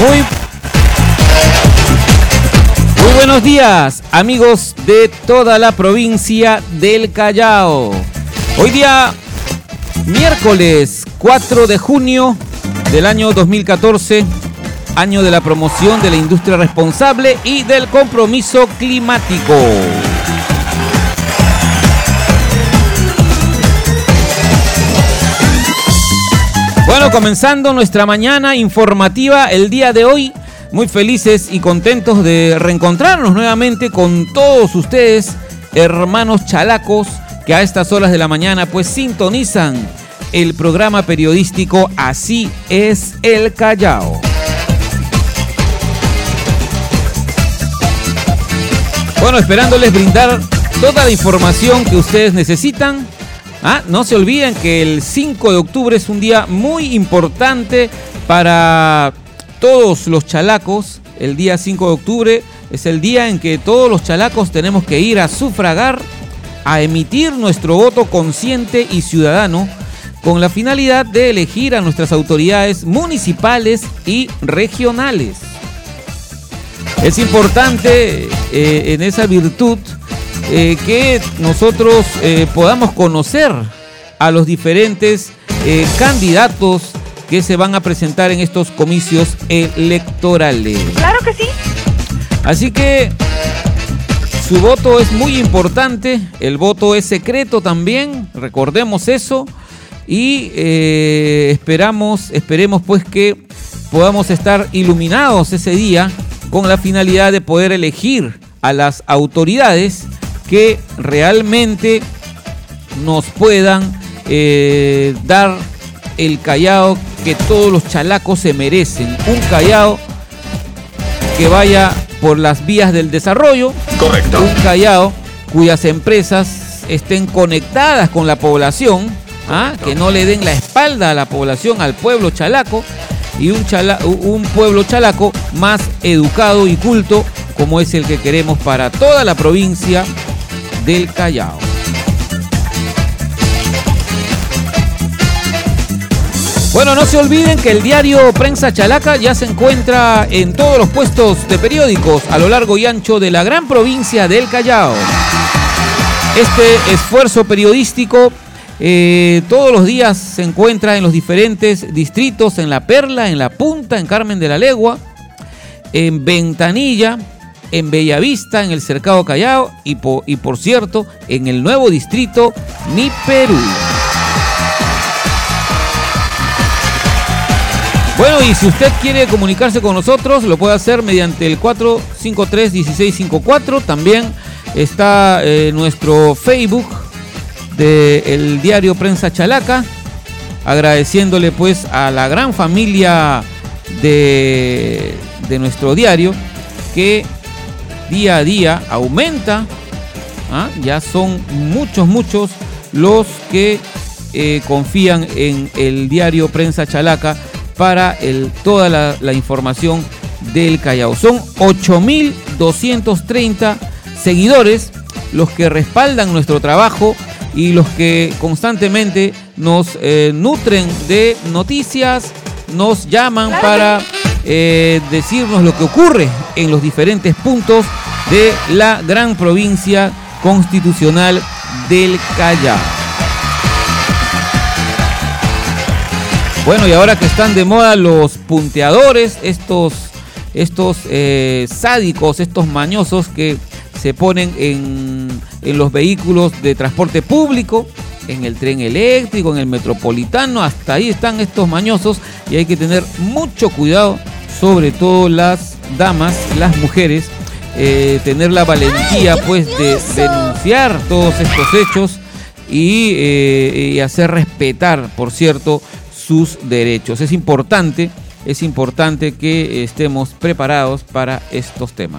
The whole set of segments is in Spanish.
Muy buenos días, amigos de toda la provincia del Callao. Hoy día, miércoles 4 de junio del año 2014, año de la promoción de la industria responsable y del compromiso climático. Bueno, comenzando nuestra mañana informativa el día de hoy, muy felices y contentos de reencontrarnos nuevamente con todos ustedes, hermanos chalacos, que a estas horas de la mañana pues sintonizan el programa periodístico Así es el Callao. Bueno, esperándoles brindar toda la información que ustedes necesitan. No se olviden que el 5 de octubre es un día muy importante para todos los chalacos. El día 5 de octubre es el día en que todos los chalacos tenemos que ir a sufragar, a emitir nuestro voto consciente y ciudadano con la finalidad de elegir a nuestras autoridades municipales y regionales. Es importante en esa virtud que nosotros podamos conocer a los diferentes candidatos que se van a presentar en estos comicios electorales. Claro que sí. Así que su voto es muy importante, el voto es secreto también, recordemos eso, y esperemos pues que podamos estar iluminados ese día con la finalidad de poder elegir a las autoridades que realmente nos puedan dar el Callao que todos los chalacos se merecen. Un Callao que vaya por las vías del desarrollo. Correcto. Un Callao cuyas empresas estén conectadas con la población, que no le den la espalda a la población, al pueblo chalaco, y un pueblo chalaco más educado y culto como es el que queremos para toda la provincia del Callao. Bueno, no se olviden que el diario Prensa Chalaca ya se encuentra en todos los puestos de periódicos a lo largo y ancho de la gran provincia del Callao. Este esfuerzo periodístico todos los días se encuentra en los diferentes distritos, en La Perla, en La Punta, en Carmen de la Legua, en Ventanilla, en Bellavista, en el Cercado Callao y por cierto, en el nuevo distrito Mi Perú. Bueno, y si usted quiere comunicarse con nosotros, lo puede hacer mediante el 453-1654. También está nuestro Facebook del diario Prensa Chalaca, agradeciéndole pues a la gran familia de nuestro diario que día a día aumenta. Ya son muchos los que confían en el diario Prensa Chalaca para toda la información del Callao. Son 8.230 seguidores los que respaldan nuestro trabajo y los que constantemente nos nutren de noticias, nos llaman para decirnos lo que ocurre en los diferentes puntos de la gran provincia constitucional del Callao. Bueno, y ahora que están de moda los punteadores, estos sádicos, estos mañosos que se ponen en los vehículos de transporte público, en el tren eléctrico, en el metropolitano, hasta ahí están estos mañosos y hay que tener mucho cuidado, sobre todo las damas, las mujeres, tener la valentía pues de denunciar todos estos hechos y hacer respetar, por cierto, sus derechos. Es importante que estemos preparados para estos temas.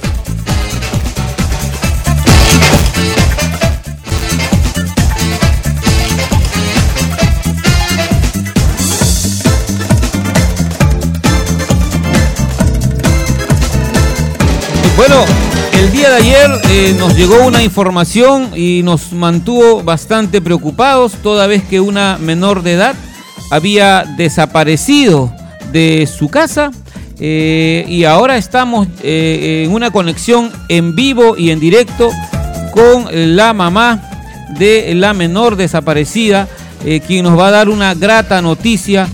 Bueno, el día de ayer nos llegó una información y nos mantuvo bastante preocupados, toda vez que una menor de edad había desaparecido de su casa y ahora estamos en una conexión en vivo y en directo con la mamá de la menor desaparecida, quien nos va a dar una grata noticia.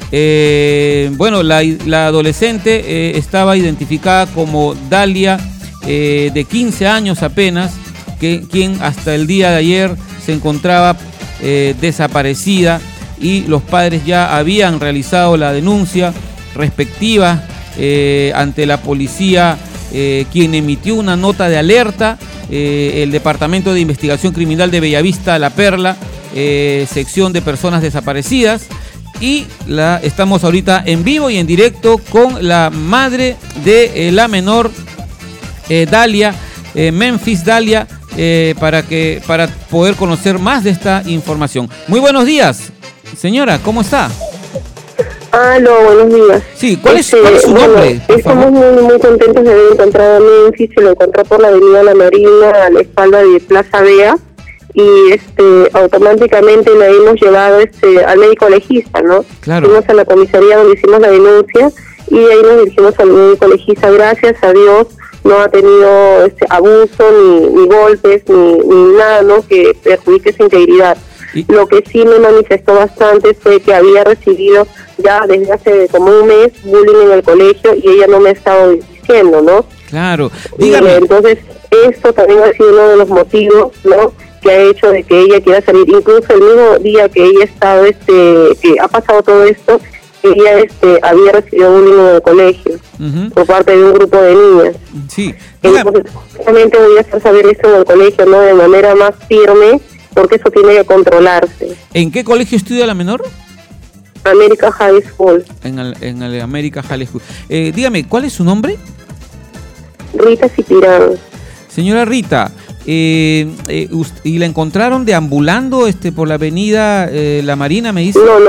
Bueno, la adolescente estaba identificada como Dalia, de 15 años apenas, quien hasta el día de ayer se encontraba desaparecida, y los padres ya habían realizado la denuncia respectiva ante la policía, quien emitió una nota de alerta. El Departamento de Investigación Criminal de Bellavista, La Perla, sección de personas desaparecidas, y estamos ahorita en vivo y en directo con la madre de la menor, Dalia, Memphis Dalia, para poder conocer más de esta información. Muy buenos días, señora, ¿cómo está? Aló, buenos días. Sí, ¿cuál es su nombre? Estamos muy contentos de haber encontrado a Memphis. Se lo encontró por la avenida La Marina, a la espalda de Plaza Bea, y automáticamente la hemos llevado al médico legista, ¿no? Claro. Fuimos a la comisaría donde hicimos la denuncia, y de ahí nos dirigimos al médico legista. Gracias a Dios no ha tenido abuso, ni golpes, ni nada, ¿no?, que perjudique su integridad. Lo que sí me manifestó bastante fue que había recibido ya desde hace como un mes bullying en el colegio, y ella no me ha estado diciendo, ¿no? Claro, dígame. Y entonces esto también ha sido uno de los motivos, ¿no?, que ha hecho de que ella quiera salir. Incluso el mismo día que ella ha estado, que ha pasado todo esto, ella había recibido bullying en el colegio, por parte de un grupo de niñas. Sí. Entonces, justamente voy a hacer saber esto en el colegio, ¿no?, de manera más firme, porque eso tiene que controlarse. ¿En qué colegio estudia la menor? América High School. En el América High School. Dígame, ¿cuál es su nombre? Rita Cipirán. Señora Rita, ¿y la encontraron deambulando por la avenida La Marina, me dice? No.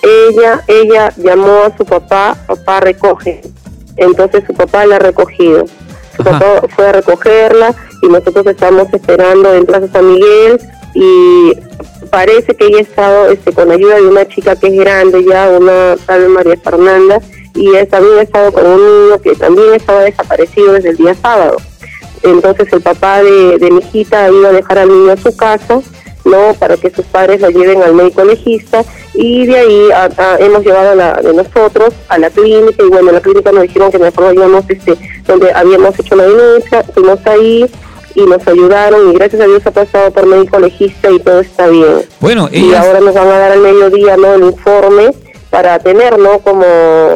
Ella llamó a su papá recoge. Entonces su papá la ha recogido. Su papá fue a recogerla, y nosotros estamos esperando en Plaza San Miguel, y parece que ella ha estado con ayuda de una chica que es grande ya, una tal María Fernanda, y ella también ha estado con un niño que también estaba desaparecido desde el día sábado. Entonces el papá de mi hijita ha ido a dejar al niño a su casa, ¿no?, para que sus padres lo lleven al médico legista, y de ahí hemos llevado de nosotros a la clínica, y bueno, en la clínica nos dijeron que mejor íbamos donde habíamos hecho la denuncia. Fuimos ahí y nos ayudaron, y gracias a Dios ha pasado por médico legista y todo está bien. Bueno, y ahora nos van a dar al mediodía, ¿no?, el informe para tener, ¿no?, como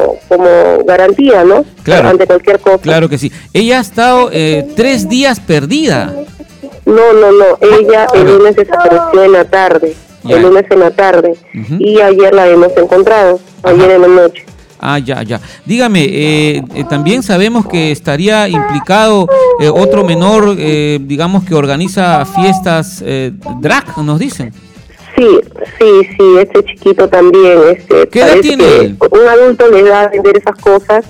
garantía, ¿no?, claro, ante cualquier cosa. Claro que sí. Ella ha estado 3 días perdida. No, ella el lunes desapareció en la tarde, el lunes en la tarde, y ayer la hemos encontrado, ayer en la noche. Ya. Dígame, también sabemos que estaría implicado otro menor, digamos, que organiza fiestas drag, nos dicen. Sí, este chiquito también. ¿Qué edad tiene él? Un adulto le da a vender esas cosas,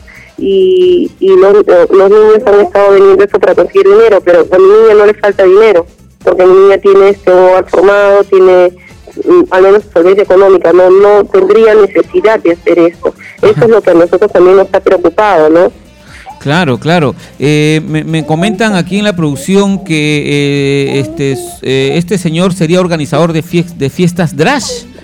y los niños han estado vendiendo eso para conseguir dinero, pero a mi niña no le falta dinero, porque mi niña tiene un hogar formado, tiene al menos solvencia económica, no tendría necesidad de hacer esto. Eso es lo que a nosotros también nos ha preocupado, ¿no? Claro. Me comentan aquí en la producción que este señor sería organizador de fiestas drag.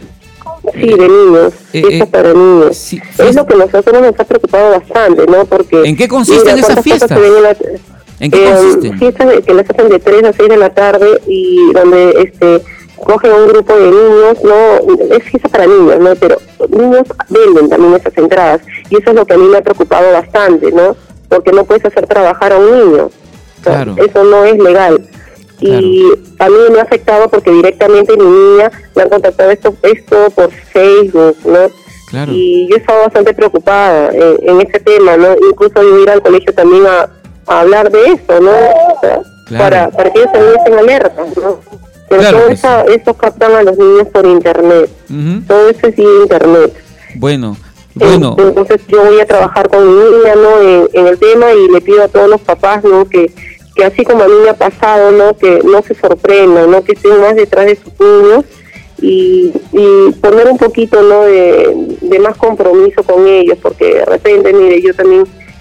Sí, de niños, fiestas para niños. Sí, es lo que nosotros nos ha preocupado bastante, ¿no? Porque ¿en qué consisten esas fiestas? ¿En qué consisten? Fiestas que las hacen de 3 a 6 de la tarde, y donde cogen a un grupo de niños, no es fiesta para niños, ¿no? Pero niños venden también esas entradas, y eso es lo que a mí me ha preocupado bastante, ¿no? Porque no puedes hacer trabajar a un niño. Claro. Eso no es legal. Y a mí me ha afectado porque directamente mi niña me ha contactado esto por Facebook, ¿no? Claro. Y yo he estado bastante preocupada en ese tema, ¿no? Incluso yo ir al colegio también a hablar de eso, ¿no? O sea, para que ellos también estén alertas, ¿no? Pero todo eso captan a los niños por internet. Todo eso es internet. Bueno. Entonces yo voy a trabajar con mi niña, ¿no?, en el tema, y le pido a todos los papás, ¿no?, que así como a mí me ha pasado, ¿no?, que no se sorprendan, ¿no?, que estén más detrás de sus niños, y poner un poquito, ¿no?, de más compromiso con ellos, porque de repente, mire, yo también,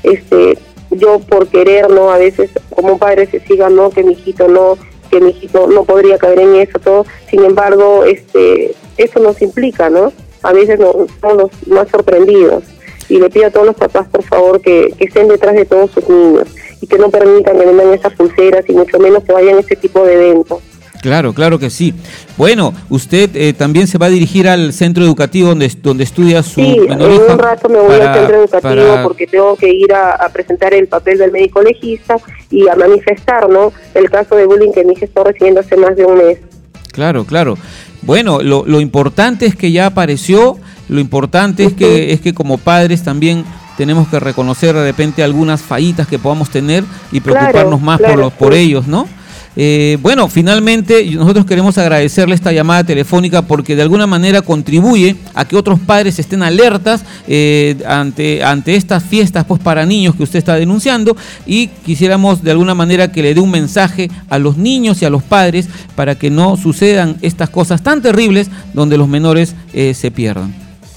yo por querer, ¿no?, a veces como padre se siga, ¿no?, que mi hijito no podría caer en eso, todo. Sin embargo, eso nos implica, ¿no? A veces nos somos más sorprendidos. Y le pido a todos los papás, por favor, que estén detrás de todos sus niños y que no permitan que vendan esas pulseras y mucho menos que vayan a este tipo de eventos. Claro, claro que sí. Bueno, usted también se va a dirigir al centro educativo donde estudia su menor hija. Sí, en un rato me voy al centro educativo porque tengo que ir a presentar el papel del médico legista y a manifestar, ¿no?, el caso de bullying que mi hija está recibiendo hace más de un mes. Claro, claro. Bueno, lo importante es que ya apareció, lo importante es que como padres también tenemos que reconocer de repente algunas fallitas que podamos tener y preocuparnos más por ellos, ¿no? Bueno, finalmente nosotros queremos agradecerle esta llamada telefónica porque de alguna manera contribuye a que otros padres estén alertas ante estas fiestas pues para niños que usted está denunciando, y quisiéramos de alguna manera que le dé un mensaje a los niños y a los padres para que no sucedan estas cosas tan terribles donde los menores se pierdan.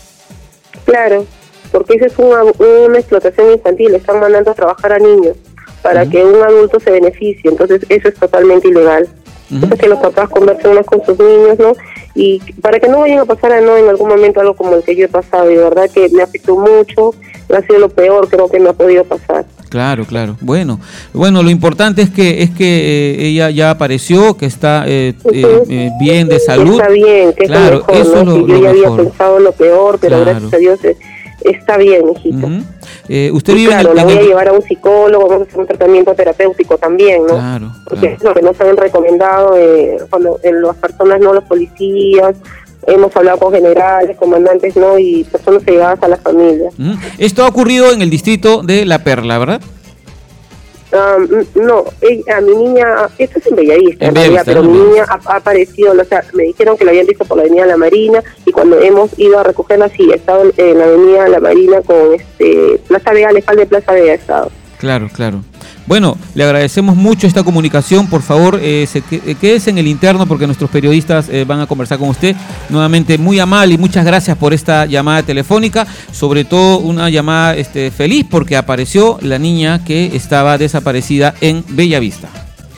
Claro, porque esa es una explotación infantil, están mandando a trabajar a niños para que un adulto se beneficie, entonces eso es totalmente ilegal. Entonces que los papás conversen más con sus niños, ¿no? Y para que no vayan a pasar en algún momento algo como el que yo he pasado, y de verdad que me afectó mucho, ha sido lo peor creo que me ha podido pasar. Claro, claro. Bueno, lo importante es que ella ya apareció, que está bien de salud. Está bien, que claro, es lo mejor, ¿no? Yo ya había pensado lo peor, pero gracias a Dios está bien, hijito. Usted vive la voy a llevar a un psicólogo, vamos a hacer un tratamiento terapéutico también, ¿no? Claro. Porque es lo que nos han recomendado cuando las personas, no los policías. Hemos hablado con generales, comandantes, ¿no?, y personas llegadas a las familias. Esto ha ocurrido en el distrito de La Perla, ¿verdad? No, a mi niña, esto es en Bellavista, en realidad, pero mi niña ha aparecido, o sea, me dijeron que la habían visto por la avenida La Marina, y cuando hemos ido a recogerla, sí, he estado en la avenida La Marina con Plaza Vea, al espalda de Plaza Vea he estado. Claro, claro. Bueno, le agradecemos mucho esta comunicación. Por favor, quédese en el interno porque nuestros periodistas van a conversar con usted. Nuevamente, muy amable y muchas gracias por esta llamada telefónica. Sobre todo una llamada feliz porque apareció la niña que estaba desaparecida en Bellavista.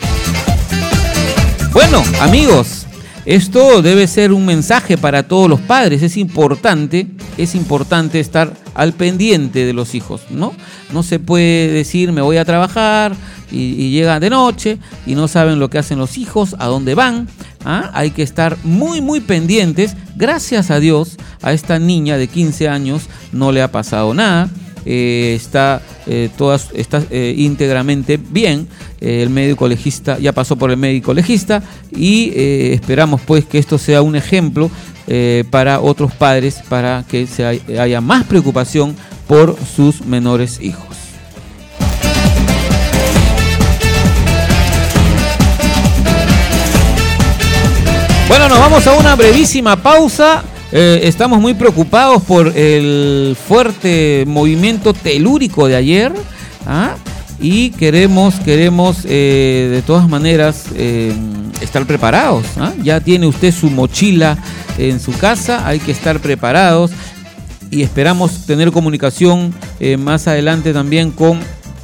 Bueno, amigos, esto debe ser un mensaje para todos los padres. Es importante estar al pendiente de los hijos, ¿no? No se puede decir me voy a trabajar y llega de noche y no saben lo que hacen los hijos, a dónde van. Hay que estar muy, muy pendientes. Gracias a Dios, a esta niña de 15 años no le ha pasado nada. Está íntegramente bien. El médico legista ya pasó por el médico legista y esperamos pues que esto sea un ejemplo para otros padres, para que haya más preocupación por sus menores hijos. Bueno, nos vamos a una brevísima pausa. Estamos muy preocupados por el fuerte movimiento telúrico de ayer, y queremos de todas maneras estar preparados. Ya tiene usted su mochila en su casa, hay que estar preparados y esperamos tener comunicación más adelante también con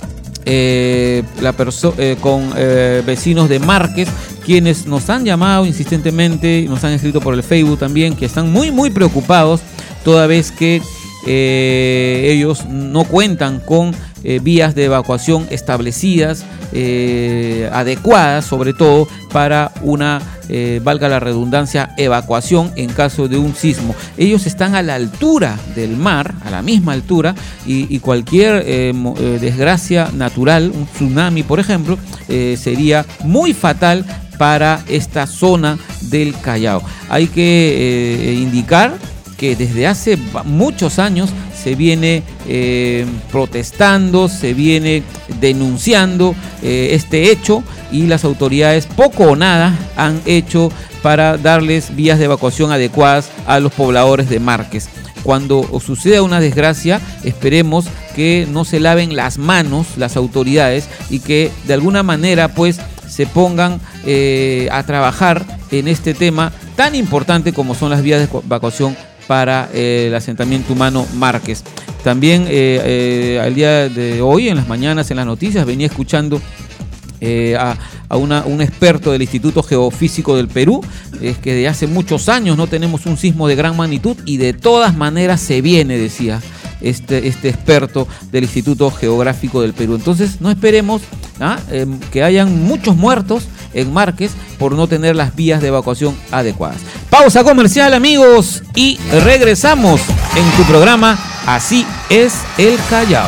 vecinos de Márquez, quienes nos han llamado insistentemente y nos han escrito por el Facebook también, que están muy muy preocupados toda vez que ellos no cuentan con vías de evacuación establecidas, adecuadas sobre todo para una, valga la redundancia, evacuación en caso de un sismo. Ellos están a la altura del mar, a la misma altura, y cualquier desgracia natural, un tsunami por ejemplo, sería muy fatal para esta zona del Callao. Hay que indicar que desde hace muchos años se viene protestando, se viene denunciando este hecho, y las autoridades poco o nada han hecho para darles vías de evacuación adecuadas a los pobladores de Márquez. Cuando suceda una desgracia, esperemos que no se laven las manos las autoridades y que de alguna manera pues se pongan a trabajar en este tema tan importante como son las vías de evacuación para el asentamiento humano Márquez. También al día de hoy, en las mañanas, en las noticias, venía escuchando a un experto del Instituto Geofísico del Perú, es que de hace muchos años no tenemos un sismo de gran magnitud y de todas maneras se viene, decía este experto del Instituto Geográfico del Perú. Entonces no esperemos que hayan muchos muertos en Márquez por no tener las vías de evacuación adecuadas. Pausa comercial, amigos, y regresamos en tu programa Así es el Callao.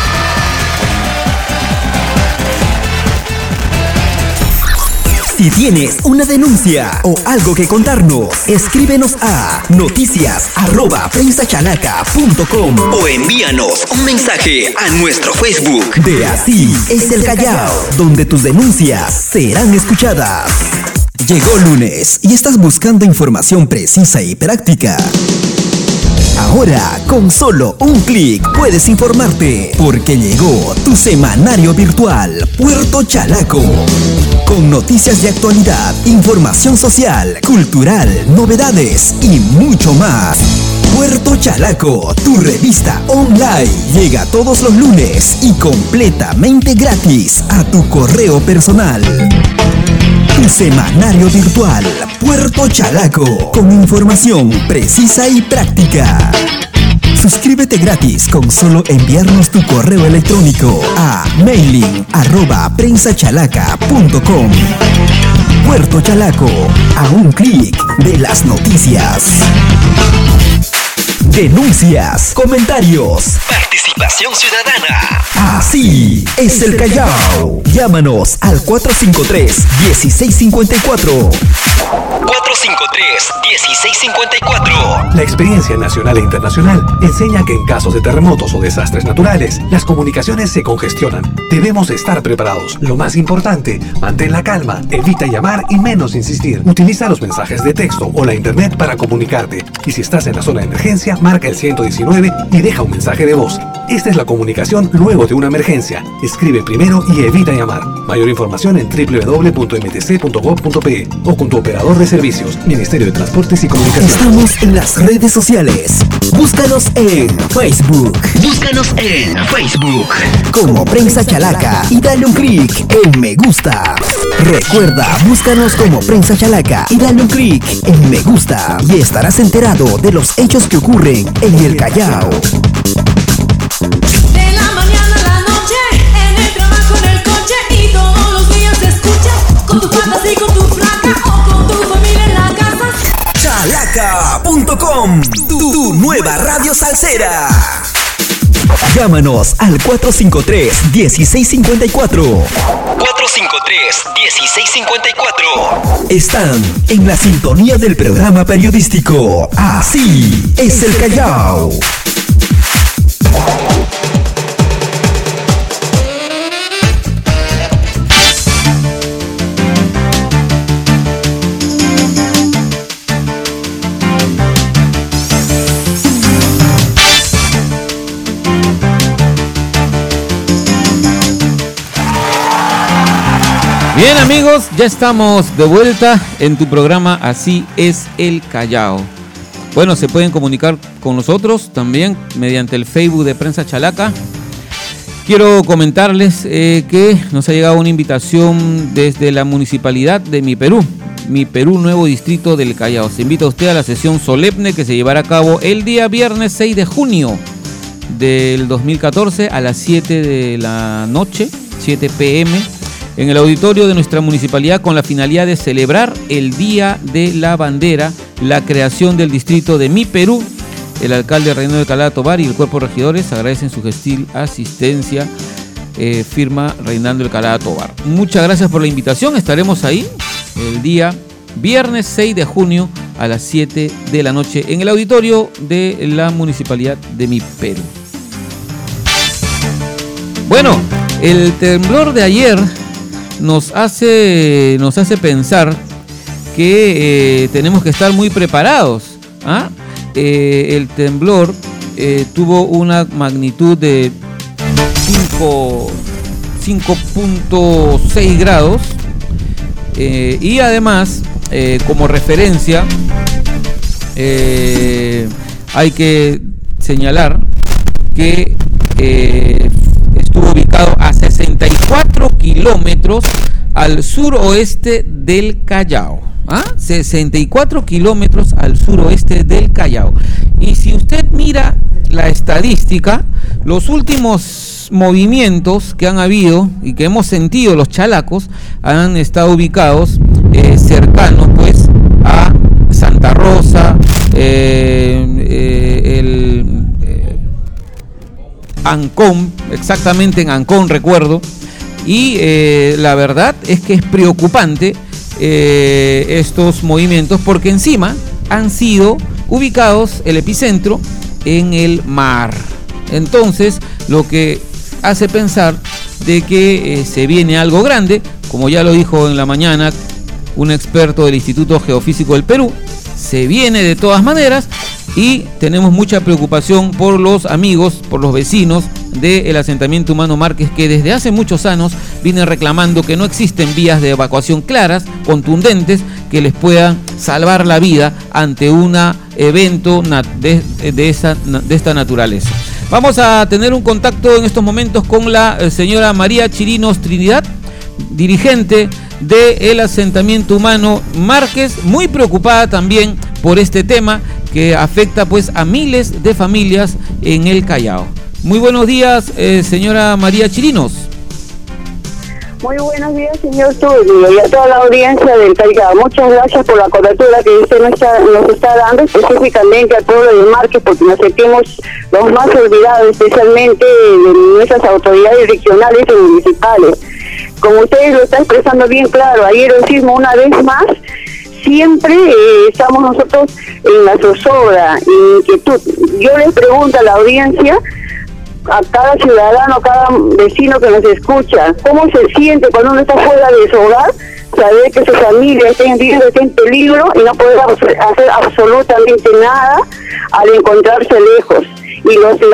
Si tienes una denuncia o algo que contarnos, escríbenos a noticias@prensachalaca.com o envíanos un mensaje a nuestro Facebook de Así es el Callao, donde tus denuncias serán escuchadas. Llegó lunes y estás buscando información precisa y práctica. Ahora, con solo un clic puedes informarte, porque llegó tu semanario virtual Puerto Chalaco. Con noticias de actualidad, información social, cultural, novedades y mucho más. Puerto Chalaco, tu revista online, llega todos los lunes y completamente gratis a tu correo personal. Tu semanario virtual Puerto Chalaco, con información precisa y práctica. Suscríbete gratis con solo enviarnos tu correo electrónico a mailing@prensachalaca.com. Puerto Chalaco, a un clic de las noticias. Denuncias, comentarios, participación ciudadana. Así es el Callao. Llámanos al 453-1654. 453-1654. La experiencia nacional e internacional enseña que en casos de terremotos o desastres naturales, las comunicaciones se congestionan. Debemos estar preparados. Lo más importante, mantén la calma, evita llamar y menos insistir. Utiliza los mensajes de texto o la internet para comunicarte. Y si estás en la zona de emergencia, marca el 119 y deja un mensaje de voz. Esta es la comunicación luego de una emergencia. Escribe primero y evita llamar. Mayor información en www.mtc.gov.pe o con tu operador de servicios, Ministerio de Transportes y Comunicaciones. Estamos en las redes sociales. Búscanos en Facebook. Como Prensa Chalaca y dale un clic en me gusta. Recuerda, búscanos como Prensa Chalaca y dale un clic en me gusta y estarás enterado de los hechos que ocurren en el Callao. De la mañana a la noche, en el trabajo, en el coche y todos los días te escuchas con tu fantasía, con tu flaca o con tu familia en la casa. Chalaca.com, tu nueva radio salsera. Llámanos al 453-1654. 453-1654. Están en la sintonía del programa periodístico Así es el Callao. Bien, amigos, ya estamos de vuelta en tu programa Así es el Callao. Bueno, se pueden comunicar con nosotros también mediante el Facebook de Prensa Chalaca. Quiero comentarles que nos ha llegado una invitación desde la Municipalidad de Mi Perú, Nuevo Distrito del Callao. Se invita a usted a la sesión solemne que se llevará a cabo el día viernes 6 de junio del 2014 a las 7 de la noche, 7 p.m., en el auditorio de nuestra municipalidad, con la finalidad de celebrar el Día de la Bandera, la creación del distrito de Mi Perú. El alcalde Reinaldo Alcalá Tovar y el cuerpo de regidores agradecen su gentil asistencia. Firma Reinaldo Alcalá Tovar. Muchas gracias por la invitación. Estaremos ahí el día viernes 6 de junio a las 7 de la noche en el auditorio de la municipalidad de Mi Perú. Bueno, el temblor de ayer nos hace pensar que tenemos que estar muy preparados. El temblor tuvo una magnitud de 5.6 grados y además como referencia, hay que señalar que estuvo ubicado a 64 kilómetros al suroeste del Callao. 64 kilómetros al suroeste del Callao. Y si usted mira la estadística, los últimos movimientos que han habido y que hemos sentido los chalacos han estado ubicados cercanos pues a Santa Rosa, Ancón, exactamente en Ancón recuerdo, y la verdad es que es preocupante estos movimientos, porque encima han sido ubicados el epicentro en el mar. Entonces, lo que hace pensar de que se viene algo grande, como ya lo dijo en la mañana un experto del Instituto Geofísico del Perú. Se viene de todas maneras y tenemos mucha preocupación por los amigos, por los vecinos del asentamiento humano Márquez, que desde hace muchos años vienen reclamando que no existen vías de evacuación claras, contundentes, que les puedan salvar la vida ante un evento de esta naturaleza. Vamos a tener un contacto en estos momentos con la señora María Chirinos Trinidad, dirigente del asentamiento humano Márquez, muy preocupada también por este tema que afecta pues a miles de familias en el Callao. Muy buenos días, señora María Chirinos. Muy buenos días, señor Tulio, y a toda la audiencia del Callao. Muchas gracias por la cobertura que usted nos está dando, específicamente al pueblo de Márquez, porque nos sentimos los más olvidados, especialmente de nuestras autoridades regionales y municipales. Como ustedes lo están expresando bien claro, ayer el sismo una vez más, siempre estamos nosotros en la zozobra, en inquietud. Yo les pregunto a la audiencia, a cada ciudadano, a cada vecino que nos escucha, ¿cómo se siente cuando uno está fuera de su hogar? Saber que su familia está en peligro y no poder hacer absolutamente nada al encontrarse lejos. Y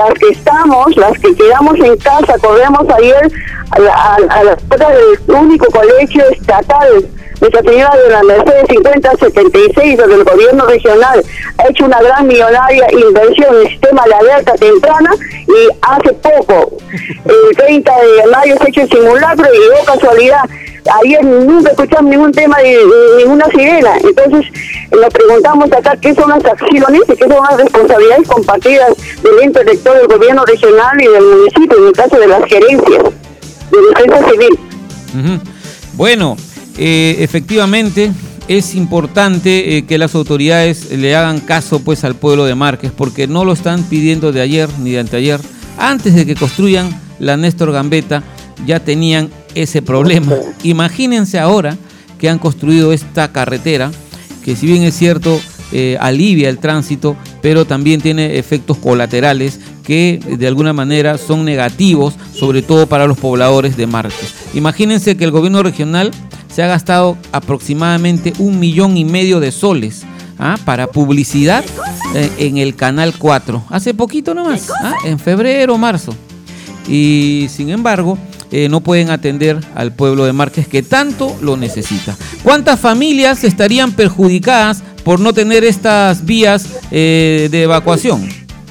las que quedamos en casa, corremos ayer a la puerta del único colegio estatal, Nuestra Señora de la Mercedes 5076, donde el gobierno regional ha hecho una gran millonaria inversión en el sistema de alerta temprana, y hace poco, el 30 de mayo, se ha hecho el simulacro y llegó casualidad. Ayer nunca escuchamos ningún tema de ninguna sirena. Entonces nos preguntamos acá qué son las acciones y qué son las responsabilidades compartidas del ente rector del gobierno regional y del municipio, en el caso de las gerencias de defensa civil. Bueno, efectivamente es importante que las autoridades le hagan caso pues al pueblo de Márquez, porque no lo están pidiendo de ayer ni de anteayer. Antes de que construyan la Néstor Gambetta ya tenían ese problema. Imagínense ahora que han construido esta carretera, que si bien es cierto alivia el tránsito, pero también tiene efectos colaterales que de alguna manera son negativos, sobre todo para los pobladores de Márquez. Imagínense que el gobierno regional se ha gastado aproximadamente 1,5 millones de soles para publicidad en el Canal 4, hace poquito nomás, en febrero, marzo, y sin embargo no pueden atender al pueblo de Márquez, que tanto lo necesita. ¿Cuántas familias estarían perjudicadas por no tener estas vías de evacuación?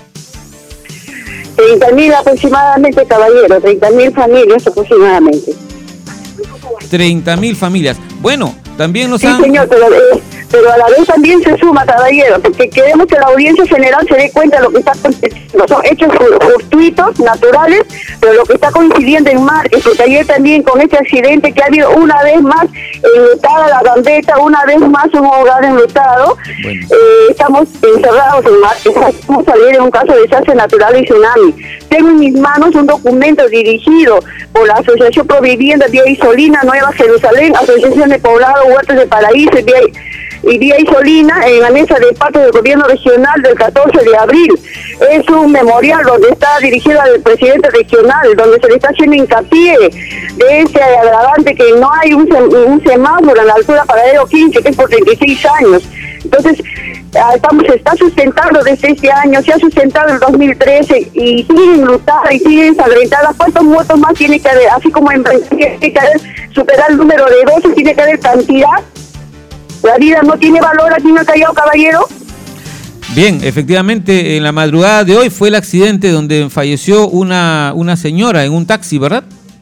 30.000 aproximadamente, caballero, 30.000 familias aproximadamente. 30.000 familias. Bueno, también nos han... Sí, señor, pero a la vez también se suma, caballero, porque queremos que la audiencia general se dé cuenta de lo que está aconteciendo. Son hechos fortuitos, naturales, pero lo que está coincidiendo en Márquez, porque ayer también con este accidente que ha habido una vez más enlutada la Gambetta, una vez más un hogar enlutado. Bueno. Estamos encerrados en Márquez, vamos a salir en un caso de desastre natural y tsunami. Tengo en mis manos un documento dirigido por la Asociación Provivienda Vía Isolina, Nueva Jerusalén, Asociación de Poblado, Huertos de Paraíso y Vía Isolina, en la mesa de parte del gobierno regional del 14 de abril. Es un memorial donde está dirigido al presidente regional, donde se le está haciendo hincapié de ese agravante que no hay un semáforo en la altura Paradero 15, que es por 36 años. Entonces, se está sustentando desde este año, se ha sustentado en el 2013 y siguen enlutadas y siguen ensangrentadas. ¿Cuántos muertos más tiene que haber? Así como tiene que haber, superar el número de 12, tiene que haber cantidad La vida no tiene valor aquí en el Callao, caballero. Bien, efectivamente, en la madrugada de hoy fue el accidente donde falleció una señora en un taxi, ¿verdad?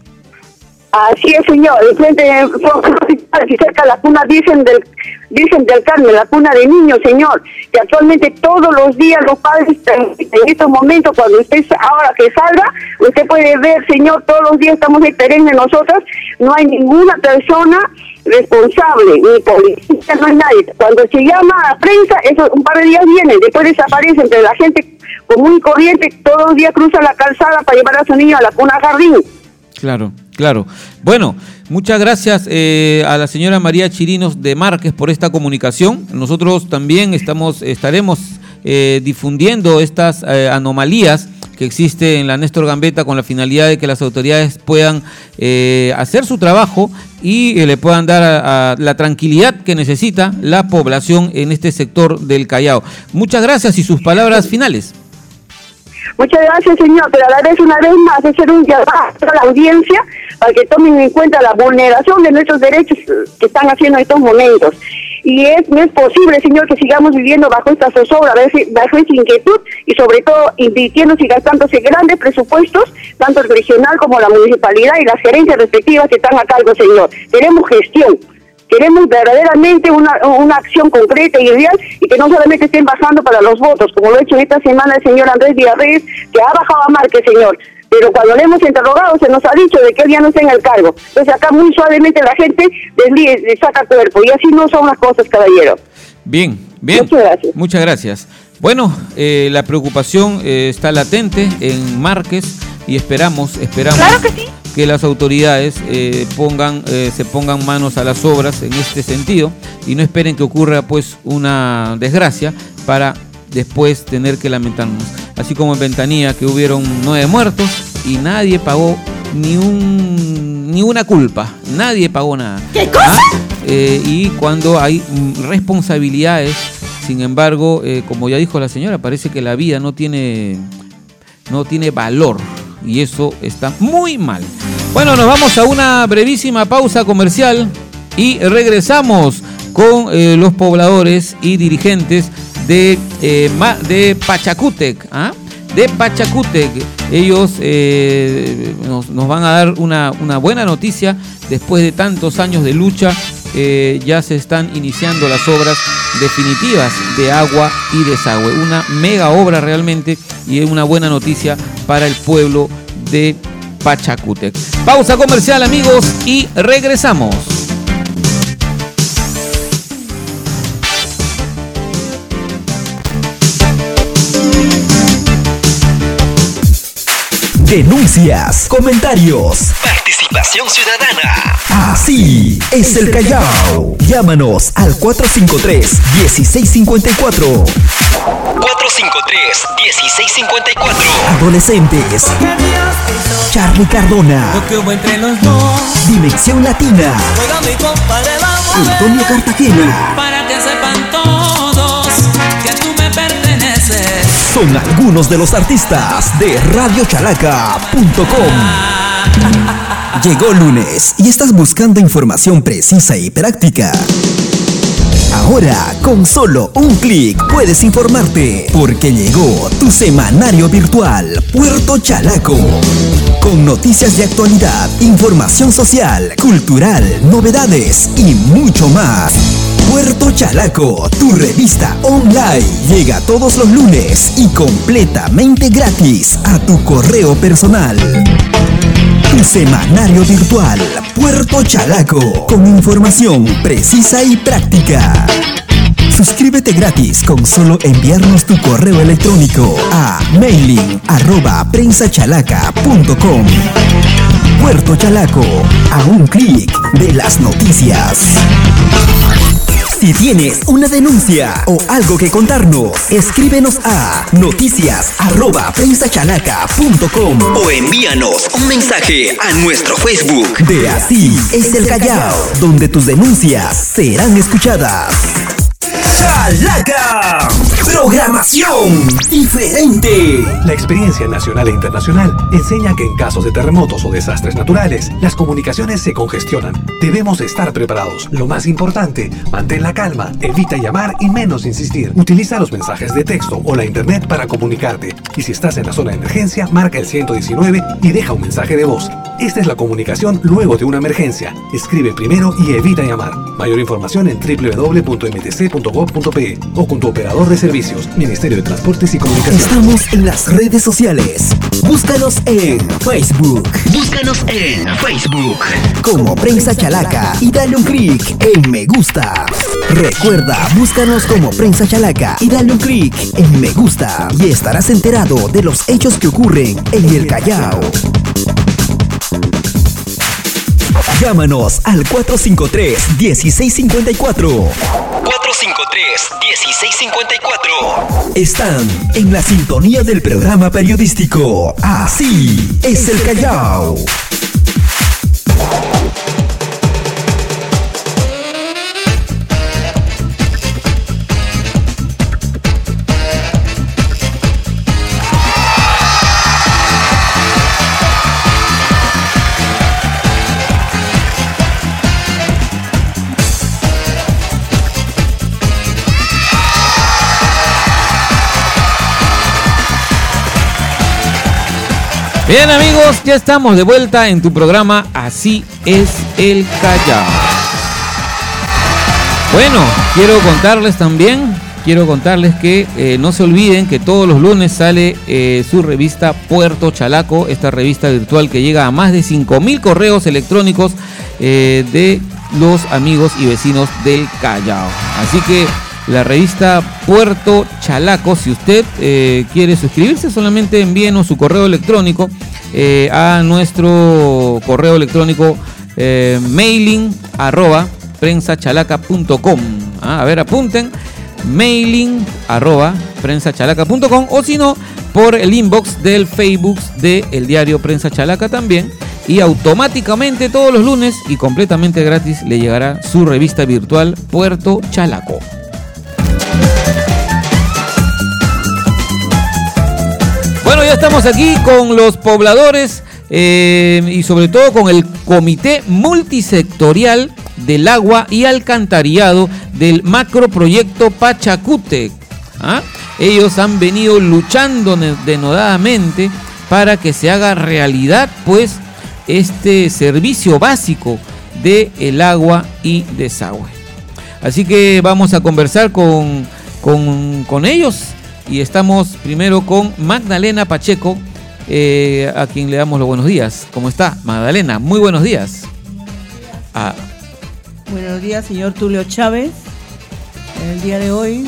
Así es, señor. Enfrente, cerca de la cuna Virgen del Carmen, la cuna de niños, señor. Que actualmente todos los días los padres, en estos momentos, cuando usted ahora que salga, usted puede ver, señor, todos los días estamos en perenne nosotros, no hay ninguna persona responsable, ni policía, no hay nadie. Cuando se llama a prensa, eso un par de días vienen, después desaparece entre la gente común y corriente, todos los días cruza la calzada para llevar a su niño a la cuna jardín. Claro, claro. Bueno, muchas gracias a la señora María Chirinos de Márquez por esta comunicación. Nosotros también estaremos difundiendo estas anomalías que existe en la Néstor Gambetta con la finalidad de que las autoridades puedan hacer su trabajo y le puedan dar la tranquilidad que necesita la población en este sector del Callao. Muchas gracias y sus palabras finales. Muchas gracias, señor, pero a la vez, una vez más, hacer un llamado a la audiencia para que tomen en cuenta la vulneración de nuestros derechos que están haciendo en estos momentos. Y no es posible, señor, que sigamos viviendo bajo esta zozobra, bajo esta inquietud y sobre todo invirtiéndose y gastándose grandes presupuestos, tanto el regional como la municipalidad y las gerencias respectivas que están a cargo, señor. Queremos gestión. Queremos verdaderamente una acción concreta y real y que no solamente estén bajando para los votos, como lo ha hecho en esta semana el señor Andrés Villarreal, que ha bajado a Márquez, señor. Pero cuando le hemos interrogado se nos ha dicho de que él ya no está en el cargo. Entonces acá muy suavemente la gente le saca cuerpo y así no son las cosas, caballero. Bien. Muchas gracias. Muchas gracias. Bueno, la preocupación está latente en Márquez y esperamos Claro que sí. que las autoridades se pongan manos a las obras en este sentido y no esperen que ocurra pues una desgracia para después tener que lamentarnos. Así como en Ventanilla, que hubieron 9 muertos y nadie pagó ni una culpa, nadie pagó nada. ¿Qué cosa? Y cuando hay responsabilidades, sin embargo, como ya dijo la señora, parece que la vida no tiene valor. Y eso está muy mal. Bueno, nos vamos a una brevísima pausa comercial y regresamos con los pobladores y dirigentes de Pachacútec. De Pachacútec. Ellos nos van a dar una buena noticia. Después de tantos años de lucha, ya se están iniciando las obras definitivas de agua y desagüe. Una mega obra realmente y es una buena noticia para el pueblo de Pachacútec. Pausa comercial, amigos, y regresamos. Denuncias, comentarios, participación ciudadana. Así es el Callao. Llámanos al 453-1654. 453-1654. Adolescentes. Charlie Cardona. Lo que hubo entre los dos. Dimensión Latina. Juega mi compadre, vamos a ver. Antonio Cartagena. Para que sepan todos que tú me perteneces. Son algunos de los artistas de RadioChalaca.com. Llegó lunes y estás buscando información precisa y práctica. Ahora, con solo un clic puedes informarte, porque llegó tu semanario virtual Puerto Chalaco. Con noticias de actualidad, información social, cultural, novedades y mucho más. Puerto Chalaco, tu revista online, llega todos los lunes y completamente gratis a tu correo personal. Tu semanario virtual Puerto Chalaco, con información precisa y práctica. Suscríbete gratis con solo enviarnos tu correo electrónico a mailing@prensachalaca.com. Puerto Chalaco, a un clic de las noticias. Si tienes una denuncia o algo que contarnos, escríbenos a noticias@prensachalaca.com o envíanos un mensaje a nuestro Facebook de Así es el Callao, donde tus denuncias serán escuchadas. ¡Chalaca! Programación diferente. La experiencia nacional e internacional enseña que en casos de terremotos o desastres naturales, las comunicaciones se congestionan. Debemos estar preparados. Lo más importante, mantén la calma, evita llamar y menos insistir. Utiliza los mensajes de texto o la internet para comunicarte. Y si estás en la zona de emergencia, marca el 119 y deja un mensaje de voz. Esta es la comunicación luego de una emergencia. Escribe primero y evita llamar. Mayor información en www.mtc.gov.pe o con tu operador de servicios, Ministerio de Transportes y Comunicaciones. Estamos en las redes sociales. Búscanos en Facebook. Como Prensa Chalaca y dale un clic en me gusta. Recuerda, búscanos como Prensa Chalaca y dale un clic en me gusta y estarás enterado de los hechos que ocurren en el Callao. Llámanos al 453-1654. Están en la sintonía del programa periodístico Así es el Callao. Bien amigos, ya estamos de vuelta en tu programa Así es el Callao. Bueno, quiero contarles que no se olviden que todos los lunes sale su revista Puerto Chalaco, esta revista virtual que llega a más de 5.000 correos electrónicos de los amigos y vecinos del Callao. Así que la revista Puerto Chalaco, si usted quiere suscribirse, solamente envíenos su correo electrónico a nuestro correo electrónico mailing@prensachalaca.com. A ver, apunten, mailing@prensachalaca.com, o si no, por el inbox del Facebook del diario Prensa Chalaca también, y automáticamente todos los lunes y completamente gratis le llegará su revista virtual Puerto Chalaco. Bueno, ya estamos aquí con los pobladores y sobre todo con el Comité Multisectorial del Agua y Alcantarillado del macroproyecto Pachacútec. Ellos han venido luchando denodadamente para que se haga realidad pues este servicio básico del agua y desagüe. Así que vamos a conversar con ellos. Y estamos primero con Magdalena Pacheco, a quien le damos los buenos días. ¿Cómo está, Magdalena? Muy buenos días. Buenos días, señor Tulio Chávez. El día de hoy,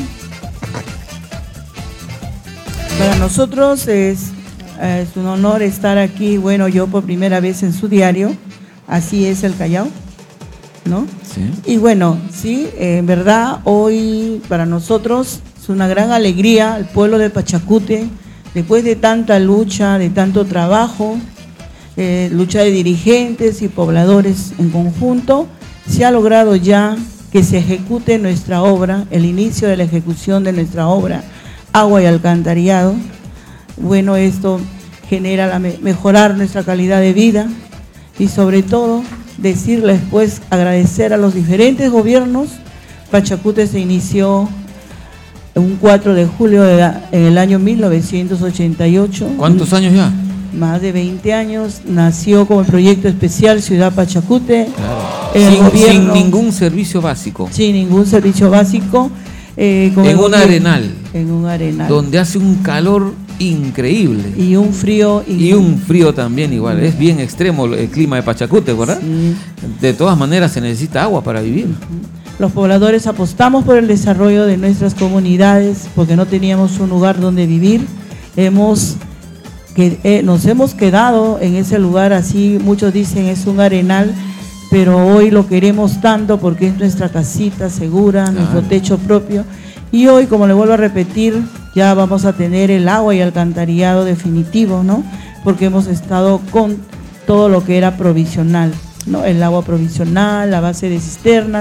para nosotros es un honor estar aquí. Bueno, yo por primera vez en su diario, Así es el Callao, ¿no? Sí. Y bueno, sí, en verdad, hoy para nosotros es una gran alegría. El pueblo de Pachacútec, después de tanta lucha, de tanto trabajo, lucha de dirigentes y pobladores en conjunto, se ha logrado ya que se ejecute nuestra obra, el inicio de la ejecución de nuestra obra Agua y Alcantarillado. Bueno, esto genera mejorar nuestra calidad de vida y sobre todo decirles pues agradecer a los diferentes gobiernos. Pachacútec se inició un 4 de julio en el año 1988. ¿Cuántos años ya? Más de 20 años. Nació como el proyecto especial Ciudad Pachacútec. Claro. Sin ningún servicio básico. Sin ningún servicio básico. En un arenal. En un arenal. Donde hace un calor increíble. Y un frío. Y un frío también igual. Es bien extremo el clima de Pachacútec, ¿verdad? Sí. De todas maneras se necesita agua para vivir. Los pobladores apostamos por el desarrollo de nuestras comunidades porque no teníamos un lugar donde vivir. Nos hemos quedado en ese lugar, así muchos dicen es un arenal, pero hoy lo queremos tanto porque es nuestra casita segura, nuestro techo propio. Y hoy, como le vuelvo a repetir, ya vamos a tener el agua y alcantarillado definitivo, ¿no? Porque hemos estado con todo lo que era provisional, ¿no? El agua provisional, la base de cisternas.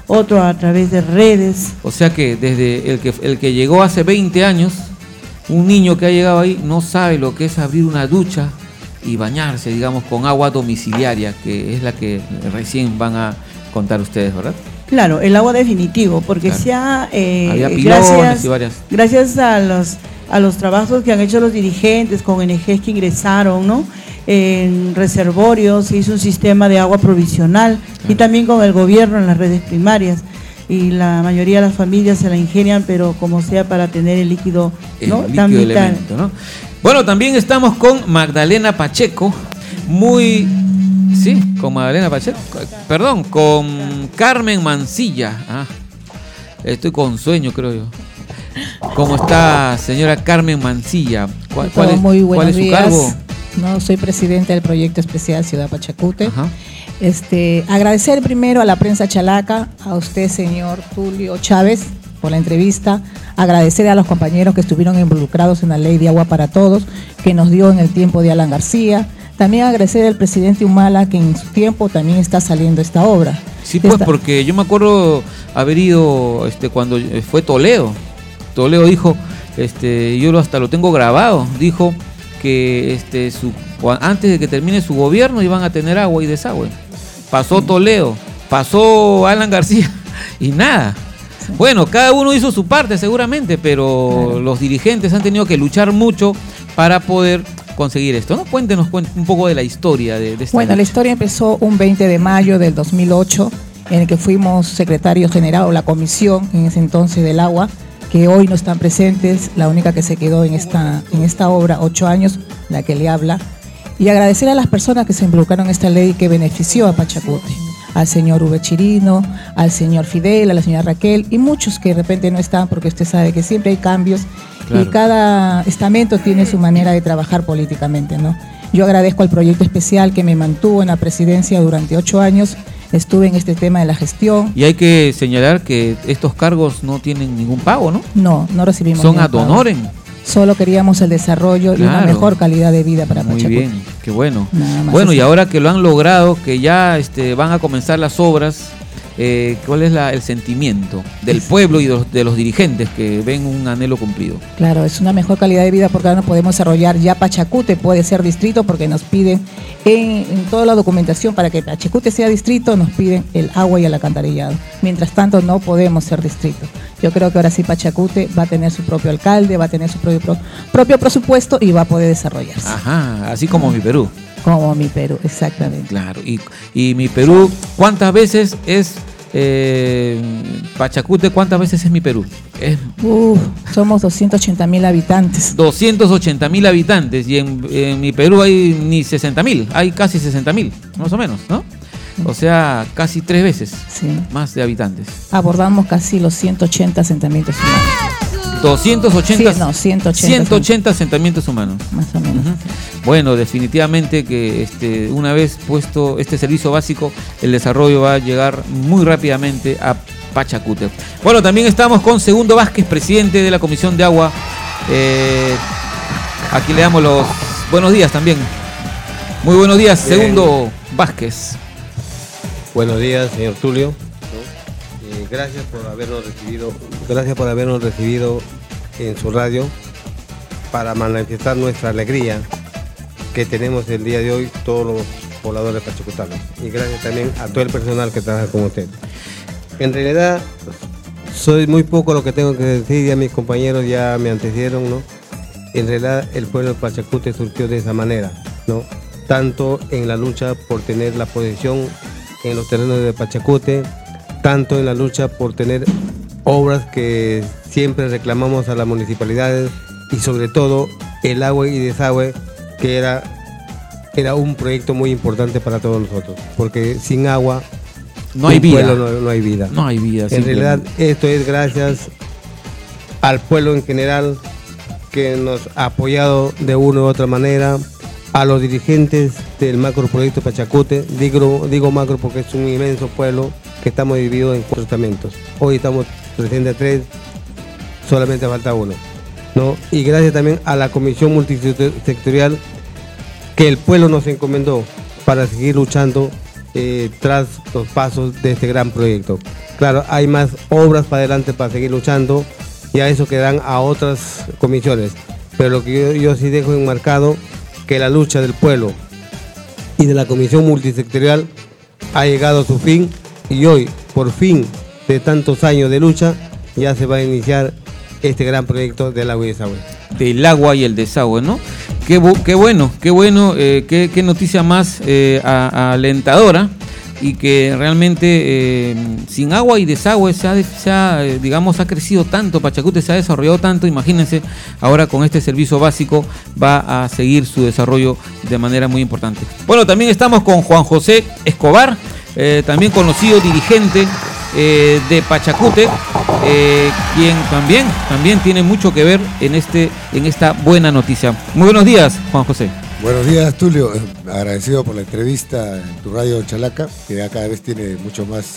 otro a través de redes. O sea que desde el que llegó hace 20 años, un niño que ha llegado ahí no sabe lo que es abrir una ducha y bañarse, digamos, con agua domiciliaria, que es la que recién van a contar ustedes, ¿verdad? Claro, el agua definitivo, porque Claro. se ha, Había pilones gracias, y varias. gracias a los trabajos que han hecho los dirigentes con ONGs que ingresaron, ¿no? En reservorios se hizo un sistema de agua provisional y también con el gobierno en las redes primarias. Y la mayoría de las familias se la ingenian, pero como sea para tener el líquido, ¿no? El Tan líquido vital. elemento, ¿no? Bueno, también estamos con Magdalena Pacheco, con Magdalena Pacheco, perdón, con Carmen Mancilla. Estoy con sueño, creo yo. ¿Cómo está, señora Carmen Mancilla? Muy buenos ¿Cuál es su días. cargo? No, soy presidenta del proyecto especial Ciudad Pachacute. Ajá. Agradecer primero a la prensa chalaca, a usted, señor Tulio Chávez, por la entrevista. Agradecer a los compañeros que estuvieron involucrados en la ley de agua para todos, que nos dio en el tiempo de Alan García. También agradecer al presidente Humala, que en su tiempo también está saliendo esta obra. Sí, pues, porque yo me acuerdo haber ido cuando fue Toledo. Toledo dijo, yo hasta lo tengo grabado, dijo que antes de que termine su gobierno iban a tener agua y desagüe. Pasó Toledo, pasó Alan García y nada. Bueno, cada uno hizo su parte seguramente, pero claro, los dirigentes han tenido que luchar mucho para poder conseguir esto, ¿no? Cuéntenos un poco de la historia de esta lucha. La historia empezó un 20 de mayo del 2008, en el que fuimos secretario general o la comisión en ese entonces del agua, que hoy no están presentes, la única que se quedó en esta obra, 8 años, la que le habla. Y agradecer a las personas que se involucraron en esta ley que benefició a Pachacute, al señor Uwe Chirino, al señor Fidel, a la señora Raquel y muchos que de repente no están, porque usted sabe que siempre hay cambios. Claro. Y cada estamento tiene su manera de trabajar políticamente, ¿no? Yo agradezco al proyecto especial que me mantuvo en la presidencia durante 8 años. Estuve en este tema de la gestión. Y hay que señalar que estos cargos no tienen ningún pago, ¿no? No recibimos. Son ad honorem. Solo queríamos el desarrollo, claro, y una mejor calidad de vida para Pachacute. Muy bien, qué bueno. Bueno, así. Y ahora que lo han logrado, que ya van a comenzar las obras, ¿cuál es el sentimiento del pueblo y de los dirigentes que ven un anhelo cumplido? Claro, es una mejor calidad de vida porque ahora no podemos desarrollar, ya Pachacute puede ser distrito porque nos piden en toda la documentación para que Pachacute sea distrito, nos piden el agua y el alcantarillado. Mientras tanto no podemos ser distrito. Yo creo que ahora sí Pachacute va a tener su propio alcalde, va a tener su propio presupuesto y va a poder desarrollarse. Ajá, así como mi Perú. Como mi Perú, exactamente. Claro, y mi Perú, ¿cuántas veces es Pachacute? ¿Cuántas veces es mi Perú? Somos 280.000 habitantes. 280.000 habitantes y en mi Perú hay ni 60.000, hay casi 60.000, más o menos, ¿no? O sea, casi 3 veces más de habitantes. Abordamos casi los 180 asentamientos humanos. 180 asentamientos humanos. Más o menos. Bueno, definitivamente que una vez puesto este servicio básico, el desarrollo va a llegar muy rápidamente a Pachacute. Bueno, también estamos con Segundo Vázquez, presidente de la Comisión de Agua. Aquí le damos los buenos días también. Muy buenos días, Segundo Vázquez. Buenos días, señor Tulio. Gracias por habernos recibido en su radio para manifestar nuestra alegría que tenemos el día de hoy todos los pobladores pachacutanos. Y gracias también a todo el personal que trabaja con usted. En realidad, soy muy poco lo que tengo que decir, ya mis compañeros ya me antecedieron, ¿no? En realidad, el pueblo de Pachacute surgió de esa manera, ¿no? Tanto en la lucha por tener la posesión en los terrenos de Pachacute, tanto en la lucha por tener obras que siempre reclamamos a las municipalidades y sobre todo el agua y desagüe, que era un proyecto muy importante para todos nosotros, porque sin agua no hay vida. No hay vida. No hay vida. En realidad esto es gracias al pueblo en general que nos ha apoyado de una u otra manera, a los dirigentes del macroproyecto Pachacute, digo macro porque es un inmenso pueblo que estamos divididos en 4 estamentos. Hoy estamos presentes 3, solamente falta 1, ¿no? Y gracias también a la comisión multisectorial que el pueblo nos encomendó para seguir luchando tras los pasos de este gran proyecto. claro, hay más obras para adelante para seguir luchando, y a eso quedan a otras comisiones. Pero lo que yo sí dejo enmarcado, que la lucha del pueblo y de la comisión multisectorial ha llegado a su fin, y hoy, por fin, de tantos años de lucha, ya se va a iniciar este gran proyecto del agua y desagüe. Del agua y el desagüe, ¿no? Qué bueno, qué noticia más alentadora, y que realmente sin agua y desagüe ha crecido tanto, Pachacute se ha desarrollado tanto. Imagínense, ahora con este servicio básico va a seguir su desarrollo de manera muy importante. Bueno, también estamos con Juan José Escobar, también conocido dirigente de Pachacute, quien también tiene mucho que ver en esta buena noticia. Muy buenos días, Juan José. Buenos días, Tulio. Agradecido por la entrevista en tu radio Chalaca, que ya cada vez tiene mucho más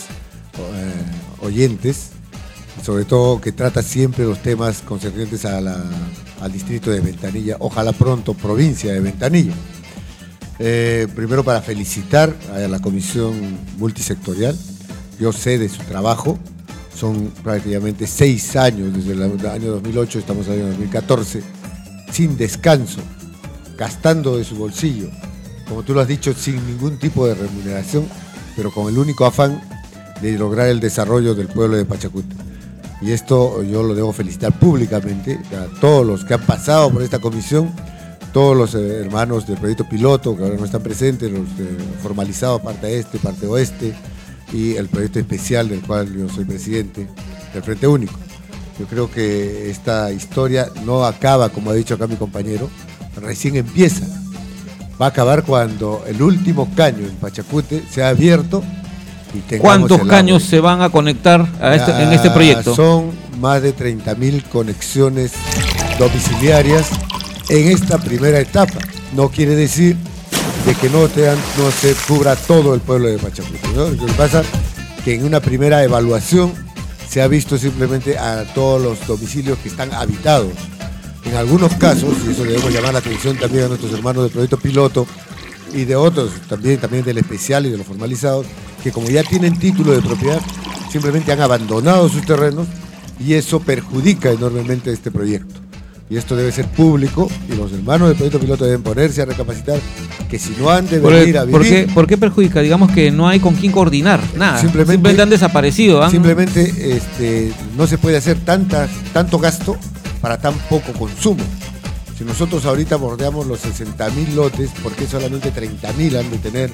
oyentes, sobre todo que trata siempre los temas concernientes al distrito de Ventanilla, ojalá pronto provincia de Ventanilla. Primero, para felicitar a la comisión multisectorial. Yo sé de su trabajo, son prácticamente 6 años, desde el año 2008, estamos en el año 2014, sin descanso, gastando de su bolsillo, como tú lo has dicho, sin ningún tipo de remuneración, pero con el único afán de lograr el desarrollo del pueblo de Pachacute. Y esto yo lo debo felicitar públicamente a todos los que han pasado por esta comisión, todos los hermanos del proyecto piloto que ahora no están presentes, los formalizados parte este, parte oeste, y el proyecto especial del cual yo soy presidente, del Frente Único. Yo creo que esta historia no acaba, como ha dicho acá mi compañero, recién empieza. Va a acabar cuando el último caño en Pachacute sea abierto y tengamos ¿Cuántos el caños agua. se van a conectar en este proyecto? Son más de 30.000 conexiones domiciliarias en esta primera etapa. No quiere decir de que no se cubra todo el pueblo de Pachacute, ¿no? Lo que pasa es que en una primera evaluación se ha visto simplemente a todos los domicilios que están habitados. En algunos casos, y eso debemos llamar la atención también a nuestros hermanos del proyecto piloto y de otros, también del especial y de los formalizados, que como ya tienen título de propiedad, simplemente han abandonado sus terrenos, y eso perjudica enormemente este proyecto. Y esto debe ser público, y los hermanos del proyecto piloto deben ponerse a recapacitar que si no han de venir a vivir... ¿Por qué perjudica? Digamos que no hay con quién coordinar, nada. Simplemente han desaparecido. Simplemente no se puede hacer tanto gasto para tan poco consumo. Si nosotros ahorita bordeamos los 60.000 lotes, ¿por qué solamente 30.000 han de tener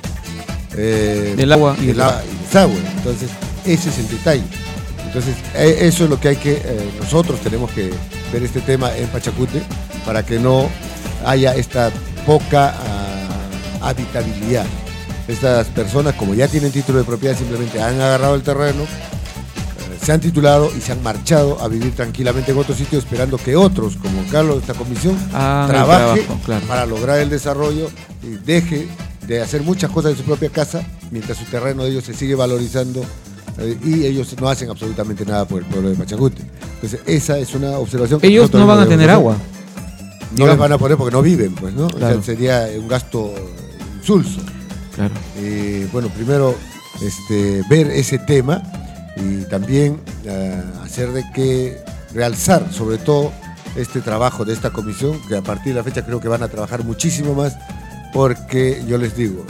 el agua y el desagüe? Entonces, ese es el detalle. Entonces, eso es lo que hay que, nosotros tenemos que ver este tema en Pachacute para que no haya esta poca habitabilidad. Estas personas, como ya tienen título de propiedad, simplemente han agarrado el terreno, se han titulado y se han marchado a vivir tranquilamente en otro sitio, esperando que otros, como Carlos de esta comisión, trabaje para lograr el desarrollo y deje de hacer muchas cosas en su propia casa, mientras su terreno de ellos se sigue valorizando y ellos no hacen absolutamente nada por el pueblo de Pachacute. Entonces, esa es una observación que ellos no van a tener agua. No les van a poner porque no viven, pues, ¿no? Claro. O sea, sería un gasto insulso. Claro. Bueno, primero ver ese tema y también hacer de que realzar sobre todo este trabajo de esta comisión, que a partir de la fecha creo que van a trabajar muchísimo más, porque yo les digo,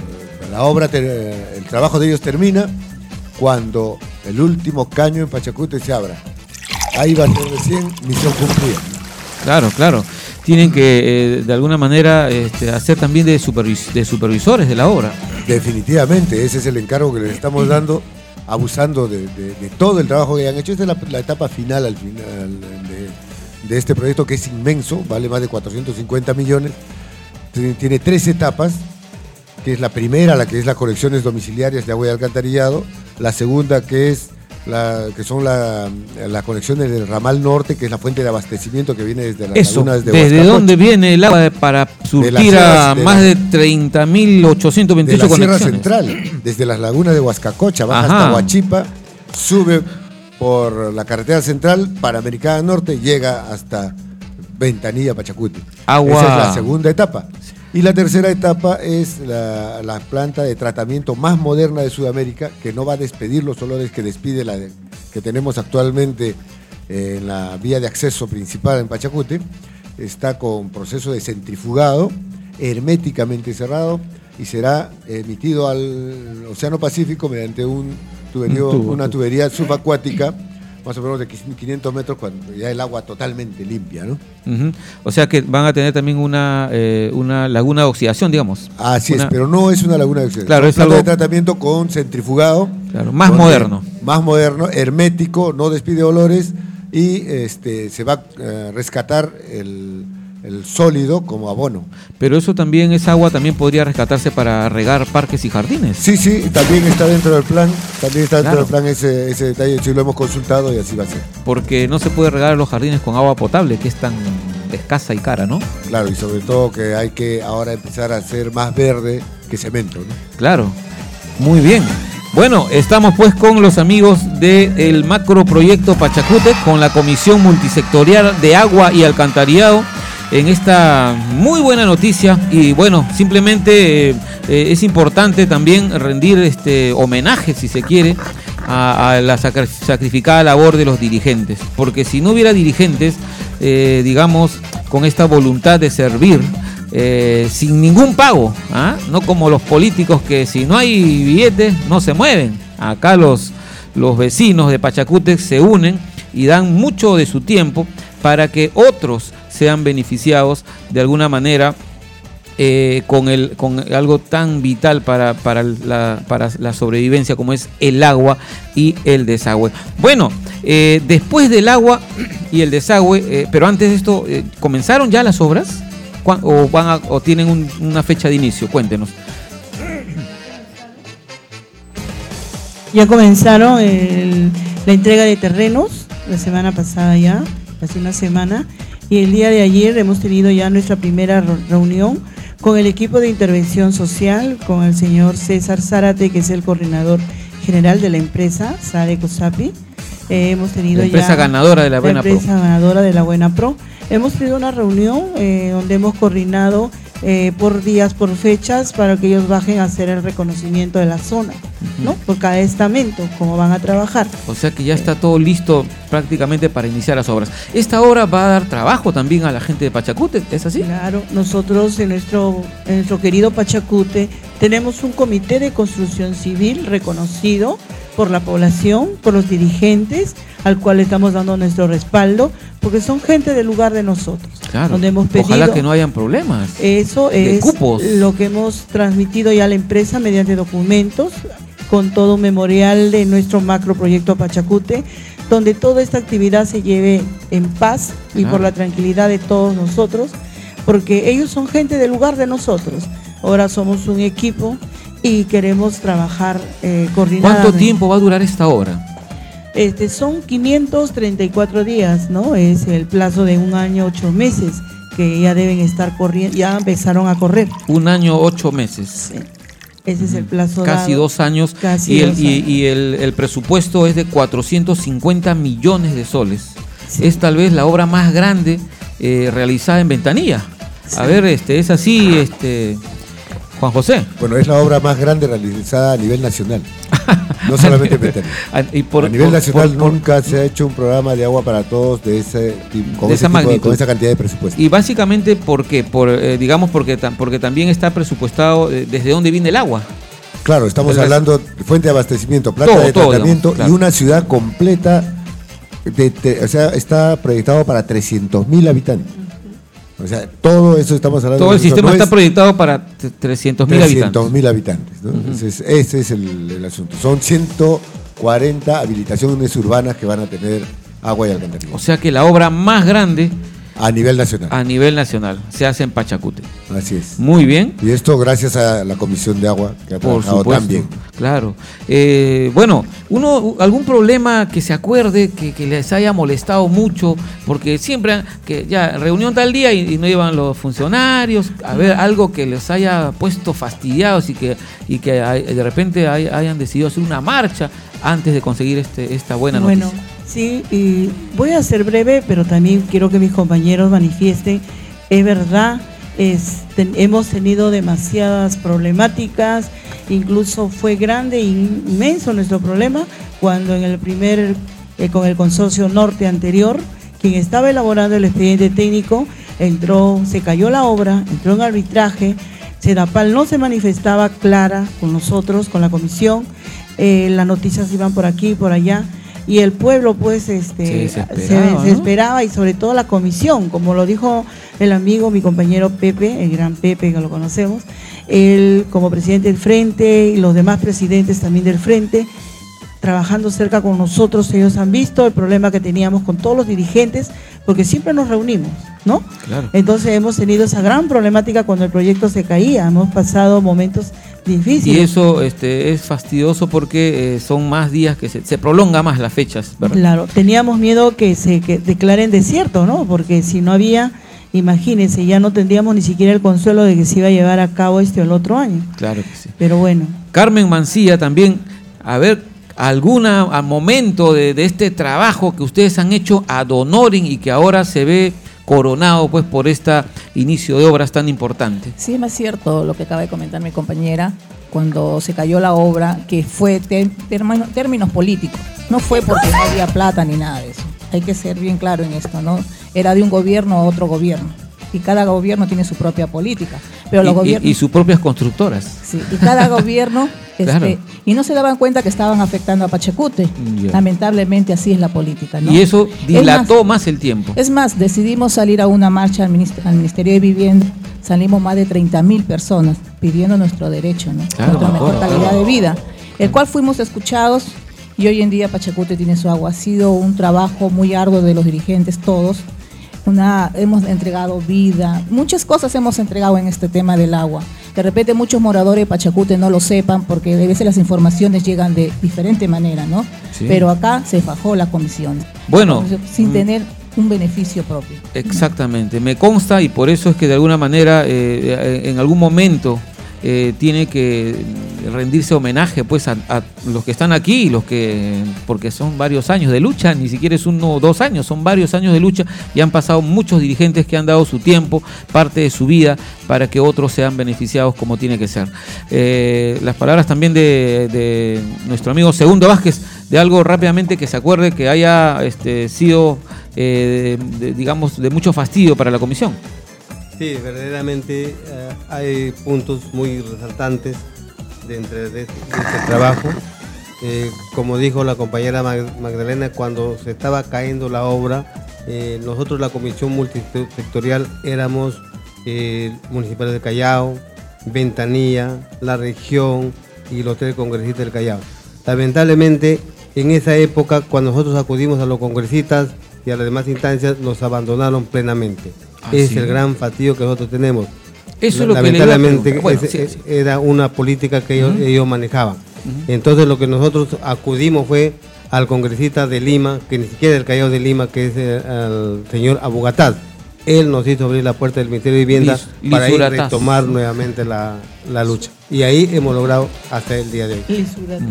el trabajo de ellos termina cuando el último caño en Pachacute se abra. Ahí va a ser recién misión cumplida. Claro. Tienen que de alguna manera hacer también de supervisores de la obra. Definitivamente, ese es el encargo que les estamos dando, abusando de todo el trabajo que han hecho. Esta es la etapa final de este proyecto, que es inmenso, vale más de 450 millones. Tiene 3 etapas, que es la primera, la que es las conexiones domiciliarias de agua y alcantarillado, la segunda que son las conexiones del ramal norte, que es la fuente de abastecimiento que viene desde las lagunas de ¿Desde Huascacocha. dónde viene el agua para surtir a más de 30.828 de la conexiones? Sierra Central, desde las lagunas de Huascacocha, baja hasta Huachipa, sube por la carretera central Panamericana Norte, llega hasta Ventanilla, Pachacute. Agua. Esa es la segunda etapa. Y la tercera etapa es la planta de tratamiento más moderna de Sudamérica, que no va a despedir los olores que despide que tenemos actualmente en la vía de acceso principal en Pachacute, está con proceso de centrifugado, herméticamente cerrado, y será emitido al Océano Pacífico mediante una tubería subacuática, más o menos de 500 metros, cuando ya el agua totalmente limpia, ¿no? O sea que van a tener también una laguna de oxidación, digamos. Así es, pero no es una laguna de oxidación. Claro, es algo de tratamiento con centrifugado. Claro, más moderno. Más moderno, hermético, no despide olores, y se va a rescatar el sólido como abono. Pero eso también, esa agua también podría rescatarse para regar parques y jardines. Sí, también está dentro del plan, ese detalle, sí lo hemos consultado y así va a ser. Porque no se puede regar los jardines con agua potable, que es tan escasa y cara, ¿no? Claro, y sobre todo que hay que ahora empezar a hacer más verde que cemento, ¿no? Claro, muy bien. Bueno, estamos pues con los amigos del macroproyecto Pachacute, con la Comisión Multisectorial de Agua y Alcantarillado, en esta muy buena noticia. Y bueno, simplemente es importante también rendir homenaje, si se quiere, a la sacrificada labor de los dirigentes, porque si no hubiera dirigentes, digamos, con esta voluntad de servir, sin ningún pago, no como los políticos que si no hay billetes no se mueven. Acá los vecinos de Pachacute se unen y dan mucho de su tiempo para que otros sean beneficiados de alguna manera con algo tan vital para la sobrevivencia como es el agua y el desagüe. Bueno, después del agua y el desagüe, pero antes de esto, ¿comenzaron ya las obras? ¿O tienen una fecha de inicio? Cuéntenos. Ya comenzaron la entrega de terrenos la semana pasada ya, hace una semana, y el día de ayer hemos tenido ya nuestra primera reunión con el equipo de intervención social, con el señor César Zárate, que es el coordinador general de la empresa, SADE COSAPI. Hemos tenido la empresa ganadora de la Buena Pro. Ganadora de la Buena Pro. Hemos tenido una reunión donde hemos coordinado por días, por fechas, para que ellos bajen a hacer el reconocimiento de la zona, ¿no? Por cada estamento, cómo van a trabajar. O sea que ya está todo listo prácticamente para iniciar las obras. Esta obra va a dar trabajo también a la gente de Pachacute, ¿es así? Claro, nosotros en nuestro querido Pachacute tenemos un comité de construcción civil reconocido por la población, por los dirigentes, al cual estamos dando nuestro respaldo, porque son gente del lugar de nosotros. Claro, donde hemos pedido, ojalá que no hayan problemas. Eso es cupos. Lo que hemos transmitido ya a la empresa mediante documentos, con todo un memorial de nuestro macroproyecto Pachacute, donde toda esta actividad se lleve en paz y por la tranquilidad de todos nosotros, porque ellos son gente del lugar de nosotros. Ahora somos un equipo y queremos trabajar coordinadamente. ¿Cuánto tiempo va a durar esta obra? Son 534 días, ¿no? Es el plazo de 1 año 8 meses que ya deben estar corriendo, ya empezaron a correr. 1 año 8 meses. Sí. Ese es el plazo casi dado. 2 años. Casi y el presupuesto es de 450 millones de soles. Sí. Es tal vez la obra más grande realizada en Ventanilla. Sí. A ver, es así, Juan José. Bueno, es la obra más grande realizada a nivel nacional. No solamente en Ventanilla. A nivel nacional nunca se ha hecho un programa de agua para todos de ese con esa cantidad de presupuesto. Y básicamente, ¿por qué? Digamos porque también está presupuestado desde dónde viene el agua. Claro, estamos hablando de fuente de abastecimiento, planta de tratamiento, digamos, claro. Y una ciudad completa, o sea, está proyectado para 300.000 habitantes. O sea, todo eso estamos hablando. Todo el sistema está proyectado para 300.000 habitantes. 300.000 habitantes, ¿no? Entonces, ese es el asunto. Son 140 habilitaciones urbanas que van a tener agua y alcantarillado. O sea que la obra más grande a nivel nacional. A nivel nacional. Se hace en Pachacute. Así es. Muy bien. Y esto gracias a la Comisión de Agua, que ha trabajado tan bien. Claro. Bueno, algún problema que se acuerde que les haya molestado mucho, porque siempre que ya reunión tal día y no iban los funcionarios, a ver, algo que les haya puesto fastidiados y que de repente hayan decidido hacer una marcha antes de conseguir esta buena noticia. Bueno, sí, y voy a ser breve, pero también quiero que mis compañeros manifiesten. Es verdad, hemos tenido demasiadas problemáticas, incluso fue grande e inmenso nuestro problema cuando en el primer con el consorcio norte anterior, quien estaba elaborando el expediente técnico, se cayó la obra, entró en arbitraje, Sedapal no se manifestaba clara con nosotros, con la comisión, las noticias iban por aquí y por allá, y el pueblo pues se desesperaba, y sobre todo la comisión, como lo dijo el amigo, mi compañero Pepe, el gran Pepe que lo conocemos, él como presidente del Frente y los demás presidentes también del Frente, trabajando cerca con nosotros, ellos han visto el problema que teníamos con todos los dirigentes, porque siempre nos reunimos, ¿no? Claro. Entonces hemos tenido esa gran problemática cuando el proyecto se caía, hemos pasado momentos difíciles. Y eso es fastidioso porque son más días que se prolonga más las fechas, ¿verdad? Claro, teníamos miedo que declaren desierto, ¿no? Porque si no había, imagínense, ya no tendríamos ni siquiera el consuelo de que se iba a llevar a cabo o el otro año. Claro que sí. Pero bueno. Carmen Mancilla también, a ver, al momento de este trabajo que ustedes han hecho ad honorem y que ahora se ve coronado pues por este inicio de obras tan importante. Sí, es más cierto lo que acaba de comentar mi compañera, cuando se cayó la obra, que fue términos políticos, no fue porque no había plata ni nada de eso. Hay que ser bien claro en esto, ¿no? Era de un gobierno a otro gobierno, y cada gobierno tiene su propia política. Pero los gobiernos, y sus propias constructoras. Sí, y cada gobierno, claro. Y no se daban cuenta que estaban afectando a Pachacute. Yeah. Lamentablemente así es la política, ¿no? Y eso dilató más el tiempo. Es más, decidimos salir a una marcha al Ministerio de Vivienda, salimos más de 30.000 personas pidiendo nuestro derecho, ¿no? Claro, nuestra mejor calidad de vida, el cual fuimos escuchados, y hoy en día Pachacute tiene su agua. Ha sido un trabajo muy arduo de los dirigentes todos. Hemos entregado vida, muchas cosas hemos entregado en este tema del agua. De repente muchos moradores de Pachacute no lo sepan porque a veces las informaciones llegan de diferente manera, ¿no? Sí. Pero acá se fajó la comisión. Bueno. Sin tener un beneficio propio. Exactamente, me consta, y por eso es que de alguna manera en algún momento tiene que rendirse homenaje pues a los que están aquí, porque son varios años de lucha, ni siquiera es 1 o 2 años, son varios años de lucha, y han pasado muchos dirigentes que han dado su tiempo, parte de su vida, para que otros sean beneficiados como tiene que ser. Las palabras también de nuestro amigo Segundo Vázquez, de algo rápidamente que se acuerde que haya sido, digamos, de mucho fastidio para la comisión. Sí, verdaderamente hay puntos muy resaltantes de este trabajo. Como dijo la compañera Magdalena, cuando se estaba cayendo la obra, nosotros la comisión multisectorial éramos municipales del Callao, Ventanilla, la región y los 3 congresistas del Callao. Lamentablemente, en esa época, cuando nosotros acudimos a los congresistas y a las demás instancias, nos abandonaron plenamente. Es el gran fastidio que nosotros tenemos. Eso es lo lamentablemente que era una política que ellos manejaban. Entonces lo que nosotros acudimos fue al congresista de Lima, que ni siquiera el Callao de Lima, que es el señor Abugataz. Él nos hizo abrir la puerta del Ministerio de Vivienda para ir a retomar nuevamente la lucha. Y ahí hemos logrado hasta el día de hoy.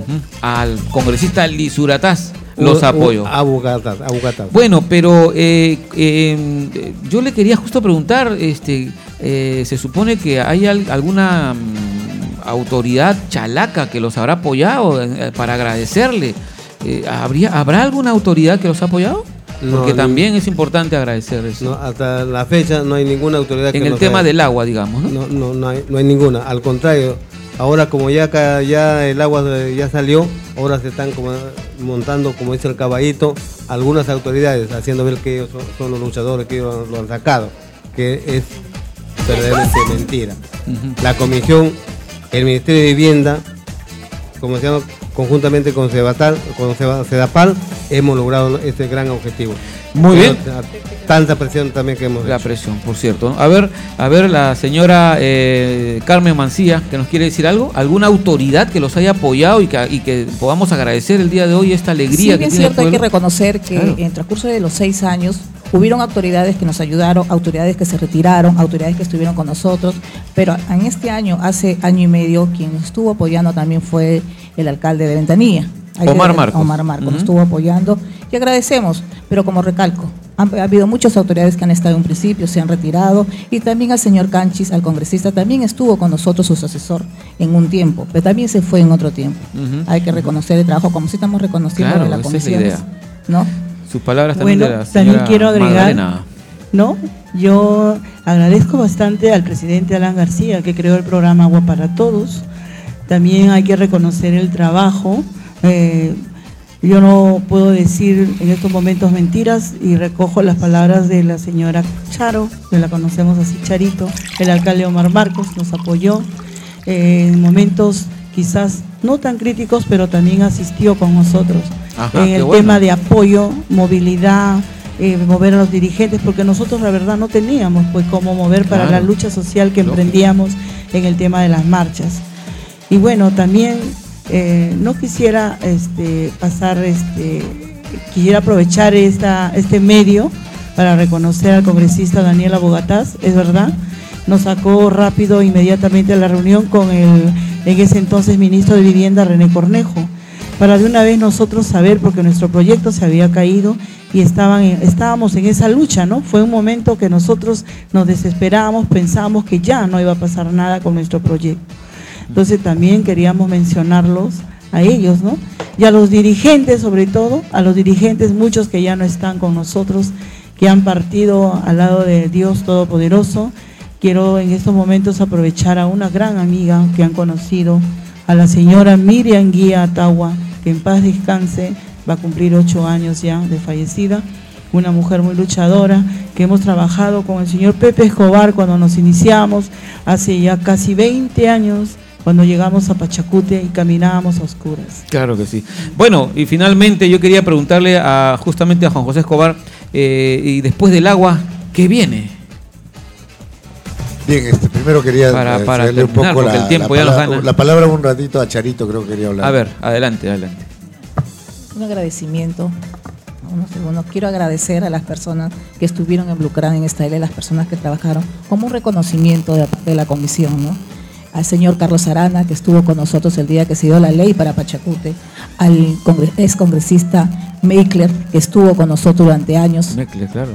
Al congresista Lizurataz los apoyo. Abugataz. Bueno, pero yo le quería justo preguntar, se supone que hay alguna autoridad chalaca que los habrá apoyado para agradecerle. ¿Habrá alguna autoridad que los ha apoyado? Porque también es importante agradecer eso. No, hasta la fecha no hay ninguna autoridad que en el tema del agua, digamos, ¿no? No hay ninguna. Al contrario, ahora como ya el agua ya salió, ahora se están montando, como dice el caballito, algunas autoridades haciendo ver que ellos son los luchadores, que ellos lo han sacado, que es verdaderamente mentira. La comisión, el Ministerio de Vivienda, como se llama, conjuntamente con Sedapal, hemos logrado este gran objetivo. Muy bien. Tanta presión también que hemos hecho. La presión, por cierto, ¿no? A ver la señora Carmen Mancilla, que nos quiere decir algo. ¿Alguna autoridad que los haya apoyado y que podamos agradecer el día de hoy esta alegría que tiene el pueblo? Sí, es cierto, hay que reconocer que en el transcurso de los 6 años hubieron autoridades que nos ayudaron, autoridades que se retiraron, autoridades que estuvieron con nosotros, pero en este año, hace año y medio, quien nos estuvo apoyando también fue el alcalde de Ventanilla. Omar Marcos nos estuvo apoyando y agradecemos, pero como recalco, ha habido muchas autoridades que han estado en un principio, se han retirado, y también al señor Canchis, al congresista, también estuvo con nosotros su asesor en un tiempo, pero también se fue en otro tiempo. Hay que reconocer el trabajo, como si estamos reconociendo de la comisión. ¿no? Sus palabras también Bueno, de la también señora quiero agregar, Magdalena. ¿no? Yo agradezco bastante al presidente Alan García, que creó el programa Agua para Todos. También hay que reconocer el trabajo. Yo no puedo decir en estos momentos mentiras y recojo las palabras de la señora Charo, que la conocemos así, Charito. El alcalde Omar Marcos nos apoyó en momentos quizás no tan críticos, pero también asistió con nosotros. Ajá, en qué el bueno. tema de apoyo, movilidad, mover a los dirigentes, porque nosotros la verdad no teníamos pues cómo mover para Claro. la lucha social que Lógico. emprendíamos en el tema de las marchas. Y bueno, también no quisiera quisiera aprovechar este medio para reconocer al congresista Daniela Bogatás, es verdad, nos sacó rápido, inmediatamente a la reunión con en ese entonces ministro de Vivienda, René Cornejo, para de una vez nosotros saber, porque nuestro proyecto se había caído y estábamos en esa lucha, ¿no? Fue un momento que nosotros nos desesperábamos, pensábamos que ya no iba a pasar nada con nuestro proyecto. Entonces también queríamos mencionarlos a ellos, ¿no? Y a los dirigentes, sobre todo, a los dirigentes, muchos que ya no están con nosotros, que han partido al lado de Dios Todopoderoso. Quiero en estos momentos aprovechar a una gran amiga que han conocido, a la señora Miriam Guía Atagua, que en paz descanse, va a cumplir 8 años ya de fallecida, una mujer muy luchadora, que hemos trabajado con el señor Pepe Escobar cuando nos iniciamos, hace ya casi 20 años, cuando llegamos a Pachacute y caminábamos a oscuras. Claro que sí. Bueno, y finalmente yo quería preguntarle justamente a Juan José Escobar, y después del agua, ¿qué viene? Bien, primero quería Para cederle un terminar, poco porque el tiempo ya nos gana. la palabra un ratito a Charito, creo que quería hablar. A ver, adelante. Un agradecimiento. Unos segundos. Quiero agradecer a las personas que estuvieron involucradas en esta ley, las personas que trabajaron, como un reconocimiento de la comisión, ¿no? Al señor Carlos Arana, que estuvo con nosotros el día que se dio la ley para Pachacute, al ex congresista Meikler, que estuvo con nosotros durante años, Meikler, claro.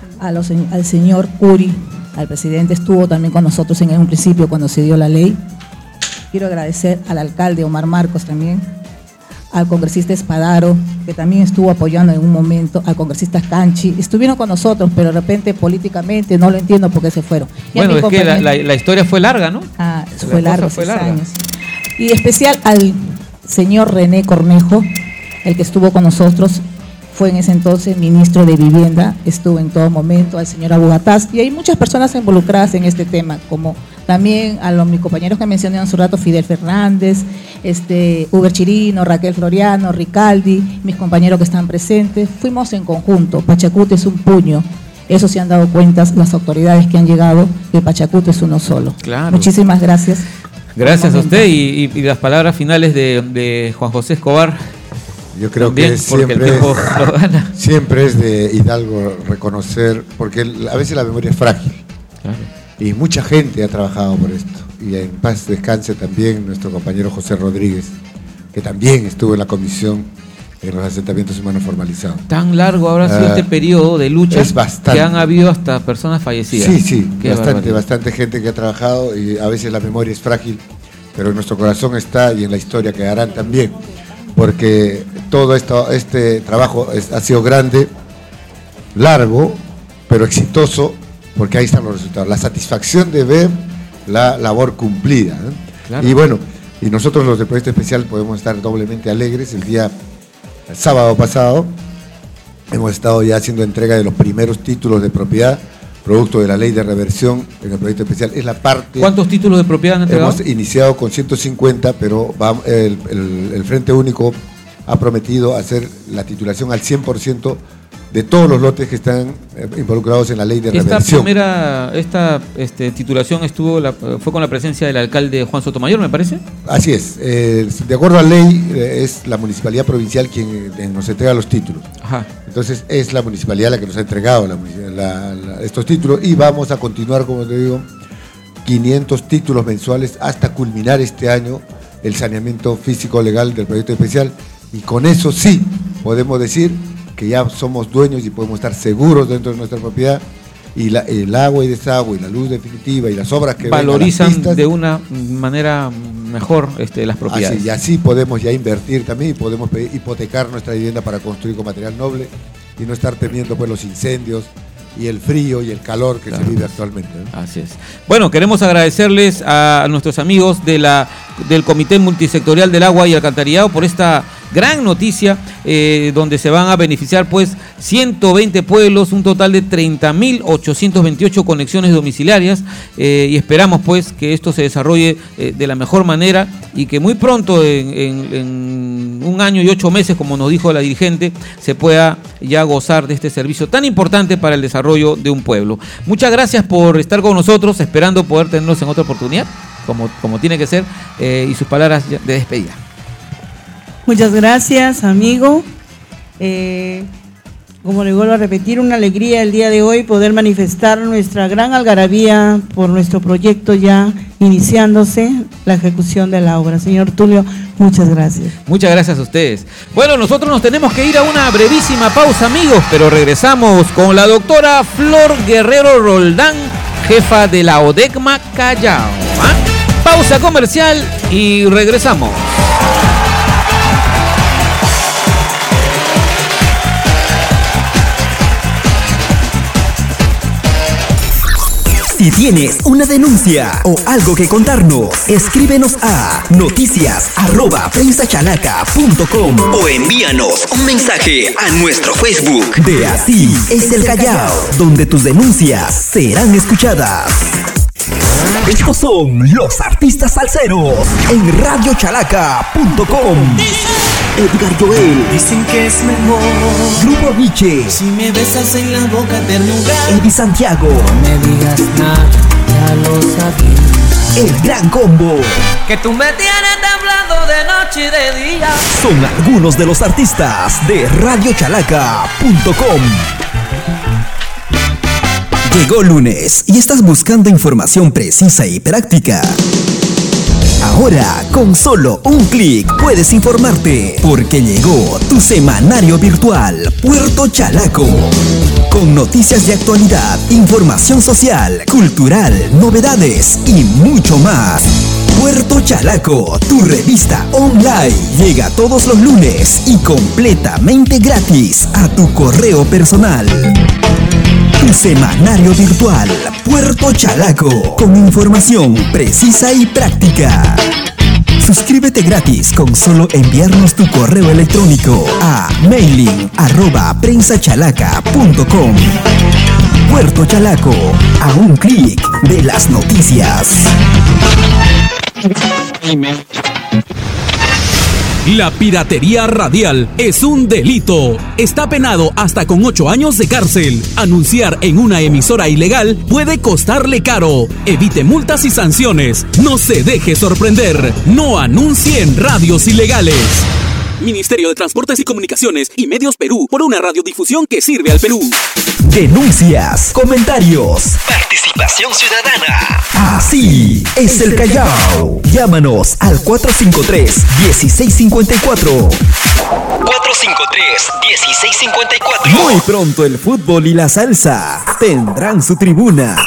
al señor Curi, al presidente, estuvo también con nosotros en un principio cuando se dio la ley. Quiero agradecer al alcalde Omar Marcos también, al congresista Espadaro, que también estuvo apoyando en un momento, al congresista Canchi, estuvieron con nosotros, pero de repente políticamente no lo entiendo por qué se fueron. Y Bueno, a mi es que compañero- la historia fue larga, ¿no? fue largo, fue 6 larga. años. Y especial al señor René Cornejo, el que estuvo con nosotros, fue en ese entonces ministro de Vivienda, estuvo en todo momento, al señor Abogatás, y hay muchas personas involucradas en este tema, como también a mis compañeros que mencioné hace un rato, Fidel Fernández, Uber Chirino, Raquel Floriano, Ricaldi, mis compañeros que están presentes, fuimos en conjunto. Pachacute es un puño, eso se han dado cuenta las autoridades que han llegado, que Pachacute es uno solo. Claro. Muchísimas gracias. Gracias a usted y las palabras finales de Juan José Escobar. Yo creo También, que porque el tiempo lo gana. siempre es de Hidalgo reconocer, porque a veces la memoria es frágil. Claro. Y mucha gente ha trabajado por esto. Y en paz descanse también nuestro compañero José Rodríguez, que también estuvo en la comisión en los asentamientos humanos formalizados. Tan largo habrá sido este periodo de lucha es bastante. que han habido hasta personas fallecidas. Sí, Qué barbaridad. bastante gente que ha trabajado y a veces la memoria es frágil, pero en nuestro corazón está y en la historia quedarán también, porque todo este trabajo ha sido grande, largo, pero exitoso, porque ahí están los resultados. La satisfacción de ver la labor cumplida, ¿eh? Claro. Y bueno, y nosotros los del Proyecto Especial podemos estar doblemente alegres. El sábado pasado hemos estado ya haciendo entrega de los primeros títulos de propiedad, producto de la ley de reversión en el Proyecto Especial. Es la parte... ¿Cuántos títulos de propiedad han entregado? Hemos iniciado con 150, pero el Frente Único ha prometido hacer la titulación al 100% de todos los lotes que están involucrados en la ley de reversión. Esta titulación fue con la presencia del alcalde Juan Sotomayor, me parece. Así es. De acuerdo a la ley, es la municipalidad provincial quien nos entrega los títulos. Ajá. Entonces es la municipalidad la que nos ha entregado estos títulos y vamos a continuar, como te digo, 500 títulos mensuales hasta culminar este año el saneamiento físico legal del Proyecto Especial, y con eso sí podemos decir que ya somos dueños y podemos estar seguros dentro de nuestra propiedad, y el agua y desagüe y la luz definitiva y las obras que valorizan vengan, las pistas, de una manera mejor las propiedades. Y así podemos ya invertir también y podemos hipotecar nuestra vivienda para construir con material noble y no estar temiendo pues los incendios y el frío y el calor que se vive actualmente, ¿no? Así es. Bueno, queremos agradecerles a nuestros amigos del Comité Multisectorial del Agua y Alcantarillado por esta gran noticia, donde se van a beneficiar pues 120 pueblos, un total de 30.828 conexiones domiciliarias, y esperamos pues que esto se desarrolle de la mejor manera y que muy pronto, en 1 año y 8 meses, como nos dijo la dirigente, se pueda ya gozar de este servicio tan importante para el desarrollo de un pueblo. Muchas gracias por estar con nosotros, esperando poder tenernos en otra oportunidad, como tiene que ser, y sus palabras de despedida. Muchas gracias, amigo. Como le vuelvo a repetir, una alegría el día de hoy poder manifestar nuestra gran algarabía por nuestro proyecto ya iniciándose la ejecución de la obra. Señor Tulio, muchas gracias. Muchas gracias a ustedes. Bueno, nosotros nos tenemos que ir a una brevísima pausa, amigos, pero regresamos con la doctora Flor Guerrero Roldán, jefa de la ODECMA Callao. Pausa comercial y regresamos. Si tienes una denuncia o algo que contarnos, escríbenos a noticias@prensachalaca.com o envíanos un mensaje a nuestro Facebook de Así es el Callao, donde tus denuncias serán escuchadas. Estos son los artistas salseros en radiochalaca.com. Edgar Joel, Dicen que es mejor Grupo Nietzsche, si me besas en la boca ternura. Eddie Santiago, No me digas nada, ya lo sabía. El Gran Combo. Que tú me tienes temblando de noche y de día. Son algunos de los artistas de radiochalaca.com. Llegó lunes y estás buscando información precisa y práctica. Ahora, con solo un clic puedes informarte, porque llegó tu semanario virtual Puerto Chalaco. Con noticias de actualidad, información social, cultural, novedades y mucho más. Puerto Chalaco, tu revista online, llega todos los lunes y completamente gratis a tu correo personal. Tu semanario virtual Puerto Chalaco, con información precisa y práctica. Suscríbete gratis con solo enviarnos tu correo electrónico a mailing@prensachalaca.com. Puerto Chalaco, a un clic de las noticias. La piratería radial es un delito. Está penado hasta con 8 años de cárcel. Anunciar en una emisora ilegal puede costarle caro. Evite multas y sanciones. No se deje sorprender. No anuncie en radios ilegales. Ministerio de Transportes y Comunicaciones y Medios Perú, por una radiodifusión que sirve al Perú. Denuncias, comentarios, participación ciudadana. Así es el Callao. Llámanos al 453-1654. 453-1654. Muy pronto el fútbol y la salsa tendrán su tribuna.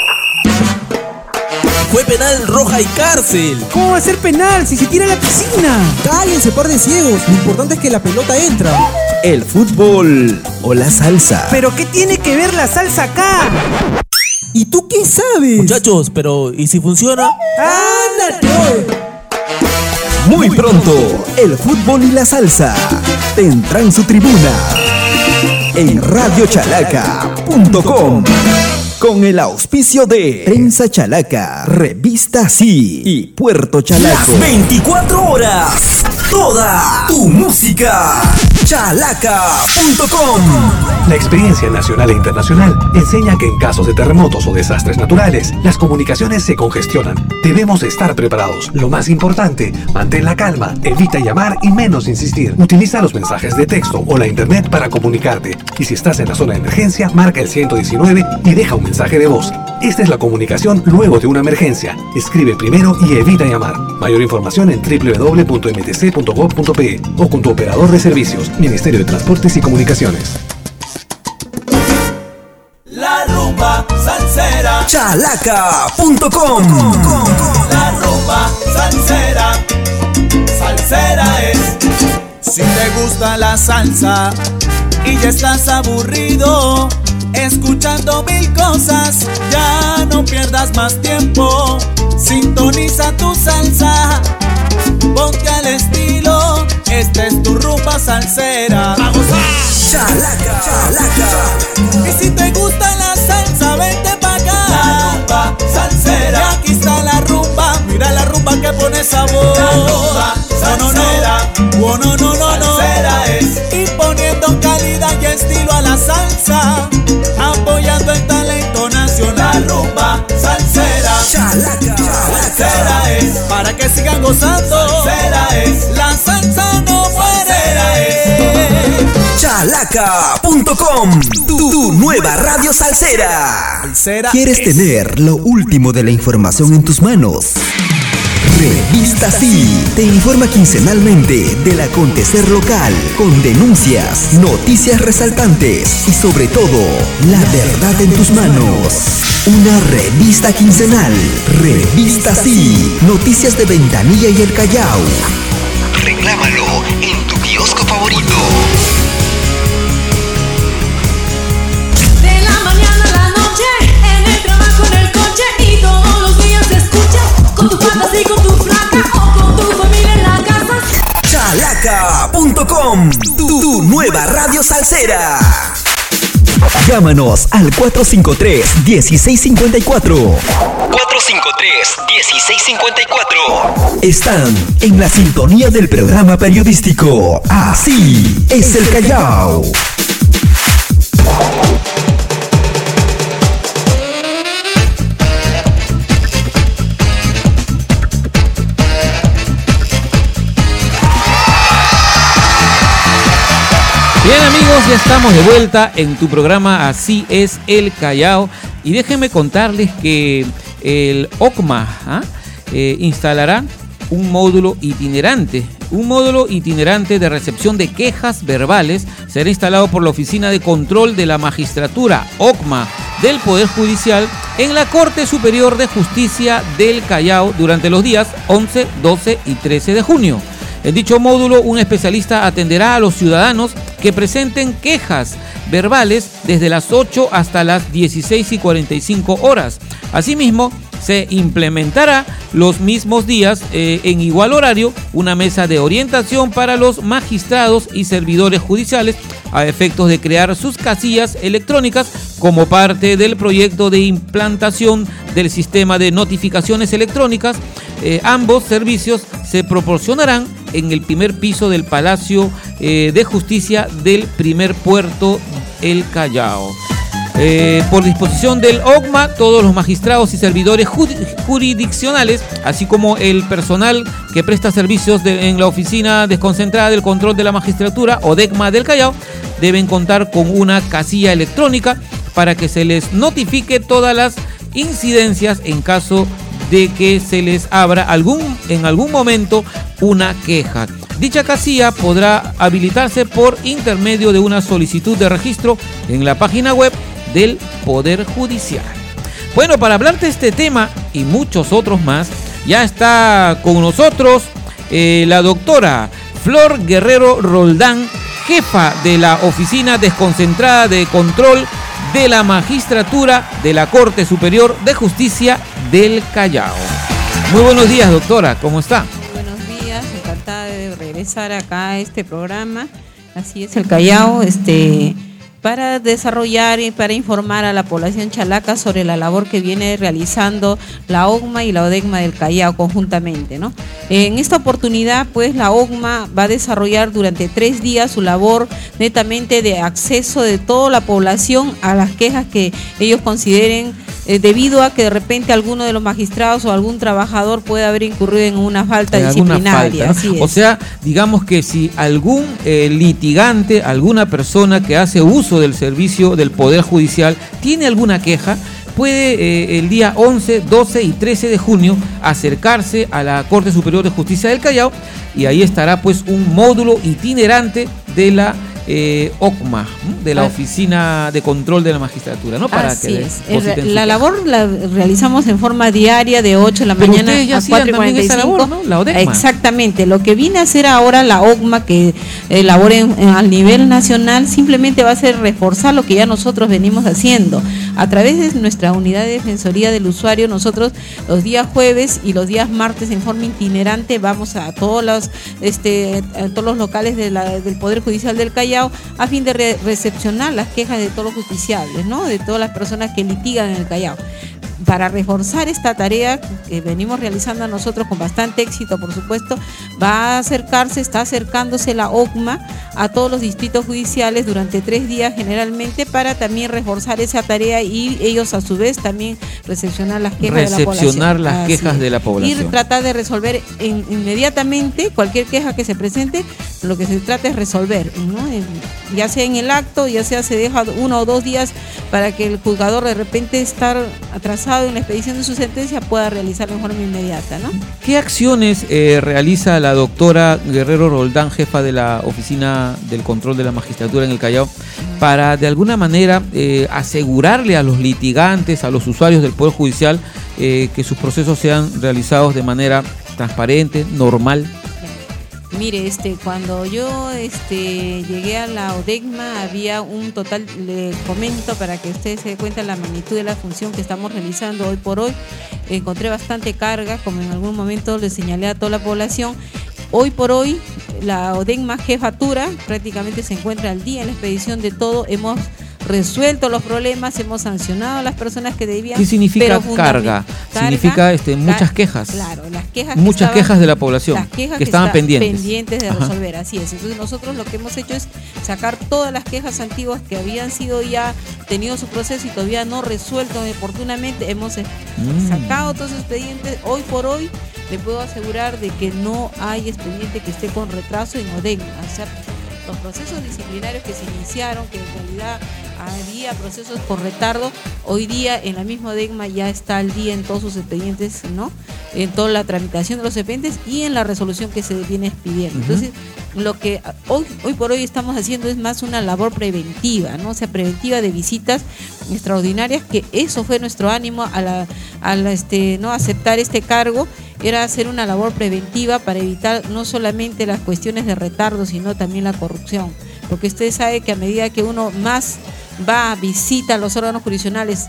Fue penal, roja y cárcel. ¿Cómo va a ser penal si se tira a la piscina? Cállense, par de ciegos. Lo importante es que la pelota entra. El fútbol o la salsa. ¿Pero qué tiene que ver la salsa acá? ¿Y tú qué sabes? Muchachos, pero ¿y si funciona? ¡Ándate! Muy pronto, el fútbol y la salsa tendrán su tribuna en radiochalaca.com. Con el auspicio de Prensa Chalaca, Revista Sí y Puerto Chalaco. Las 24 horas, toda tu música. Chalaca.com. La experiencia nacional e internacional enseña que en casos de terremotos o desastres naturales, las comunicaciones se congestionan. Debemos estar preparados. Lo más importante, mantén la calma, evita llamar y menos insistir. Utiliza los mensajes de texto o la internet para comunicarte. Y si estás en la zona de emergencia, marca el 119 y deja un mensaje de voz. Esta es la comunicación luego de una emergencia. Escribe primero y evita llamar. Mayor información en www.mtc.gov.pe o con tu operador de servicios, Ministerio de Transportes y Comunicaciones. La rumba salsera Chalaca.com. La rumba salsera, salsera es. Si te gusta la salsa y ya estás aburrido escuchando mil cosas, ya no pierdas más tiempo. Sintoniza tu salsa, ponte al estilo. Esta es tu rumba salsera. ¡Vamos a Chalaca, Chalaca! Y si te gusta la salsa, vente pa' acá. La rumba salsera. Y aquí está la rumba. Mira la rumba que pone sabor. La rumba salsera. No, no, no, no, no. Salsera es. Y poniendo calidad y estilo a la salsa, apoyando el talento nacional. La rumba salsera. Chalaca, Salsera es. Para que sigan gozando. Salsera es. La salsa no muere. Chalaca.com, tu nueva radio salsera. ¿Quieres tener lo último de la información en tus manos? Revista Sí te informa quincenalmente del acontecer local, con denuncias, noticias resaltantes y sobre todo, la verdad en tus manos. Una revista quincenal. Revista Sí. Noticias de Ventanilla y el Callao. Reclámalo en tu kiosco favorito. De la mañana a la noche, en el trabajo, en el coche, y todos los días escuchas con tu patas y con tu flaca, o con tu familia en la casa. Chalaca.com, tu nueva radio salsera. Llámanos al 453-1654. 453-1654. Están en la sintonía del programa periodístico Así es el Callao. Bien amigos, ya estamos de vuelta en tu programa Así es el Callao. Y déjenme contarles que el OCMA instalará un módulo itinerante. Un módulo itinerante de recepción de quejas verbales será instalado por la Oficina de Control de la Magistratura, OCMA, del Poder Judicial en la Corte Superior de Justicia del Callao durante los días 11, 12 y 13 de junio. En dicho módulo, un especialista atenderá a los ciudadanos que presenten quejas verbales desde las 8 hasta las 16:45 horas. Asimismo, se implementará los mismos días en igual horario una mesa de orientación para los magistrados y servidores judiciales a efectos de crear sus casillas electrónicas como parte del proyecto de implantación del sistema de notificaciones electrónicas. Ambos servicios se proporcionarán en el primer piso del Palacio de Justicia del primer puerto El Callao. Por disposición del OCMA, todos los magistrados y servidores jurisdiccionales, así como el personal que presta servicios en la Oficina Desconcentrada del Control de la Magistratura, ODECMA del Callao, deben contar con una casilla electrónica para que se les notifique todas las incidencias en caso de que se les abra en algún momento una queja. Dicha casilla podrá habilitarse por intermedio de una solicitud de registro en la página web del Poder Judicial. Bueno, para hablar de este tema y muchos otros más, ya está con nosotros la doctora Flor Guerrero Roldán, jefa de la Oficina Desconcentrada de Control de la Magistratura de la Corte Superior de Justicia del Callao. Muy buenos días, doctora, ¿cómo está? Buenos días, encantada de regresar acá a este programa. Así es el Callao, para desarrollar y para informar a la población chalaca sobre la labor que viene realizando la OCMA y la ODECMA del Callao conjuntamente, ¿no? En esta oportunidad, pues, la OCMA va a desarrollar durante 3 días su labor netamente de acceso de toda la población a las quejas que ellos consideren debido a que de repente alguno de los magistrados o algún trabajador puede haber incurrido en una falta disciplinaria. Falta, ¿no? Así es. O sea, digamos que si algún litigante, alguna persona que hace uso del servicio del Poder Judicial tiene alguna queja, puede el día 11, 12 y 13 de junio acercarse a la Corte Superior de Justicia del Callao y ahí estará pues un módulo itinerante de la OCMA, de la Oficina de Control de la Magistratura, ¿no? Para Así que es. depositen su La queja. labor la realizamos en forma diaria de 8 de la Pero mañana ustedes ya a hacían 4:45. también esa labor, ¿no? La ODECMA. Exactamente. Lo que viene a hacer ahora la OCMA, que elabora al nivel nacional, simplemente va a ser reforzar lo que ya nosotros venimos haciendo. A través de nuestra unidad de defensoría del usuario, nosotros los días jueves y los días martes en forma itinerante vamos a todos los locales del Poder Judicial del Callao a fin de recepcionar las quejas de todos los justiciables, ¿no? De todas las personas que litigan en el Callao. Para reforzar esta tarea que venimos realizando nosotros con bastante éxito, por supuesto, está acercándose la OCMA a todos los distritos judiciales durante 3 días generalmente, para también reforzar esa tarea y ellos a su vez también recepcionar las quejas de la población. Recepcionar las quejas de la Y población. tratar de resolver inmediatamente cualquier queja que se presente. Lo que se trata es resolver, ¿no? Ya sea en el acto, ya sea se deja 1 o 2 días para que el juzgador, de repente estar atrasado en la expedición de su sentencia, pueda realizarlo en forma inmediata, ¿no? ¿Qué acciones realiza la doctora Guerrero Roldán, jefa de la Oficina del Control de la Magistratura en el Callao, para de alguna manera asegurarle a los litigantes, a los usuarios del Poder Judicial, que sus procesos sean realizados de manera transparente, normal? Mire, cuando yo llegué a la ODECMA había un total, le comento para que ustedes se den cuenta la magnitud de la función que estamos realizando hoy por hoy. Encontré bastante carga, como en algún momento le señalé a toda la población. Hoy por hoy la ODECMA jefatura prácticamente se encuentra al día en la expedición de todo. Hemos resuelto los problemas, hemos sancionado a las personas que debían. ¿Qué significa carga? Significa muchas quejas. Claro, las quejas. Muchas quejas de la población las quejas que estaban pendientes. de Ajá. resolver, así es. Entonces nosotros lo que hemos hecho es sacar todas las quejas antiguas que habían sido ya tenido su proceso y todavía no resuelto oportunamente. Hemos sacado todos esos expedientes. Hoy por hoy le puedo asegurar de que no hay expediente que esté con retraso en ODECMA. O sea, los procesos disciplinarios que se iniciaron, que en realidad había procesos por retardo, hoy día en la misma ODECMA ya está al día en todos sus expedientes, ¿no? En toda la tramitación de los expedientes y en la resolución que se viene pidiendo. Entonces, lo que hoy por hoy estamos haciendo es más una labor preventiva, ¿no? O sea, preventiva de visitas extraordinarias, que eso fue nuestro ánimo no aceptar este cargo, era hacer una labor preventiva para evitar no solamente las cuestiones de retardo, sino también la corrupción. Porque usted sabe que a medida que uno más visita a los órganos jurisdiccionales,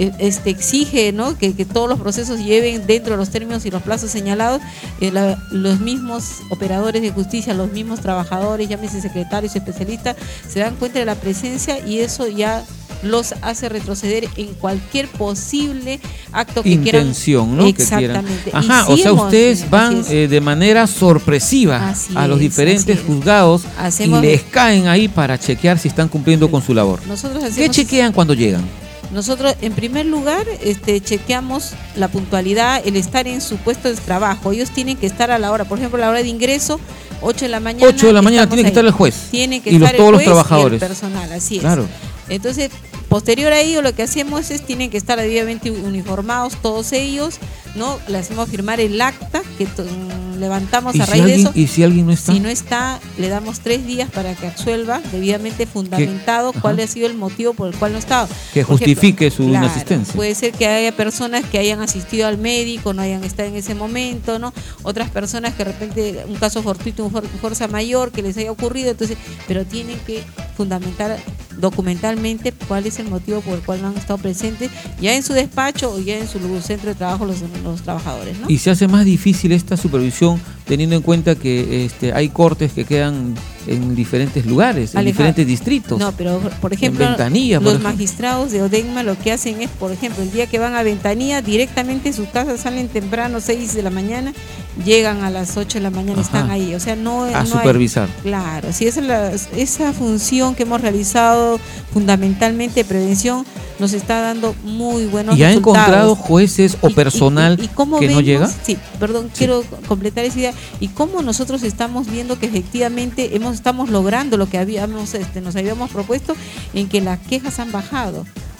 exige, ¿no? que todos los procesos lleven dentro de los términos y los plazos señalados. Los mismos operadores de justicia, los mismos trabajadores, llámese secretarios, especialistas, se dan cuenta de la presencia y eso ya los hace retroceder en cualquier posible acto que intención, quieran. ¿no? Exactamente. Que quieran. Ajá, o sea, ustedes van de manera sorpresiva a los diferentes juzgados y les caen ahí para chequear si están cumpliendo con su labor. ¿Qué chequean cuando llegan? Nosotros, en primer lugar, chequeamos la puntualidad, el estar en su puesto de trabajo. Ellos tienen que estar a la hora, por ejemplo, a la hora de ingreso, 8 de la mañana. 8 de la mañana tiene que estar el juez. Tiene que y estar todos el los juez trabajadores. Y el personal, así es. Claro. Entonces, posterior a ello, lo que hacemos es, tienen que estar debidamente uniformados todos ellos, ¿no? Le hacemos firmar el acta que levantamos a raíz de eso. ¿Y si alguien no está? Si no está, le damos 3 días para que absuelva, debidamente fundamentado cuál ha sido el motivo por el cual no estaba. Que justifique su inasistencia. Puede ser que haya personas que hayan asistido al médico, no hayan estado en ese momento, ¿no? Otras personas que de repente, un caso fortuito, fuerza mayor que les haya ocurrido, entonces, pero tienen que fundamentar documentalmente cuál es el motivo por el cual no han estado presentes, ya en su despacho o ya en su centro de trabajo los trabajadores, ¿no? Y se hace más difícil esta supervisión teniendo en cuenta que hay cortes que quedan en diferentes lugares, en diferentes distritos. No, pero por ejemplo, los magistrados de ODECMA lo que hacen es, por ejemplo, el día que van a Ventanilla, directamente en sus casas salen temprano, 6 de la mañana, llegan a las 8 de la mañana, están ahí. O sea, no supervisar. Claro, sí, esa función que hemos realizado fundamentalmente, prevención, nos está dando muy buenos resultados. ¿Y ha encontrado jueces o personal que no llega? Sí, perdón, quiero completar esa idea. Y cómo nosotros estamos viendo que efectivamente estamos logrando lo que nos habíamos propuesto, en que las quejas han bajado.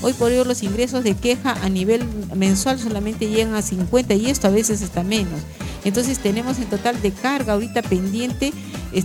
Hoy por hoy los ingresos de queja a nivel mensual solamente llegan a 50 y esto a veces está menos. Entonces tenemos en total de carga ahorita pendiente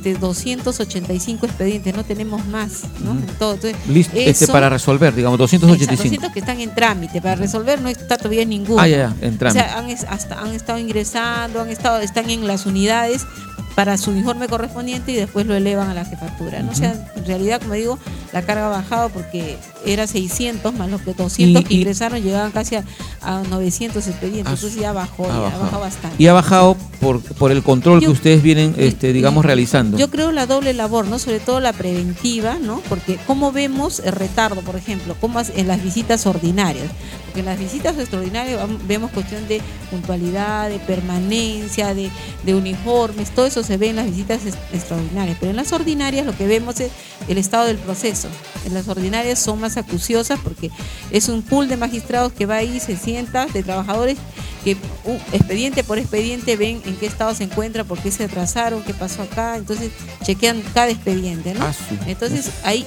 285 expedientes, no tenemos más, ¿no? Entonces, listo, para resolver, digamos, 285. 200 que están en trámite, para resolver no está todavía ninguno. En trámite. O sea, han estado ingresando, están en las unidades para su informe correspondiente y después lo elevan a la jefatura, ¿no? O sea, en realidad, como digo, la carga ha bajado porque era 600 más los que 200 que ingresaron, llegaban casi a 900 expedientes, entonces ya bajó, ha bajado bastante. Y ha bajado por el control que ustedes vienen, digamos, realizando. Yo creo la doble labor, ¿no? Sobre todo la preventiva, ¿no? Porque cómo vemos el retardo, por ejemplo, como en las visitas ordinarias. Porque en las visitas extraordinarias vemos cuestión de puntualidad, de permanencia, de uniformes, todo eso se ve en las visitas extraordinarias. Pero en las ordinarias lo que vemos es el estado del proceso. En las ordinarias son más acuciosas porque es un pool de magistrados que va ahí, se sienta, de trabajadores que expediente por expediente ven en qué estado se encuentra, por qué se atrasaron, qué pasó acá, entonces chequean cada expediente, ¿no? Entonces ahí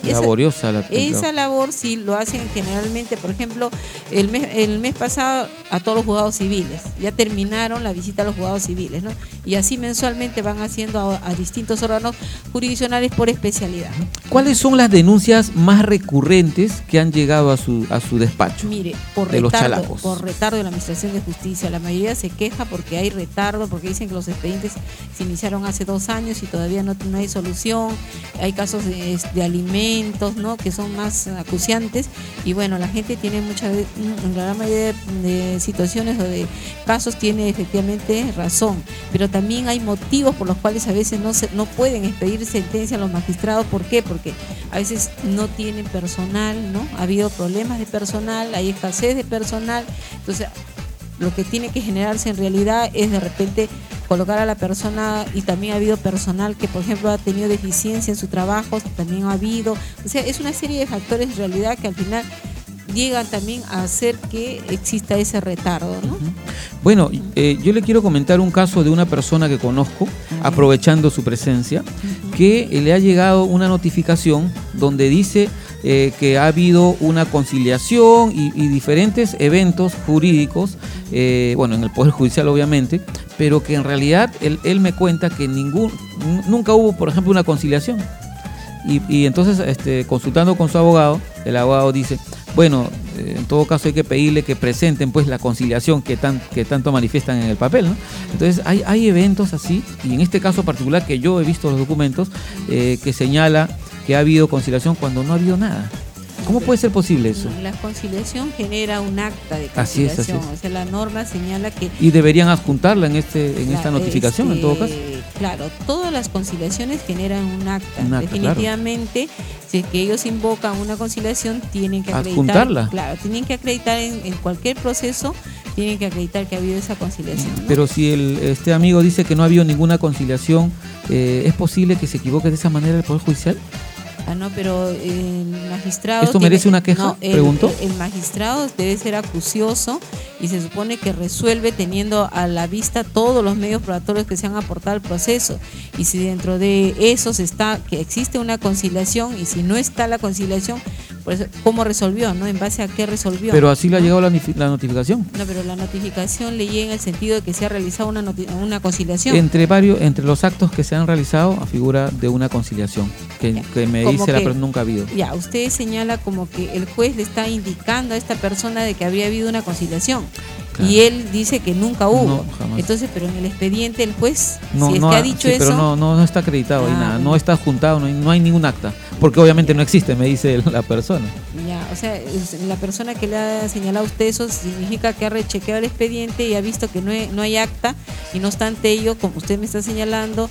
esa labor sí lo hacen generalmente, por ejemplo, el mes pasado a todos los juzgados civiles, ya terminaron la visita a los juzgados civiles, ¿no? Y así mensualmente van haciendo a distintos órganos jurisdiccionales por especialidad. ¿Cuáles son las denuncias más recurrentes que han llegado a su despacho? Mire, por retardo de la Administración de Justicia. La mayoría se queja porque hay retardo, porque dicen que los expedientes se iniciaron hace 2 años y todavía no hay solución. Hay casos de alimentos, ¿no? Que son más acuciantes y bueno, la gente tiene en la gran mayoría de situaciones o de casos tiene efectivamente razón, pero también hay motivos por los cuales a veces no pueden expedir sentencia a los magistrados. ¿Por qué? Porque a veces no tienen personal, ¿no? Ha habido problemas de personal, hay escasez de personal, entonces lo que tiene que generarse en realidad es de repente colocar a la persona, y también ha habido personal que por ejemplo ha tenido deficiencia en su trabajo, también ha habido, o sea, es una serie de factores en realidad que al final llegan también a hacer que exista ese retardo, ¿no? Bueno, yo le quiero comentar un caso de una persona que conozco, aprovechando su presencia, que le ha llegado una notificación donde dice que ha habido una conciliación y diferentes eventos jurídicos, bueno, en el Poder Judicial obviamente, pero que en realidad él me cuenta que nunca hubo, por ejemplo, una conciliación. Y entonces, consultando con su abogado, el abogado dice, bueno, en todo caso hay que pedirle que presenten pues la conciliación que tanto manifiestan en el papel, ¿no? Entonces hay eventos así, y en este caso particular que yo he visto los documentos, que señala que ha habido conciliación cuando no ha habido nada. ¿Cómo puede ser posible eso? La conciliación genera un acta de conciliación, así es. O sea, la norma señala que... Y deberían adjuntarla en esta notificación, en todo caso. Claro, todas las conciliaciones generan un acta. Definitivamente, claro. Si es que ellos invocan una conciliación, tienen que acreditar... ¿Adjuntarla? Claro, tienen que acreditar en cualquier proceso, tienen que acreditar que ha habido esa conciliación, ¿no? Pero si este amigo dice que no ha habido ninguna conciliación, ¿es posible que se equivoque de esa manera el Poder Judicial? No, pero el magistrado... ¿Esto merece una queja? Pregunto. El magistrado debe ser acucioso y se supone que resuelve teniendo a la vista todos los medios probatorios que se han aportado al proceso. Y si dentro de esos está que existe una conciliación, y si no está la conciliación, pues ¿cómo resolvió? ¿No? ¿En base a qué resolvió? Pero así le ha llegado la notificación. No, pero la notificación le llega en el sentido de que se ha realizado una conciliación. Entre los actos que se han realizado, figura de una conciliación, que me dice la persona nunca ha habido. Ya, usted señala como que el juez le está indicando a esta persona de que habría habido una conciliación. Claro. Y él dice que nunca hubo. No, jamás. Entonces, pero en el expediente el juez, si es que ha dicho eso... Pero no está acreditado ahí nada, no está juntado, no hay ningún acta, porque obviamente no existe, me dice la persona. Ya, o sea, la persona que le ha señalado a usted eso significa que ha rechequeado el expediente y ha visto que no hay acta, y no obstante ello, como usted me está señalando,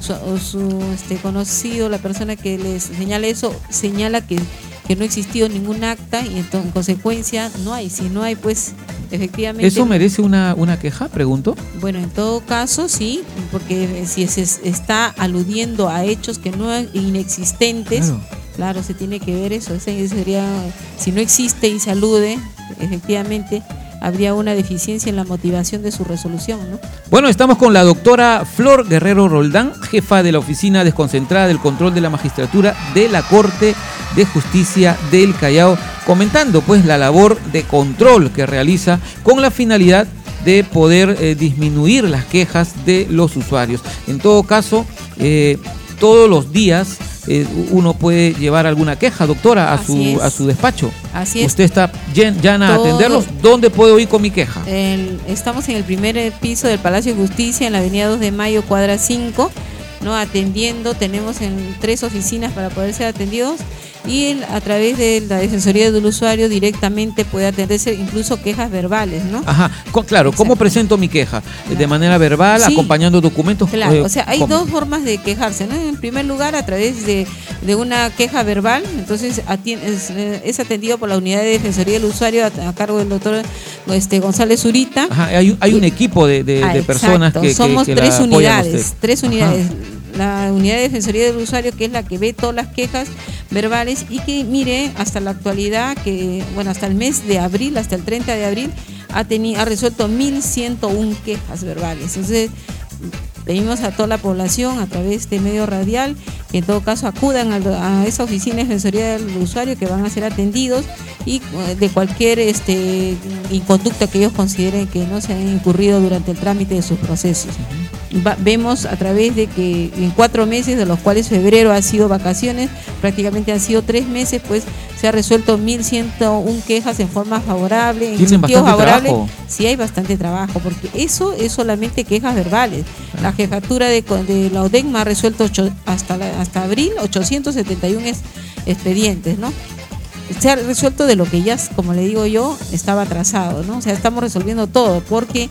su conocido, la persona que les señala eso, señala que no ha existido ningún acta, y entonces, en consecuencia no hay. Si no hay, pues efectivamente... ¿Eso merece una queja, pregunto? Bueno, en todo caso sí, porque si se está aludiendo a hechos que no inexistentes, claro, se tiene que ver eso. Ese sería, si no existe y se alude, efectivamente habría una deficiencia en la motivación de su resolución, ¿no? Bueno, estamos con la doctora Flor Guerrero Roldán, jefa de la Oficina Desconcentrada del Control de la Magistratura de la Corte de Justicia del Callao. comentando pues la labor de control que realiza con la finalidad de poder disminuir las quejas de los usuarios. En todo caso, todos los días uno puede llevar alguna queja, doctora, a su despacho. Así es. Usted está llana a atenderlos. ¿Dónde puedo ir con mi queja? Estamos en el primer piso del Palacio de Justicia, en la avenida 2 de Mayo, cuadra 5, ¿no? Atendiendo. Tenemos en 3 oficinas para poder ser atendidos, y a través de la Defensoría del Usuario directamente puede atenderse incluso quejas verbales, ¿no? Ajá, claro. ¿Cómo presento mi queja? ¿De manera verbal, Sí. acompañando documentos? Claro, o sea, hay ¿cómo? dos formas de quejarse, ¿no? En primer lugar, a través de una queja verbal. Entonces es atendido por la Unidad de Defensoría del Usuario a cargo del doctor González Zurita. Ajá, hay un equipo de personas que somos que 3 la apoyan a unidades, usted. 3 unidades. Ajá. La Unidad de Defensoría del Usuario, que es la que ve todas las quejas verbales, y que mire hasta la actualidad, hasta el mes de abril, hasta el 30 de abril, ha resuelto 1.101 quejas verbales. Entonces, pedimos a toda la población a través de medio radial que en todo caso acudan a esa oficina de Defensoría del Usuario, que van a ser atendidos, y de cualquier inconducta que ellos consideren que no se han incurrido durante el trámite de sus procesos. Vemos a través de que en 4 meses, de los cuales febrero ha sido vacaciones, prácticamente han sido 3 meses, pues se ha resuelto 1.101 quejas en forma favorable, en ¿Tienen sentido bastante favorable. trabajo? Sí, hay bastante trabajo, porque eso es solamente quejas verbales. La jefatura de la ODECMA ha resuelto hasta abril 871 expedientes, ¿no? Se ha resuelto de lo que ya, como le digo yo, estaba atrasado, ¿no? O sea, estamos resolviendo todo, porque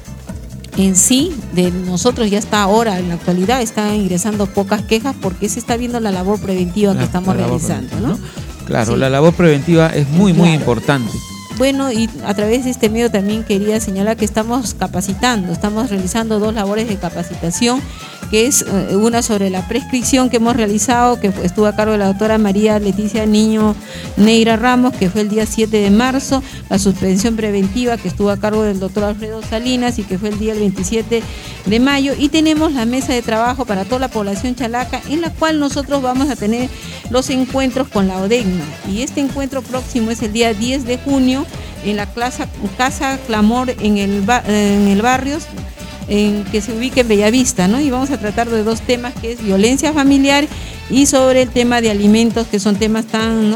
en sí, de nosotros ya está ahora, en la actualidad, están ingresando pocas quejas, porque se está viendo la labor preventiva que estamos realizando, ¿no? Claro, Sí. la labor preventiva es muy importante. Bueno, y a través de este medio también quería señalar que estamos capacitando, estamos realizando 2 labores de capacitación, que es una sobre la prescripción que hemos realizado, que estuvo a cargo de la doctora María Leticia Niño Neira Ramos, que fue el día 7 de marzo, la suspensión preventiva, que estuvo a cargo del doctor Alfredo Salinas, y que fue el día 27 de mayo, y tenemos la mesa de trabajo para toda la población chalaca, en la cual nosotros vamos a tener los encuentros con la ODECMA, y este encuentro próximo es el día 10 de junio, en la Casa Clamor en el barrio, que se ubica en Bellavista, ¿no? Y vamos a tratar de 2 temas, que es violencia familiar y sobre el tema de alimentos, que son temas tan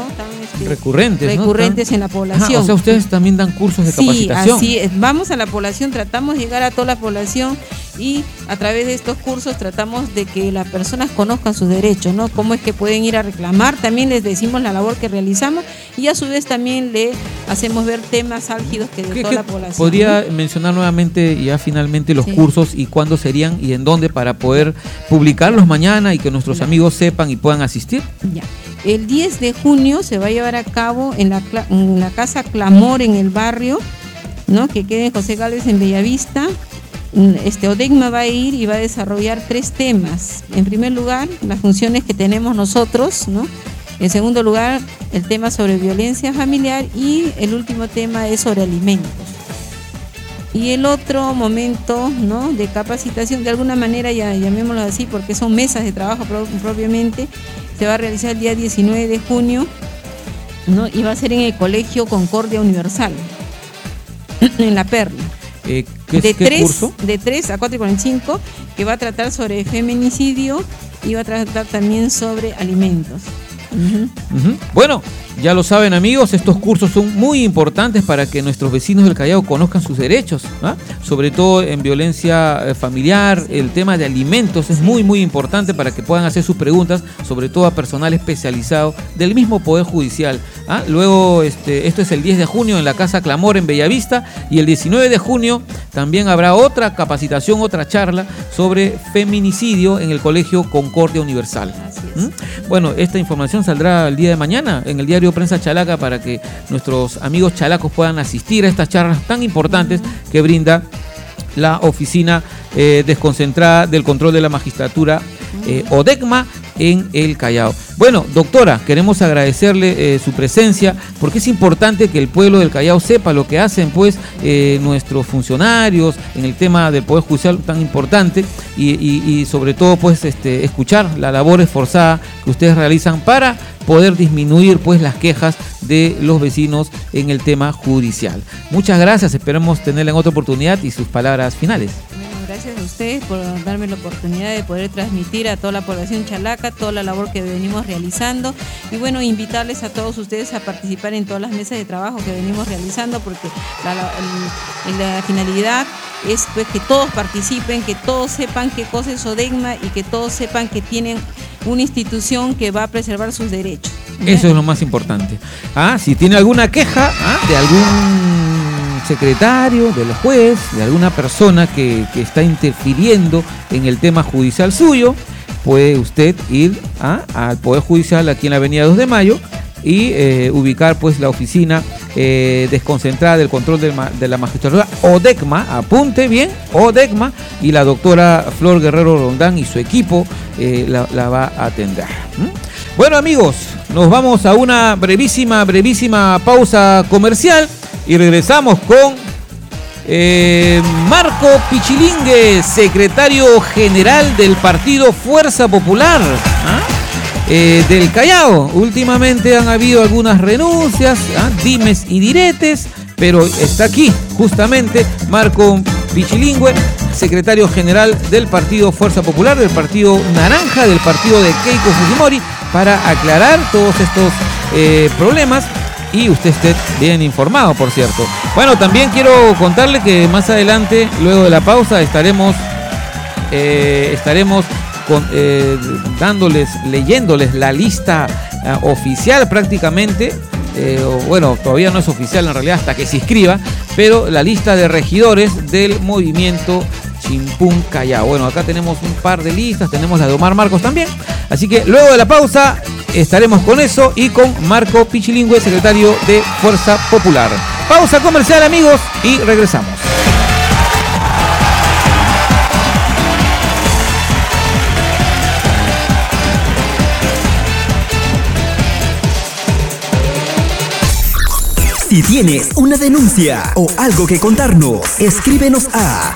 recurrentes en la población. Ajá, o sea, ustedes también dan cursos de capacitación. Sí, así es. Vamos a la población, tratamos de llegar a toda la población, y a través de estos cursos tratamos de que las personas conozcan sus derechos, ¿no? Cómo es que pueden ir a reclamar. También les decimos la labor que realizamos, y a su vez también le hacemos ver temas álgidos que de toda la población. ¿Podría mencionar nuevamente ya finalmente los cursos y cuándo serían y en dónde, para poder publicarlos mañana y que nuestros amigos sepan y puedan asistir? Ya. El 10 de junio se va a llevar a cabo en la Casa Clamor en el barrio, ¿no? Que queda en José Gálvez, en Bellavista. ODECMA va a ir y va a desarrollar 3 temas. En primer lugar, las funciones que tenemos nosotros, ¿no? En segundo lugar, el tema sobre violencia familiar, y el último tema es sobre alimentos. Y el otro momento, ¿no?, de capacitación, de alguna manera, ya llamémoslo así, porque son mesas de trabajo propiamente, se va a realizar el día 19 de junio, ¿no? Y va a ser en el Colegio Concordia Universal, en La Perla. ¿Qué curso? De 3 a 4:45, que va a tratar sobre feminicidio y va a tratar también sobre alimentos. Bueno, ya lo saben, amigos, estos cursos son muy importantes para que nuestros vecinos del Callao conozcan sus derechos, ¿ah? Sobre todo en violencia familiar. El tema de alimentos es muy importante para que puedan hacer sus preguntas, sobre todo a personal especializado del mismo Poder Judicial, ¿ah? Luego, esto es el 10 de junio en la Casa Clamor en Bellavista, y el 19 de junio también habrá otra capacitación, otra charla sobre feminicidio en el Colegio Concordia Universal. Bueno, esta información saldrá el día de mañana en el diario Prensa Chalaca, para que nuestros amigos chalacos puedan asistir a estas charlas tan importantes que brinda la Oficina Desconcentrada del Control de la Magistratura, ODECMA, en el Callao. Bueno, doctora, queremos agradecerle su presencia, porque es importante que el pueblo del Callao sepa lo que hacen pues nuestros funcionarios en el tema del Poder Judicial tan importante, y sobre todo pues escuchar la labor esforzada que ustedes realizan para poder disminuir pues las quejas de los vecinos en el tema judicial. Muchas gracias, esperamos tenerla en otra oportunidad y sus palabras finales. Gracias a ustedes por darme la oportunidad de poder transmitir a toda la población chalaca toda la labor que venimos realizando, y bueno, invitarles a todos ustedes a participar en todas las mesas de trabajo que venimos realizando, porque la finalidad es pues que todos participen, que todos sepan qué cosa es ODECMA y que todos sepan que tienen una institución que va a preservar sus derechos. Eso es lo más importante. Si tiene alguna queja de algún secretario, del juez, de alguna persona que está interfiriendo en el tema judicial suyo, puede usted ir al Poder Judicial aquí en la avenida 2 de Mayo y ubicar pues la oficina desconcentrada del control de la magistratura, ODECMA, apunte bien, ODECMA, y la doctora Flor Guerrero Rondán y su equipo la va a atender. Bueno, amigos, nos vamos a una brevísima pausa comercial y regresamos con Marco Pichilingue, secretario general del partido Fuerza Popular del Callao. Últimamente han habido algunas renuncias, dimes y diretes, pero está aquí justamente Marco Pichilingue, secretario general del partido Fuerza Popular, del partido Naranja, del partido de Keiko Fujimori, para aclarar todos estos problemas. Y usted esté bien informado, por cierto. Bueno, también quiero contarle que más adelante, luego de la pausa, estaremos leyéndoles la lista oficial prácticamente. Bueno, todavía no es oficial en realidad hasta que se inscriba, pero la lista de regidores del movimiento Chimpún Callao. Bueno, acá tenemos un par de listas, tenemos la de Omar Marcos también. Así que luego de la pausa estaremos con eso y con Marco Pichilingue, secretario de Fuerza Popular. Pausa comercial, amigos, y regresamos. Si tienes una denuncia o algo que contarnos, escríbenos a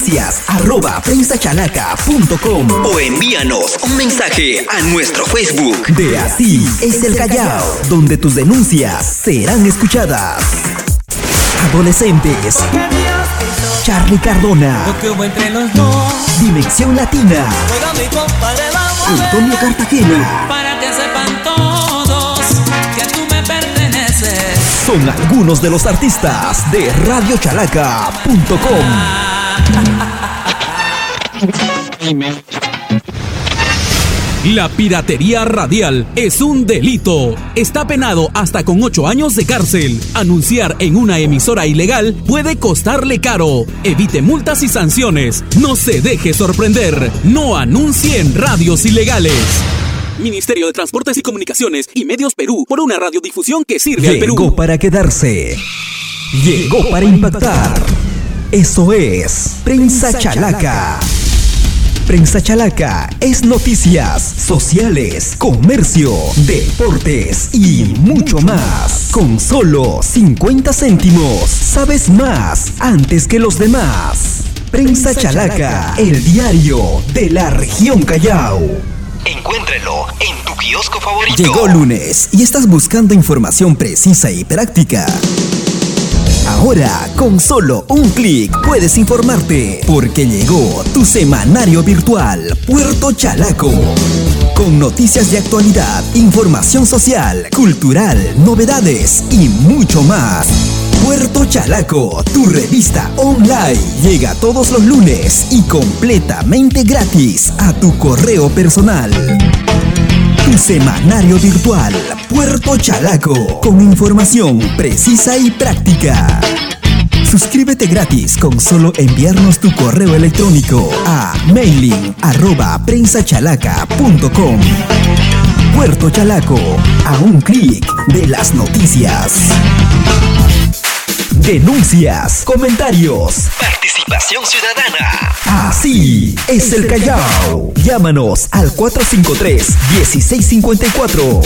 noticias@prensachalaca.com o envíanos un mensaje a nuestro Facebook de Así es el Callao, donde tus denuncias serán escuchadas. Adolescentes, Charlie Cardona, Dimensión Latina, Antonio Cartagena. Para que sepan todos que tú me perteneces. Son algunos de los artistas de radiochalaca.com. La piratería radial es un delito. Está penado hasta con 8 años de cárcel. Anunciar en una emisora ilegal puede costarle caro. Evite multas y sanciones. No se deje sorprender. No anuncie en radios ilegales. Ministerio de Transportes y Comunicaciones y Medios Perú, por una radiodifusión que sirve al Perú. Llegó para quedarse. Llegó para impactar. Eso es Prensa Chalaca. Prensa Chalaca es noticias, sociales, comercio, deportes y mucho más. Con solo 50 céntimos, sabes más antes que los demás. Prensa Chalaca, el diario de la región Callao. Encuéntralo en tu kiosco favorito. Llegó lunes y estás buscando información precisa y práctica. Ahora, con solo un clic puedes informarte, porque llegó tu semanario virtual Puerto Chalaco. Con noticias de actualidad, información social, cultural, novedades y mucho más. Puerto Chalaco, tu revista online, llega todos los lunes y completamente gratis a tu correo personal. Tu semanario virtual Puerto Chalaco, con información precisa y práctica. Suscríbete gratis con solo enviarnos tu correo electrónico a mailing@prensachalaca.com. Puerto Chalaco, a un clic de las noticias. denuncias, comentarios, participación ciudadana. Así es el Callao. Llámanos al 453-1654.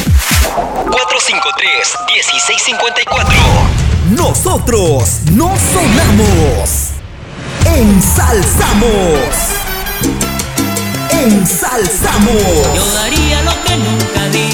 453-1654. Nosotros no sonamos. Ensalzamos. Ensalzamos. Yo daría lo que nunca di.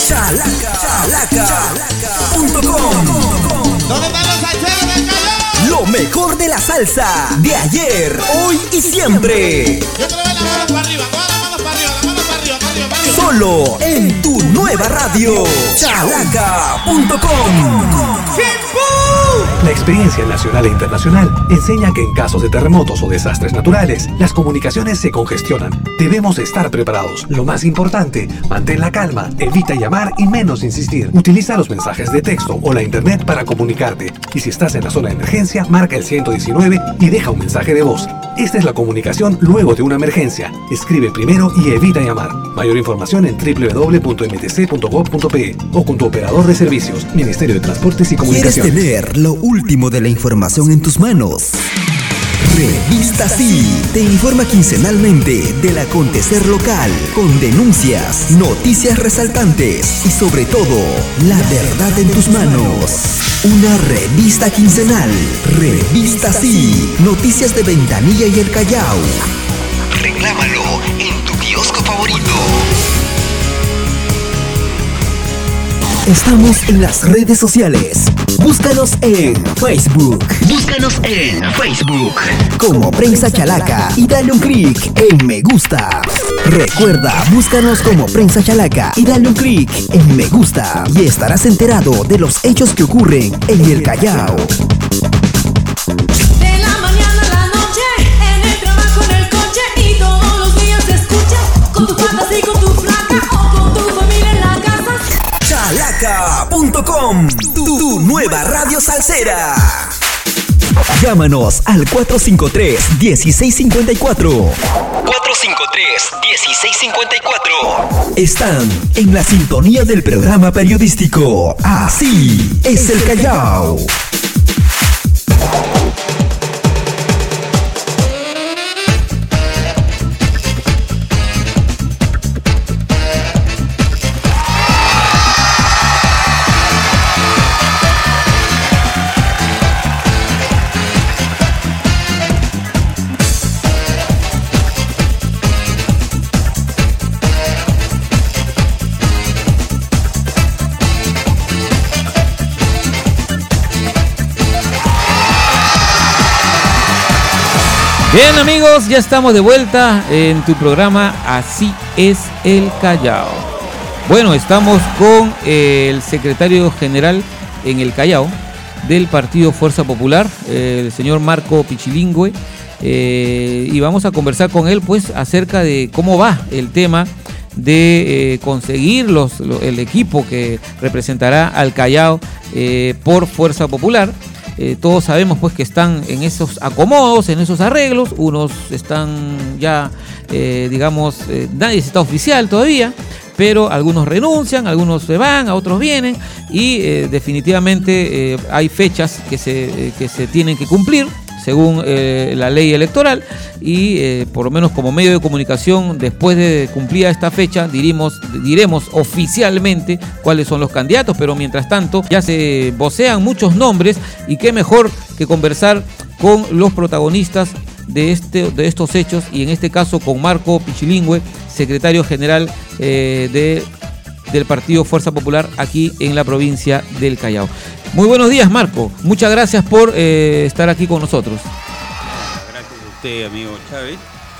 Chalaca.com. ¿Dónde están los salseros del Callao? Lo mejor de la salsa de ayer, hoy y siempre. Yo te doy las manos para arriba, todas las manos para arriba, las manos para arriba, para arriba, para arriba. Solo en tu nueva radio, chalaca.com. La experiencia nacional e internacional enseña que en casos de terremotos o desastres naturales, las comunicaciones se congestionan. Debemos estar preparados. Lo más importante, mantén la calma, evita llamar y menos insistir. Utiliza los mensajes de texto o la internet para comunicarte. Y si estás en la zona de emergencia, marca el 119 y deja un mensaje de voz. Esta es la comunicación luego de una emergencia. Escribe primero y evita llamar. Mayor información en www.mtc.gov.pe o con tu operador de servicios, Ministerio de Transportes y Comunicaciones. ¿Quieres tener lo último de la información en tus manos? Revista Sí te informa quincenalmente del acontecer local, con denuncias, noticias resaltantes y sobre todo, la verdad en tus manos. Una revista quincenal. Revista Sí. Noticias de Ventanilla y el Callao. Reclámalo en tu kiosco favorito. Estamos en las redes sociales. Búscanos en Facebook. Como Prensa Chalaca y dale un clic en me gusta. Recuerda, búscanos como Prensa Chalaca y dale un clic en me gusta y estarás enterado de los hechos que ocurren en el Callao. De la mañana a la noche, en el trabajo, en el coche y todos los días escuchas con tus patas y con tu flaca o con tu familia en la casa. Chalaca.com, tu nueva radio salsera. Llámanos al 453-1654. 453-1654. Están en la sintonía del programa periodístico Así es el Callao. Bien amigos, ya estamos de vuelta en tu programa Así es el Callao. Bueno, estamos con el secretario general en el Callao del Partido Fuerza Popular, el señor Marco Pichilingüe, y vamos a conversar con él pues acerca de cómo va el tema de conseguir el equipo que representará al Callao por Fuerza Popular. Todos sabemos pues que están en esos acomodos, en esos arreglos. Unos están ya, nadie está oficial todavía, pero algunos renuncian, algunos se van, a otros vienen y definitivamente hay fechas que se tienen que cumplir según la ley electoral y por lo menos como medio de comunicación, después de cumplida esta fecha, diremos oficialmente cuáles son los candidatos, pero mientras tanto ya se vocean muchos nombres y qué mejor que conversar con los protagonistas de estos hechos y en este caso con Marco Pichilingüe, secretario general del Partido Fuerza Popular aquí en la provincia del Callao. Muy buenos días, Marco. Muchas gracias por estar aquí con nosotros. Gracias a usted, amigo Chávez.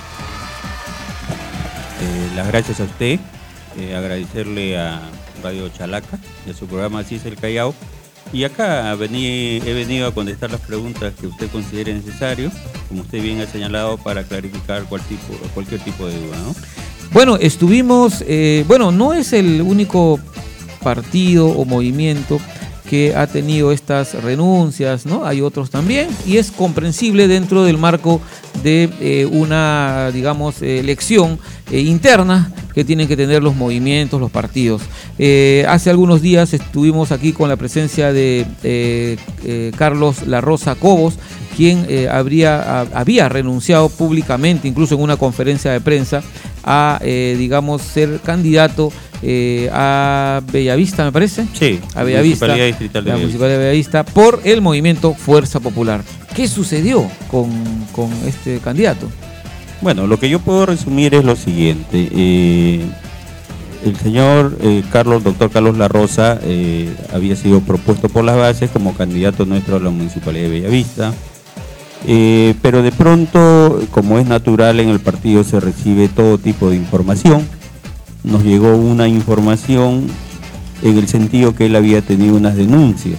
Las gracias a usted. Agradecerle a Radio Chalaca y a su programa Así es el Callao. Y acá he venido a contestar las preguntas que usted considere necesario, como usted bien ha señalado, para clarificar cualquier tipo de duda, ¿no? Bueno, estuvimos... no es el único partido o movimiento que ha tenido estas renuncias, ¿no? Hay otros también y es comprensible dentro del marco de una, elección interna que tienen que tener los movimientos, los partidos. Hace algunos días estuvimos aquí con la presencia de Carlos La Rosa Cobos, quien había renunciado públicamente, incluso en una conferencia de prensa, a, ser candidato a Bellavista, me parece. Sí, a Bellavista, Municipalidad Distrital de la Bellavista. Municipalidad de Bellavista, por el movimiento Fuerza Popular. ¿Qué sucedió con este candidato? Bueno, lo que yo puedo resumir es lo siguiente. El señor doctor Carlos La Rosa había sido propuesto por las bases como candidato nuestro a la Municipalidad de Bellavista. Pero de pronto, como es natural, en el partido se recibe todo tipo de información. Nos llegó una información en el sentido que él había tenido unas denuncias.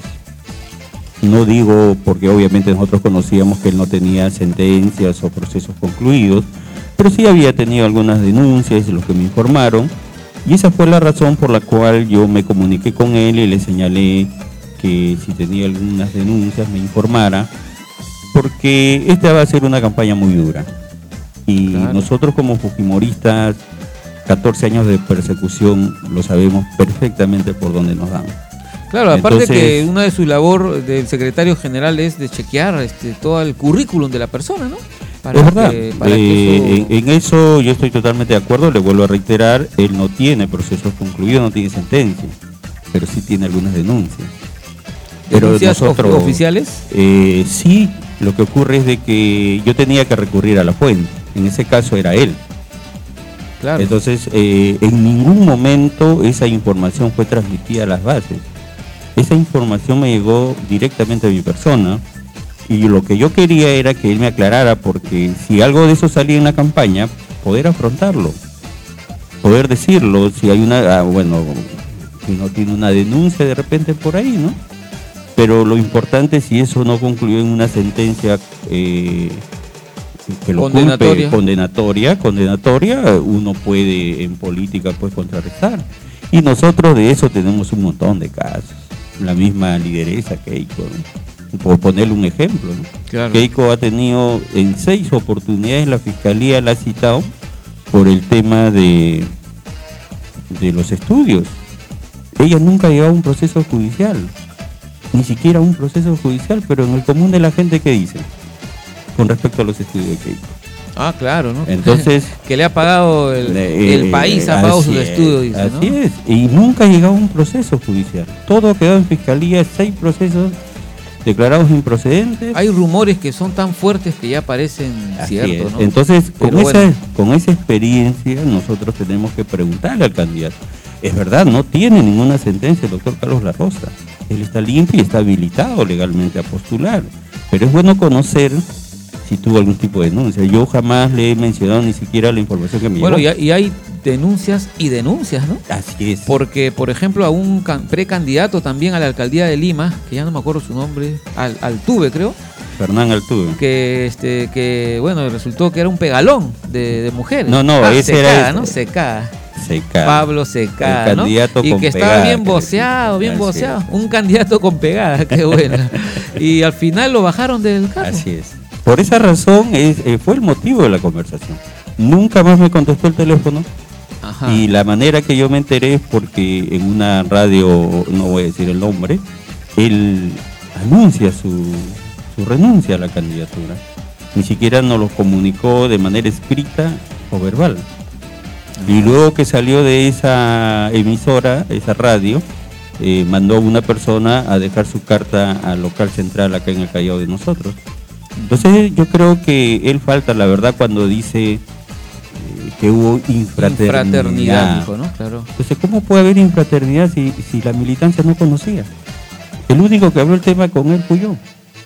No digo porque obviamente nosotros conocíamos que él no tenía sentencias o procesos concluidos, pero sí había tenido algunas denuncias, lo que me informaron, y esa fue la razón por la cual yo me comuniqué con él y le señalé que si tenía algunas denuncias me informara, porque esta va a ser una campaña muy dura. Y nosotros como fujimoristas, 14 años de persecución, lo sabemos perfectamente por dónde nos dan. Claro, aparte que una de sus labor del secretario general es de chequear todo el currículum de la persona, ¿no? Es verdad, en eso yo estoy totalmente de acuerdo, le vuelvo a reiterar, él no tiene procesos concluidos, no tiene sentencia, pero sí tiene algunas denuncias. ¿Denuncias oficiales? Sí, lo que ocurre es de que yo tenía que recurrir a la fuente, en ese caso era él. Claro. Entonces, en ningún momento esa información fue transmitida a las bases. Esa información me llegó directamente a mi persona y lo que yo quería era que él me aclarara, porque si algo de eso salía en la campaña, poder afrontarlo, poder decirlo, si hay si no tiene una denuncia de repente por ahí, ¿no? Pero lo importante, si eso no concluyó en una sentencia que lo condenatoria, uno puede en política pues contrarrestar. Y nosotros de eso tenemos un montón de casos. La misma lideresa Keiko, ¿no? Por ponerle un ejemplo, ¿no? Claro. Keiko ha tenido en 6 oportunidades, la fiscalía la ha citado por el tema de los estudios. Ella nunca ha llegado a un proceso judicial, ni siquiera un proceso judicial, pero en el común de la gente, ¿qué dice con respecto a los estudios de Keiko? Ah, claro, ¿no? Entonces, que le ha pagado el país, ha pagado sus estudios, dice, ¿no? Así es, y nunca ha llegado a un proceso judicial. Todo ha quedado en fiscalía, 6 procesos declarados improcedentes. Hay rumores que son tan fuertes que ya parecen ciertos, ¿no? Entonces, con esa experiencia, nosotros tenemos que preguntarle al candidato. Es verdad, no tiene ninguna sentencia el doctor Carlos La Rosa. Él está limpio y está habilitado legalmente a postular. Pero es bueno conocer si tuvo algún tipo de denuncia. Yo jamás le he mencionado ni siquiera la información que me llegó. Bueno, y hay denuncias y denuncias, ¿no? Así es. Porque, por ejemplo, a un precandidato también a la alcaldía de Lima, que ya no me acuerdo su nombre, Altuve, creo. Fernán Altuve. Que resultó que era un pegalón de mujeres. No, ese era... ¿no? Secada. Pablo Secada, ¿no? Y que estaba bien voceado, un candidato con pegada, qué bueno. Y al final lo bajaron del cargo. Así es. Por esa razón fue el motivo de la conversación. Nunca más me contestó el teléfono. Ajá. Y la manera que yo me enteré es porque en una radio, no voy a decir el nombre, él anuncia su renuncia a la candidatura. Ni siquiera nos lo comunicó de manera escrita o verbal. Y luego que salió de esa emisora, esa radio, mandó una persona a dejar su carta al local central acá en el Callao de nosotros. Entonces yo creo que él falta, la verdad, cuando dice que hubo infraternidad. Dijo, ¿no? Claro. Entonces, ¿cómo puede haber infraternidad si la militancia no conocía? El único que habló el tema con él fui yo.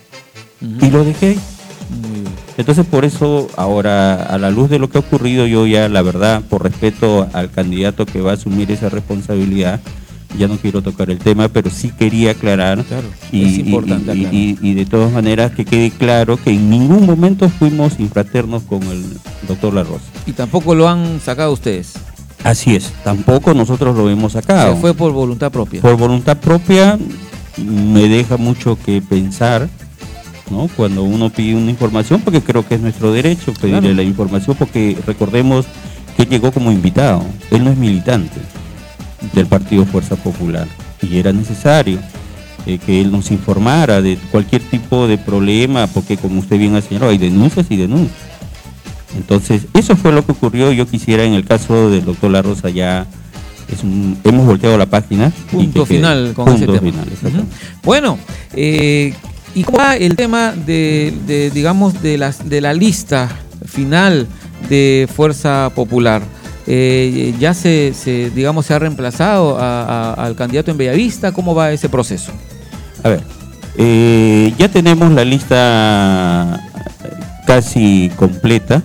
Y lo dejé ahí. Entonces, por eso, ahora, a la luz de lo que ha ocurrido, yo ya, la verdad, por respeto al candidato que va a asumir esa responsabilidad, ya no quiero tocar el tema, pero sí quería aclarar. Claro, es importante aclarar. Y de todas maneras que quede claro que en ningún momento fuimos infraternos con el doctor La Rosa. Y tampoco lo han sacado ustedes. Así es, tampoco nosotros lo hemos sacado. Se fue por voluntad propia. Por voluntad propia me deja mucho que pensar, ¿no? Cuando uno pide una información, porque creo que es nuestro derecho pedirle la información, porque recordemos que él llegó como invitado. Él no es militante del partido Fuerza Popular y era necesario que él nos informara de cualquier tipo de problema, porque como usted bien ha señalado, hay denuncias y denuncias. Entonces, eso fue lo que ocurrió. Yo quisiera, en el caso del doctor La Rosa, ya hemos volteado la página. Punto final con ese tema. Bueno, ¿y cómo va el tema digamos, de la lista final de Fuerza Popular? ¿Ya se ha reemplazado al candidato en Bellavista? ¿Cómo va ese proceso? A ver, ya tenemos la lista casi completa.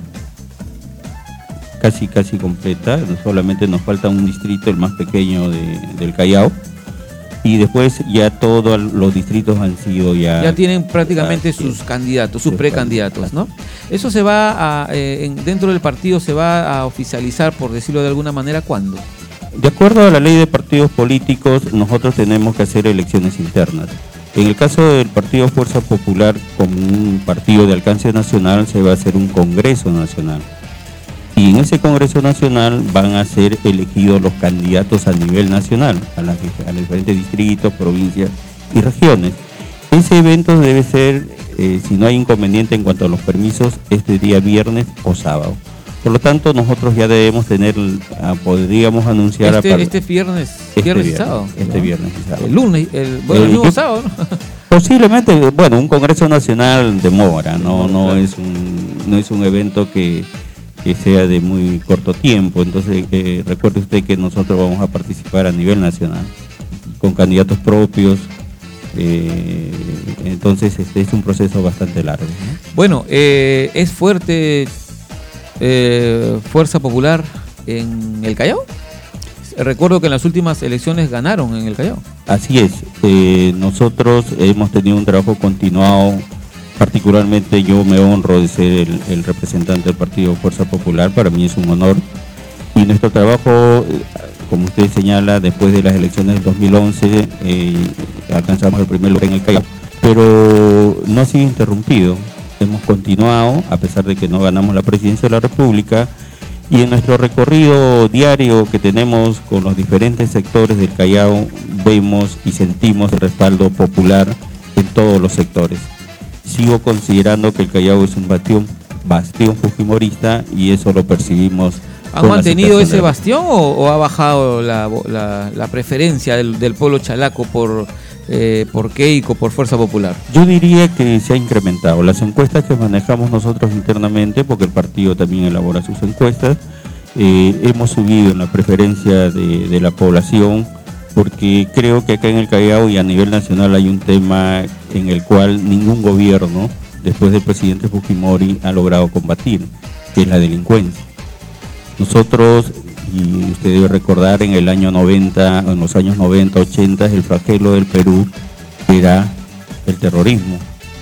Casi completa, solamente nos falta un distrito, el más pequeño del Callao, y después ya todos los distritos han sido ya tienen prácticamente sus candidatos, sus precandidatos, ¿no? Eso se va dentro del partido se va a oficializar, por decirlo de alguna manera, ¿cuándo? De acuerdo a la ley de partidos políticos, nosotros tenemos que hacer elecciones internas. En el caso del Partido Fuerza Popular, como un partido de alcance nacional, se va a hacer un Congreso Nacional. Y en ese Congreso Nacional van a ser elegidos los candidatos a nivel nacional, a los diferentes distritos, provincias y regiones. Ese evento debe ser, si no hay inconveniente en cuanto a los permisos, este día viernes o sábado. Por lo tanto, nosotros ya debemos tener, podríamos anunciar... Este viernes y sábado. Viernes y sábado. El lunes, el mismo sábado, ¿no? Posiblemente, un Congreso Nacional demora, no es un evento que sea de muy corto tiempo. Entonces recuerde usted que nosotros vamos a participar a nivel nacional con candidatos propios, entonces es un proceso bastante largo, ¿no? Bueno, es fuerte Fuerza Popular en el Callao. Recuerdo que en las últimas elecciones ganaron en el Callao. Así es, nosotros hemos tenido un trabajo continuado. Particularmente yo me honro de ser el representante del Partido Fuerza Popular, para mí es un honor. Y nuestro trabajo, como usted señala, después de las elecciones del 2011, alcanzamos el primer lugar en el Callao, pero no ha sido interrumpido. Hemos continuado, a pesar de que no ganamos la presidencia de la República, y en nuestro recorrido diario que tenemos con los diferentes sectores del Callao, vemos y sentimos el respaldo popular en todos los sectores. Sigo considerando que el Callao es un bastión fujimorista, y eso lo percibimos. ¿Han mantenido ese bastión o ha bajado la preferencia del pueblo chalaco por Keiko, por Fuerza Popular? Yo diría que se ha incrementado. Las encuestas que manejamos nosotros internamente, porque el partido también elabora sus encuestas, hemos subido en la preferencia de la población, porque creo que acá en el Callao y a nivel nacional hay un tema en el cual ningún gobierno, después del presidente Fujimori, ha logrado combatir, que es la delincuencia. Nosotros, y usted debe recordar, en los años 90, 80, el flagelo del Perú era el terrorismo.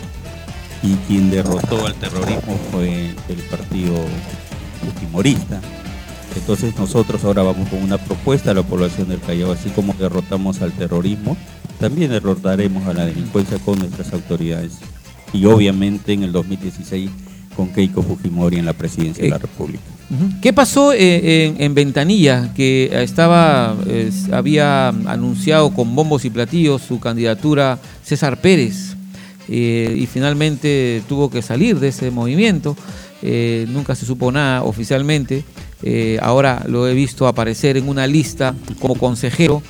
Y quien derrotó al terrorismo fue el partido fujimorista. Entonces nosotros ahora vamos con una propuesta a la población del Callao, así como derrotamos al terrorismo, también derrotaremos a la delincuencia con nuestras autoridades. Y obviamente en el 2016 con Keiko Fujimori en la presidencia de la República. ¿Qué pasó en Ventanilla, que había anunciado con bombos y platillos su candidatura César Pérez, y finalmente tuvo que salir de ese movimiento? Nunca se supo nada oficialmente. Ahora lo he visto aparecer en una lista como consejero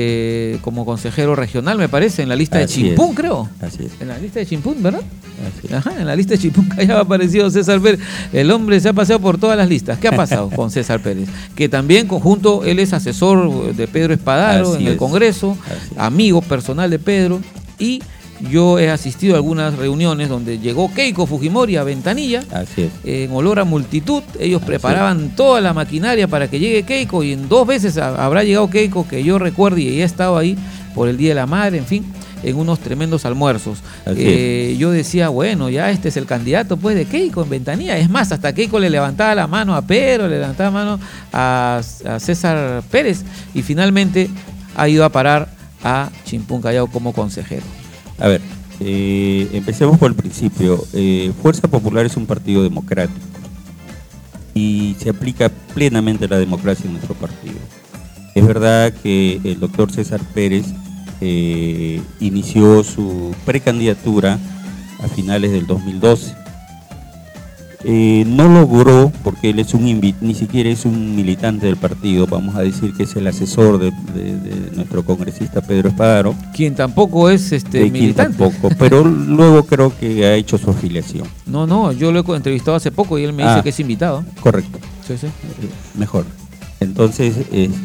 regional, me parece, en la lista de Chimpún, creo. Así es. En la lista de Chimpún, ¿verdad? Ajá, en la lista de Chimpún que haya aparecido César Pérez. El hombre se ha paseado por todas las listas. ¿Qué ha pasado con César Pérez? Que también conjunto, él es asesor de Pedro Espadaro en el Congreso, amigo personal de Pedro, y yo he asistido a algunas reuniones donde llegó Keiko Fujimori a Ventanilla. Así es. En olor a multitud. Ellos preparaban toda la maquinaria para que llegue Keiko, y en 2 veces habrá llegado Keiko, que yo recuerde, y he estado ahí por el Día de la Madre, en fin, en unos tremendos almuerzos. Yo decía, bueno, ya este es el candidato pues de Keiko en Ventanilla. Es más, hasta Keiko le levantaba la mano a Pedro, le levantaba la mano a César Pérez, y finalmente ha ido a parar a Chimpún Callao como consejero. A ver, empecemos por el principio. Fuerza Popular es un partido democrático, y y se aplica plenamente la democracia en nuestro partido. Es verdad que el doctor César Pérez inició su precandidatura a finales del 2012. No logró, porque él es ni siquiera es un militante del partido, vamos a decir que es el asesor de nuestro congresista Pedro Espadaro. Quien tampoco es militante. Quien tampoco, pero luego creo que ha hecho su afiliación. No, yo lo he entrevistado hace poco y él me dice que es invitado. Correcto. Sí. Mejor. Entonces,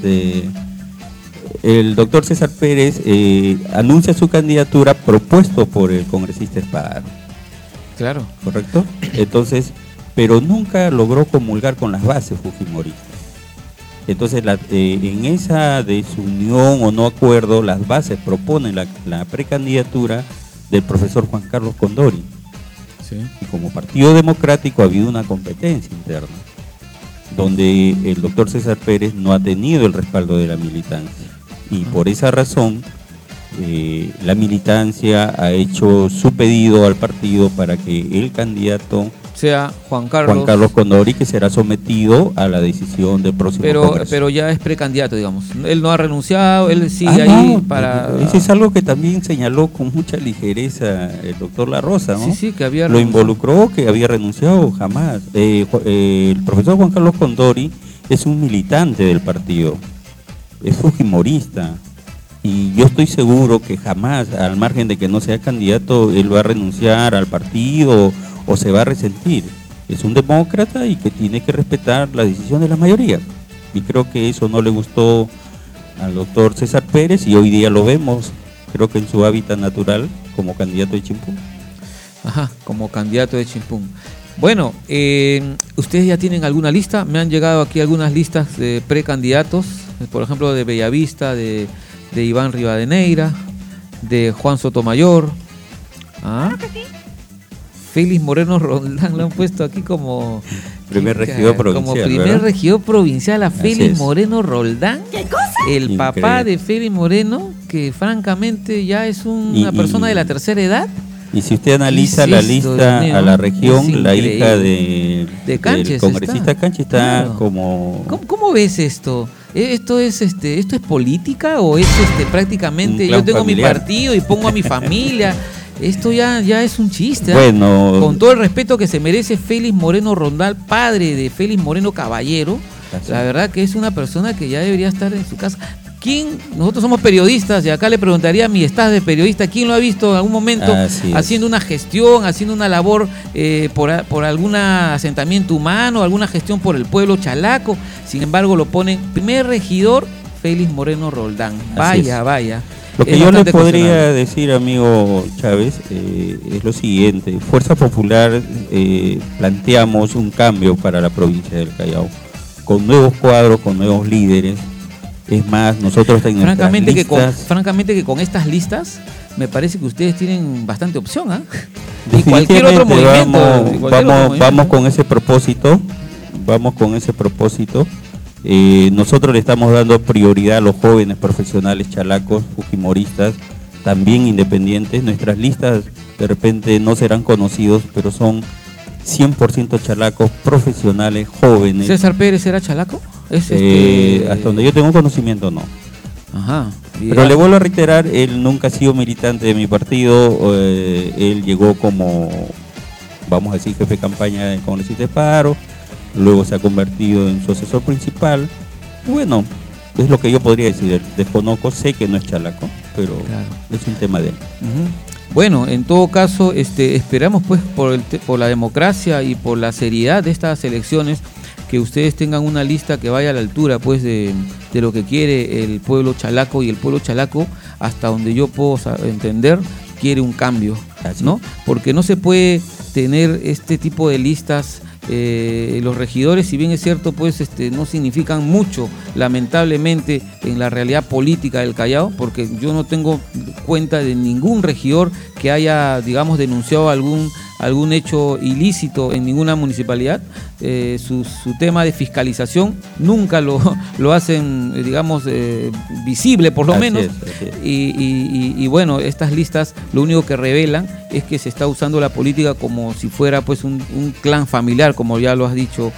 el doctor César Pérez anuncia su candidatura propuesto por el congresista Espadaro. Claro. ¿Correcto? Entonces, pero nunca logró comulgar con las bases fujimoristas. Entonces, en esa desunión o no acuerdo, las bases proponen la precandidatura del profesor Juan Carlos Condori. Sí. Y como Partido Democrático ha habido una competencia interna, donde el doctor César Pérez no ha tenido el respaldo de la militancia. Y por esa razón, la militancia ha hecho su pedido al partido para que el candidato sea Juan Carlos Condori, que será sometido a la decisión del próximo Congreso. Pero ya es precandidato, digamos. Él no ha renunciado, él sigue ahí para... Eso es algo que también señaló con mucha ligereza el doctor La Rosa, ¿no? Sí, que había renunciado. Lo involucró, que había renunciado, jamás. El profesor Juan Carlos Condori es un militante del partido, es fujimorista. Y yo estoy seguro que jamás, al margen de que no sea candidato, él va a renunciar al partido o se va a resentir. Es un demócrata y que tiene que respetar la decisión de la mayoría. Y creo que eso no le gustó al doctor César Pérez y hoy día lo vemos, creo que en su hábitat natural, como candidato de Chimpún. Ajá, como candidato de Chimpún. Bueno, ¿ustedes ya tienen alguna lista? Me han llegado aquí algunas listas de precandidatos, por ejemplo, de Bellavista, de Iván Rivadeneira, de Juan Sotomayor. Claro que sí. Félix Moreno Roldán lo han puesto aquí como primer regidor provincial. Como primer regidor provincial a Félix Moreno Roldán. ¿Qué cosa? El papá de Félix Moreno, que francamente ya es una persona de la tercera edad. Y si usted analiza la lista a la región, la hija de Canches del congresista Canches está claro. como... ¿Cómo ves esto? ¿Esto es política o es prácticamente yo tengo familiar. Mi partido y pongo a mi familia? Esto ya es un chiste. Bueno, con todo el respeto que se merece Félix Moreno Roldán, padre de Félix Moreno Caballero, la verdad que es una persona que ya debería estar en su casa. Nosotros somos periodistas y acá le preguntaría a mi estado de periodista, ¿quién lo ha visto en algún momento haciendo una gestión, haciendo una labor por algún asentamiento humano, alguna gestión por el pueblo chalaco? Sin embargo, lo ponen primer regidor Félix Moreno Roldán. Vaya. Lo que yo le podría decir, amigo Chávez, es lo siguiente. Fuerza Popular planteamos un cambio para la provincia del Callao, con nuevos cuadros, con nuevos líderes. Es más, nosotros en francamente listas, que con estas listas me parece que ustedes tienen bastante opción, ¿ah? Y cualquier otro movimiento. Vamos con ese propósito. Nosotros le estamos dando prioridad a los jóvenes profesionales chalacos, fujimoristas, también independientes. Nuestras listas de repente no serán conocidos, pero son 100% chalacos, profesionales, jóvenes. ¿César Pérez era chalaco? Hasta donde yo tengo conocimiento, no. Ajá. Pero le vuelvo a reiterar, él nunca ha sido militante de mi partido. Él llegó como, vamos a decir, jefe de campaña del congresista Espadaro. Luego se ha convertido en su asesor principal. Bueno, es lo que yo podría decir. Desconozco, sé que no es chalaco, pero es un tema de él. Bueno, en todo caso, esperamos pues por la democracia y por la seriedad de estas elecciones, que ustedes tengan una lista que vaya a la altura pues de lo que quiere el pueblo chalaco, y el pueblo chalaco, hasta donde yo puedo entender, quiere un cambio, ¿no? Porque no se puede tener este tipo de listas. Los regidores, si bien es cierto, pues no significan mucho, lamentablemente, en la realidad política del Callao, porque yo no tengo cuenta de ningún regidor que haya, digamos, denunciado algún hecho ilícito en ninguna municipalidad. Su tema de fiscalización nunca lo hacen, digamos, visible por lo Así menos. es, así es. Y bueno, estas listas lo único que revelan es que se está usando la política como si fuera pues un clan familiar, como ya lo has dicho.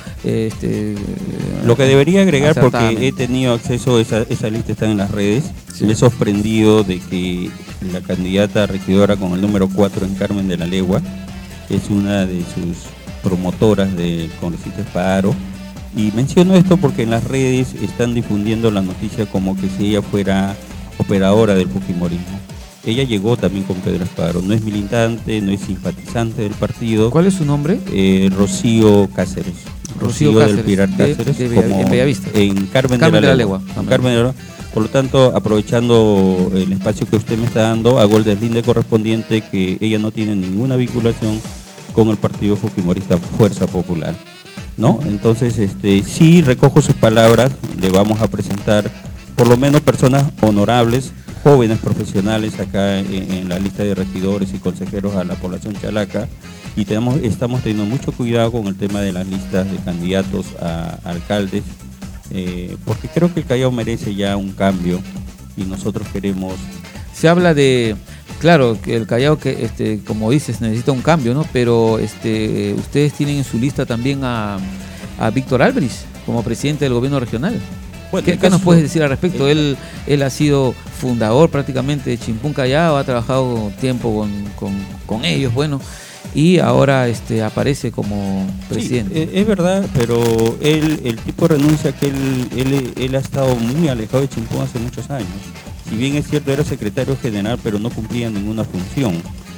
Lo que debería agregar, porque acertadamente. he tenido acceso, esa lista está en las redes, Sí. me he sorprendido de que la candidata regidora con el número 4 en Carmen de la Legua es una de sus promotoras del congresista Espadaro. Y menciono esto porque en las redes están difundiendo la noticia como que si ella fuera operadora del fujimorismo. Ella llegó también con Pedro Espadaro, no es militante, no es simpatizante del partido. ¿Cuál es su nombre? Rocío Cáceres. Rocío del Cáceres, Pilar de Cáceres, en Bellavista. en Carmen de la Legua. En Carmen de la Legua. Por lo tanto, aprovechando el espacio que usted me está dando, hago el deslinde correspondiente que ella no tiene ninguna vinculación con el partido fujimorista Fuerza Popular, ¿no? Entonces, sí recojo sus palabras, le vamos a presentar por lo menos personas honorables, jóvenes profesionales acá en la lista de regidores y consejeros a la población chalaca, y estamos teniendo mucho cuidado con el tema de las listas de candidatos a alcaldes, porque creo que el Callao merece ya un cambio y nosotros queremos... Se habla de, claro, que el Callao, que como dices, necesita un cambio, ¿no? Pero ustedes tienen en su lista también a Víctor Álvarez como presidente del gobierno regional. Bueno, ¿Qué nos puedes decir al respecto? Él ha sido fundador prácticamente de Chimpún Callao, ha trabajado tiempo con ellos, bueno, y ahora aparece como presidente. Sí, es verdad, pero el tipo de renuncia que él ha estado muy alejado de Chimpún hace muchos años. Si bien es cierto, era secretario general, pero no cumplía ninguna función.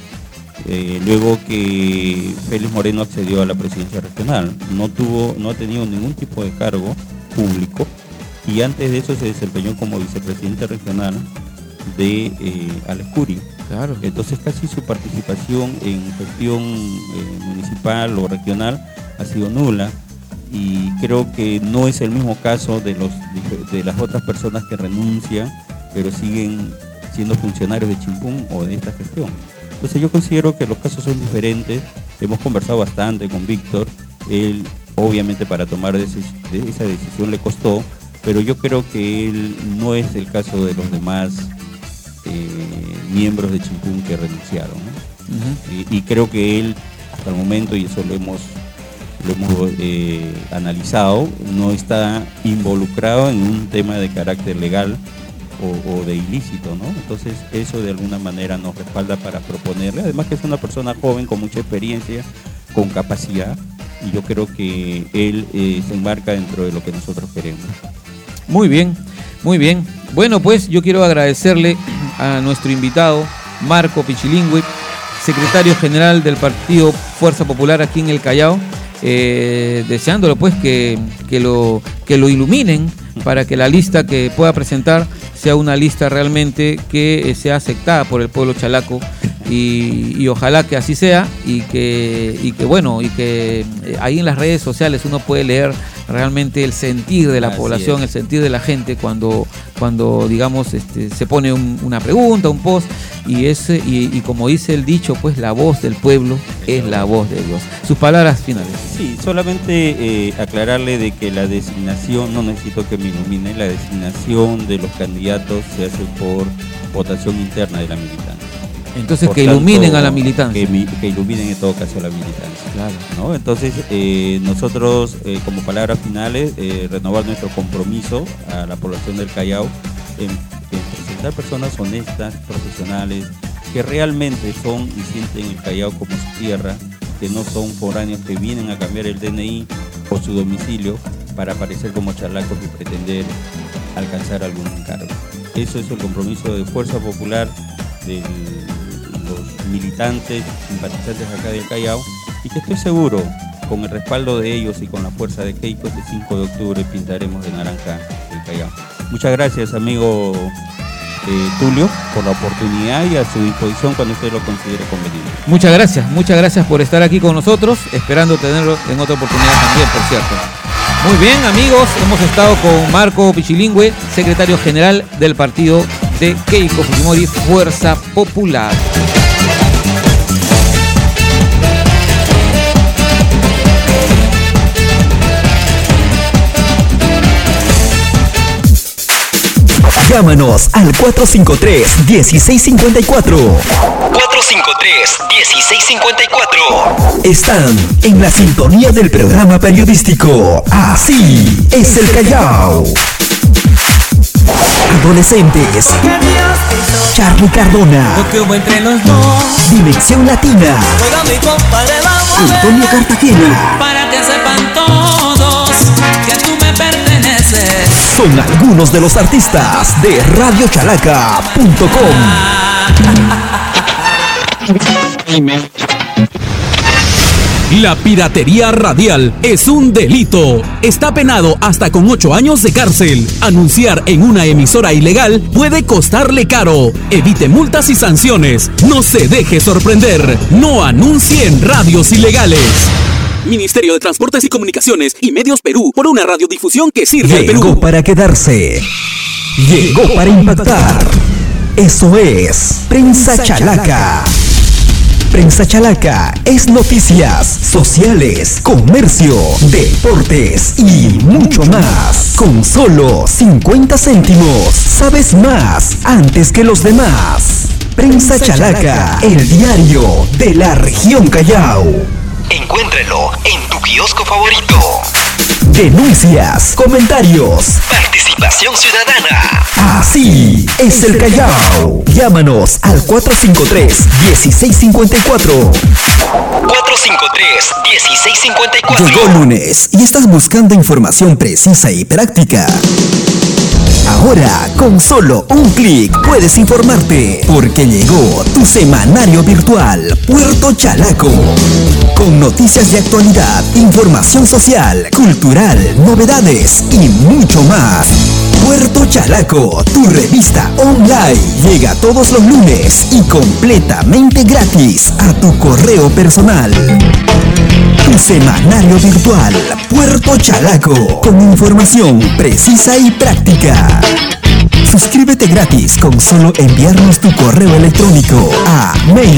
Luego que Félix Moreno accedió a la presidencia regional, no ha tenido ningún tipo de cargo público, y antes de eso se desempeñó como vicepresidente regional de Alescuri. Claro. Entonces casi su participación en gestión municipal o regional ha sido nula, y creo que no es el mismo caso de las otras personas que renuncian pero siguen siendo funcionarios de Chimpún o de esta gestión. Entonces yo considero que los casos son diferentes. Hemos conversado bastante con Víctor, él obviamente para tomar esa decisión le costó, pero yo creo que él no es el caso de los demás miembros de Chimpún que renunciaron, ¿no? Y creo que él hasta el momento, y eso lo hemos analizado, no está involucrado en un tema de carácter legal o de ilícito, ¿no? Entonces eso de alguna manera nos respalda para proponerle, además que es una persona joven con mucha experiencia, con capacidad, y yo creo que él se enmarca dentro de lo que nosotros queremos. Muy bien, muy bien. Bueno, pues yo quiero agradecerle a nuestro invitado, Marco Pichilingüe, secretario general del Partido Fuerza Popular aquí en el Callao, deseándolo pues que lo iluminen para que la lista que pueda presentar sea una lista realmente que sea aceptada por el pueblo chalaco, y ojalá que así sea, y que ahí en las redes sociales uno puede leer realmente el sentir de la Así población, es. el sentir de la gente cuando digamos se pone una pregunta, un post, y como dice el dicho, pues la voz del pueblo es la voz de Dios. Sus palabras finales. Sí, solamente aclararle de que la designación, no necesito que me ilumine, la designación de los candidatos se hace por votación interna de la militancia. Entonces Por que tanto, iluminen a la militancia. Que iluminen en todo caso a la militancia. Claro. ¿No? Entonces nosotros como palabras finales, renovar nuestro compromiso a la población del Callao en presentar personas honestas, profesionales, que realmente son y sienten el Callao como su tierra, que no son foráneos que vienen a cambiar el DNI o su domicilio para aparecer como chalacos y pretender alcanzar algún encargo. Eso es el compromiso de Fuerza Popular, de los militantes, simpatizantes acá del Callao, y que estoy seguro, con el respaldo de ellos y con la fuerza de Keiko, este 5 de octubre pintaremos de naranja el Callao. Muchas gracias, amigo Tulio, por la oportunidad, y a su disposición cuando usted lo considere conveniente. Muchas gracias por estar aquí con nosotros, esperando tenerlo en otra oportunidad también, por cierto. Muy bien, amigos, hemos estado con Marco Pichilingüe, secretario general del partido de Keiko Fujimori, Fuerza Popular. Llámanos al 453-1654. 453-1654. Están en la sintonía del programa periodístico Así es el Callao. Adolescentes. Charly Cardona. Lo que hubo entre los dos. Dimensión Latina. Juega mi compadre, vamos a ver. Antonio Cartagena. Para que sepan todos que tú me perteneces. Son algunos de los artistas de radiochalaca.com. La piratería radial es un delito. Está penado hasta con 8 años de cárcel. Anunciar en una emisora ilegal puede costarle caro. Evite multas y sanciones. No se deje sorprender. No anuncie en radios ilegales. Ministerio de Transportes y Comunicaciones y Medios Perú, por una radiodifusión que sirve al Perú. Llegó para quedarse. Llegó para impactar. Eso es Prensa Chalaca. Prensa Chalaca es noticias, sociales, comercio, deportes y mucho más. Con solo 50 céntimos, sabes más antes que los demás. Prensa Chalaca, el diario de la región Callao. Encuéntralo en tu kiosco favorito. Denuncias, comentarios, Participación ciudadana. Así es el Callao. Llámanos al 453-1654. 453-1654. Llegó lunes y estás buscando información precisa y práctica. Ahora, con solo un clic puedes informarte, porque llegó tu semanario virtual Puerto Chalaco. Con noticias de actualidad, información social, cultural, novedades y mucho más. Puerto Chalaco, tu revista online, llega todos los lunes y completamente gratis a tu correo personal. Tu semanario virtual Puerto Chalaco, con información precisa y práctica. Suscríbete gratis con solo enviarnos tu correo electrónico a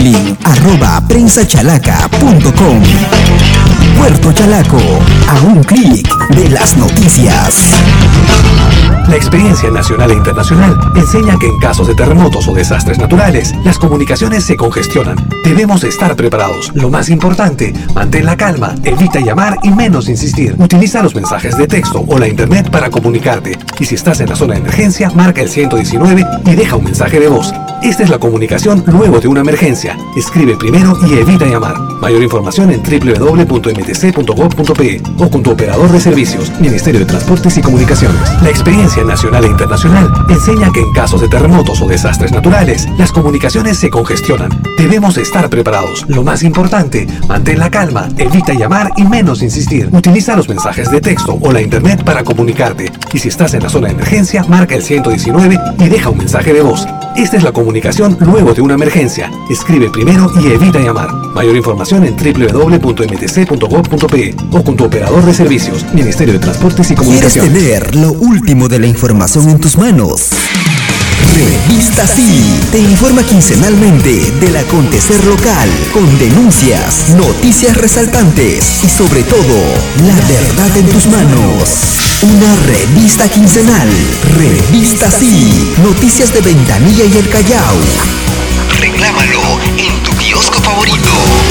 mailing@prensachalaca.com. Puerto Chalaco, a un clic de las noticias. La experiencia nacional e internacional enseña que en casos de terremotos o desastres naturales, las comunicaciones se congestionan. Debemos estar preparados. Lo más importante, mantén la calma, evita llamar y menos insistir. Utiliza los mensajes de texto o la internet para comunicarte. Y si estás en la zona de emergencia, marca el 119 y deja un mensaje de voz. Esta es la comunicación luego de una emergencia. Escribe primero y evita llamar. Mayor información en www.mtc.gov.pe o con tu operador de servicios, Ministerio de Transportes y Comunicaciones. La experiencia nacional e internacional enseña que en casos de terremotos o desastres naturales, las comunicaciones se congestionan. Debemos estar preparados. Lo más importante, mantén la calma, evita llamar y menos insistir. Utiliza los mensajes de texto o la internet para comunicarte. Y si estás en la zona de emergencia, marca el 119 y deja un mensaje de voz. Esta es la comunicación luego de una emergencia. Escribe primero y evita llamar. Mayor información en www.mtc.gov.pe o con tu operador de servicios, Ministerio de Transportes y Comunicaciones. ¿Quieres tener lo último de la información en tus manos? Revista Sí te informa quincenalmente del acontecer local, con denuncias, noticias resaltantes y sobre todo, la verdad en tus manos. Una revista quincenal. Revista Sí. Noticias de Ventanilla y el Callao. Reclámalo en tu kiosco favorito.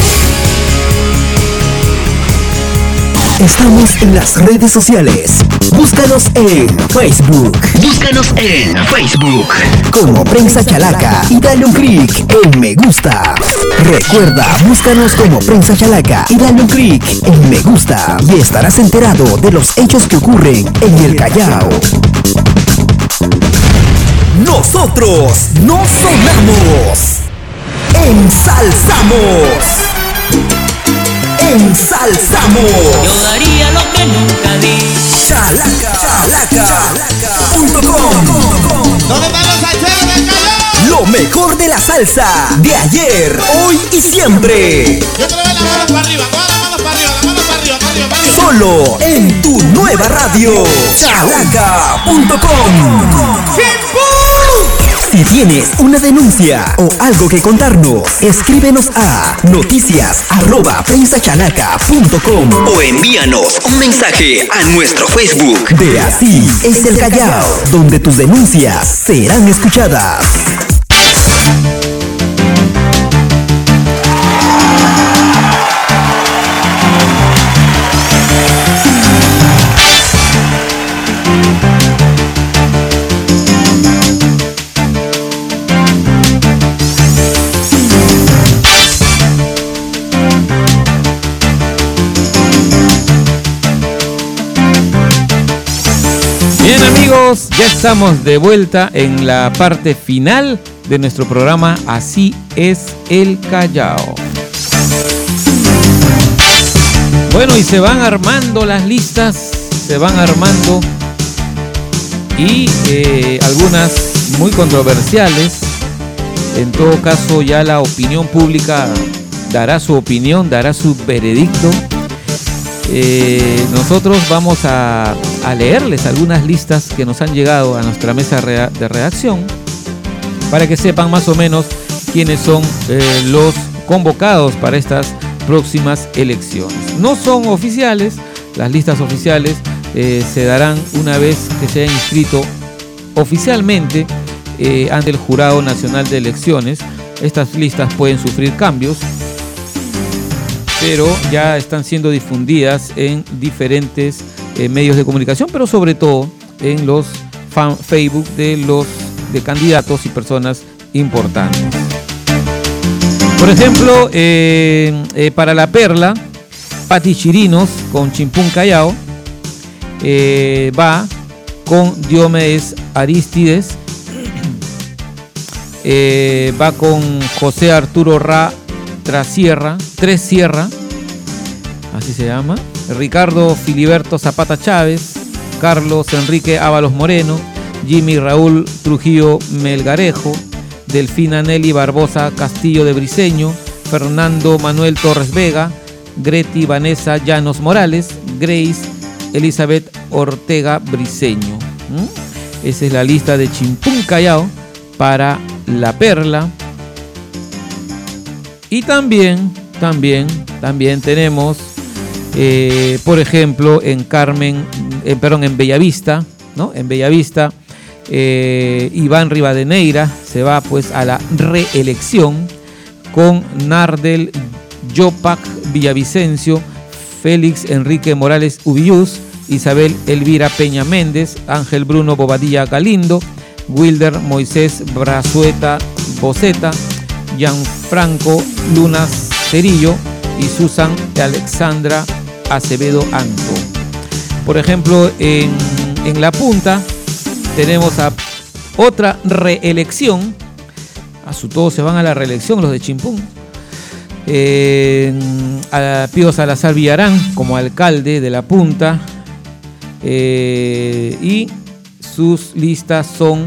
Estamos en las redes sociales. Búscanos en Facebook. Como Prensa Chalaca y dale un clic en me gusta. Recuerda, búscanos como Prensa Chalaca y dale un clic en me gusta y estarás enterado de los hechos que ocurren en el Callao. Nosotros no sonamos. Ensalzamos. Ensalzamos. Yo daría lo que nunca di. Chalaca.com. ¿Dónde están los salseros del Callao? Lo mejor de la salsa de ayer, hoy y siempre. Yo te doy las manos para arriba, todas las manos para arriba, las manos para arriba, para arriba, para arriba. Solo en tu nueva radio, Chalaca.com. Si tienes una denuncia o algo que contarnos, escríbenos a noticias@prensachalaca.com o envíanos un mensaje a nuestro Facebook de Así es el Callao, donde tus denuncias serán escuchadas. Bien amigos, ya estamos de vuelta en la parte final de nuestro programa Así es el Callao. Bueno, y se van armando las listas, se van armando y algunas muy controversiales. En todo caso, ya la opinión pública dará su opinión, dará su veredicto. Nosotros vamos a leerles algunas listas que nos han llegado a nuestra mesa de redacción para que sepan más o menos quiénes son los convocados para estas próximas elecciones. No son oficiales, las listas oficiales se darán una vez que se hayan inscrito oficialmente ante el Jurado Nacional de Elecciones. Estas listas pueden sufrir cambios, pero ya están siendo difundidas en diferentes medios de comunicación, pero sobre todo en los Facebook de candidatos y personas importantes. Por ejemplo, para La Perla, Pati Chirinos con Chimpún Callao va con Diomedes Aristides, va con José Arturo Tresierra, así se llama, Ricardo Filiberto Zapata Chávez, Carlos Enrique Ábalos Moreno, Jimmy Raúl Trujillo Melgarejo, Delfina Nelly Barbosa Castillo de Briceño, Fernando Manuel Torres Vega, Greti Vanessa Llanos Morales, Grace Elizabeth Ortega Briceño. Esa es la lista de Chimpún Callao para La Perla. Y también tenemos, por ejemplo, en Bellavista, ¿no? En Bellavista, Iván Rivadeneira se va pues a la reelección con Nardel Yopac Villavicencio, Félix Enrique Morales Ubillús, Isabel Elvira Peña Méndez, Ángel Bruno Bobadilla Galindo, Wilder Moisés Brazueta Boceta, Gianfranco Lunas Cerillo y Susan Alexandra Acevedo Anto. Por ejemplo, en La Punta tenemos a otra reelección. Todos se van a la reelección los de Chimpún. A Pío Salazar Villarán como alcalde de La Punta. Y sus listas son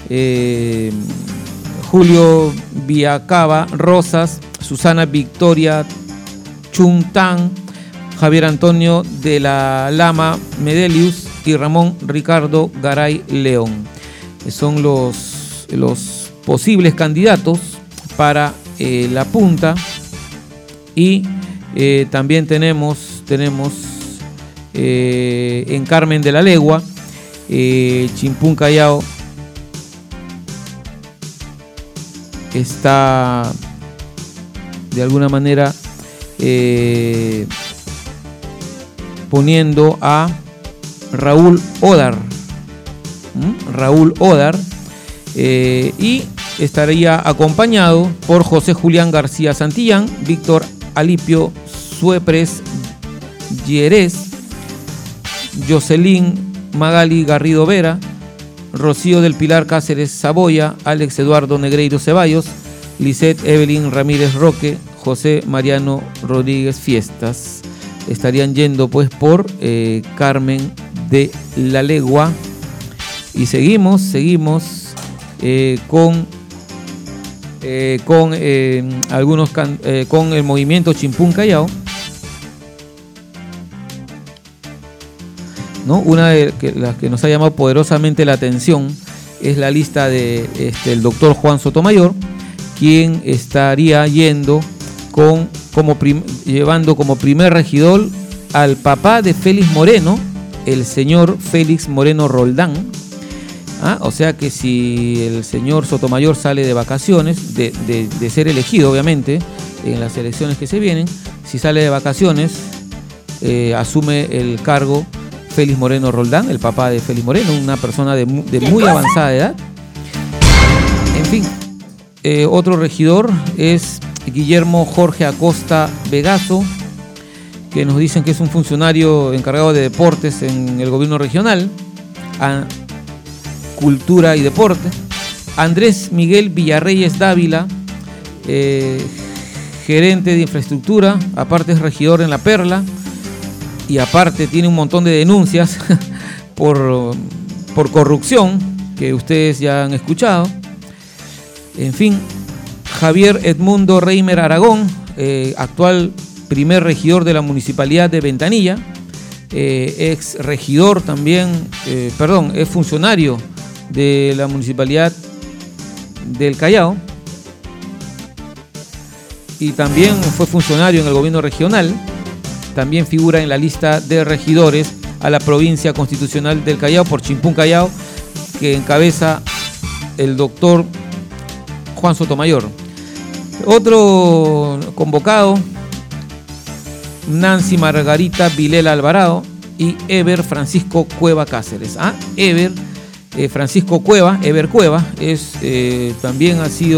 Julio Villacaba Rosas, Susana Victoria Chuntán, Javier Antonio de la Lama Medelius y Ramón Ricardo Garay León. Son los posibles candidatos para La Punta. Y también tenemos en Carmen de la Legua, Chimpún Callao está de alguna manera poniendo a Raúl Odar. Y estaría acompañado por José Julián García Santillán, Víctor Alipio Suepres Yerez, Jocelyn Magali Garrido Vera, Rocío del Pilar Cáceres Saboya, Alex Eduardo Negreiro Ceballos, Lisette Evelyn Ramírez Roque, José Mariano Rodríguez Fiestas. Estarían yendo pues por Carmen de la Legua. Y seguimos con algunos con el movimiento Chimpún Callao, ¿no? Una de las que nos ha llamado poderosamente la atención es la lista de el doctor Juan Sotomayor, quien estaría yendo llevando como primer regidor al papá de Félix Moreno, el señor Félix Moreno Roldán. O sea que si el señor Sotomayor sale de vacaciones, de ser elegido obviamente en las elecciones que se vienen, si sale de vacaciones, asume el cargo Félix Moreno Roldán, el papá de Félix Moreno, una persona de muy avanzada edad. En fin, otro regidor es Guillermo Jorge Acosta Vegaso, que nos dicen que es un funcionario encargado de deportes en el gobierno regional, cultura y deporte. Andrés Miguel Villarreyes Dávila, gerente de infraestructura, aparte es regidor en La Perla y aparte tiene un montón de denuncias por corrupción que ustedes ya han escuchado. En fin, Javier Edmundo Reimer Aragón, actual primer regidor de la Municipalidad de Ventanilla, ex regidor también, es funcionario de la Municipalidad del Callao y también fue funcionario en el gobierno regional. También figura en la lista de regidores a la provincia constitucional del Callao por Chimpún Callao, que encabeza el doctor Juan Sotomayor. Otro convocado, Nancy Margarita Vilela Alvarado y Eber Francisco Cueva Cáceres. Eber Francisco Cueva, Eber Cueva, también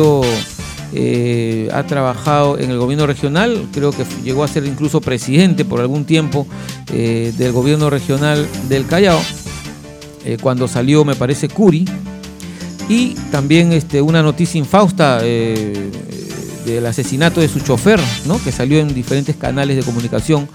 ha trabajado en el gobierno regional, creo que llegó a ser incluso presidente por algún tiempo del gobierno regional del Callao, cuando salió, me parece, Curi. Y también una noticia infausta del asesinato de su chofer, ¿no?, que salió en diferentes canales de comunicación.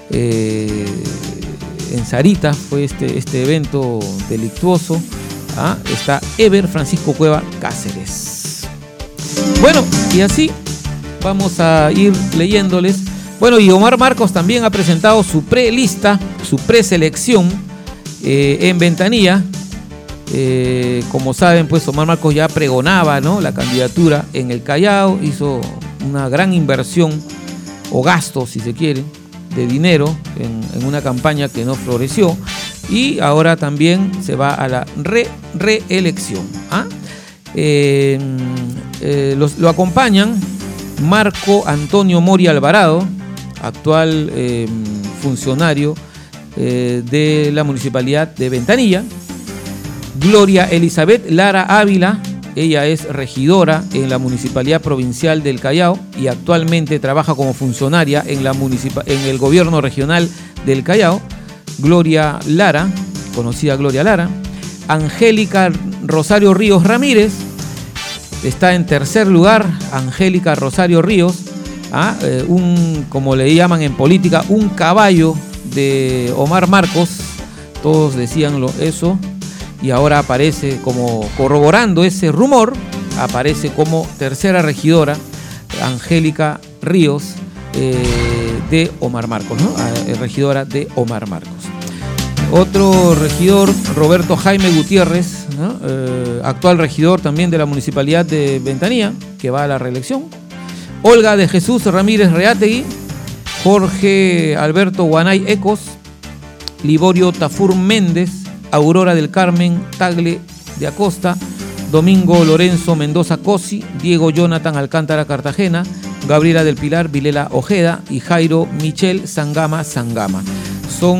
En Sarita fue este evento delictuoso. Está Eber Francisco Cueva Cáceres. Bueno, y así vamos a ir leyéndoles. Bueno, y Omar Marcos también ha presentado su prelista, su preselección en Ventanilla. Como saben, pues Omar Marcos ya pregonaba, ¿no?, la candidatura en el Callao, hizo una gran inversión o gasto, si se quiere, de dinero en una campaña que no floreció, y ahora también se va a la reelección. Lo acompañan Marco Antonio Mori Alvarado, actual funcionario de la Municipalidad de Ventanilla. Gloria Elizabeth Lara Ávila, ella es regidora en la Municipalidad Provincial del Callao y actualmente trabaja como funcionaria en el gobierno regional del Callao. Gloria Lara, conocida Gloria Lara. Angélica Rosario Ríos Ramírez, está en tercer lugar. Angélica Rosario Ríos, como le llaman en política, un caballo de Omar Marcos, todos decían eso. Y ahora aparece como corroborando ese rumor, aparece como tercera regidora Angélica Ríos de Omar Marcos, ¿no? Regidora de Omar Marcos. Otro regidor, Roberto Jaime Gutiérrez, ¿no? Actual regidor también de la Municipalidad de Ventanilla, que va a la reelección. Olga de Jesús Ramírez Reategui, Jorge Alberto Guanay Ecos, Liborio Tafur Méndez, Aurora del Carmen Tagle de Acosta, Domingo Lorenzo Mendoza Cosi, Diego Jonathan Alcántara Cartagena, Gabriela del Pilar Vilela Ojeda y Jairo Michel Sangama. Son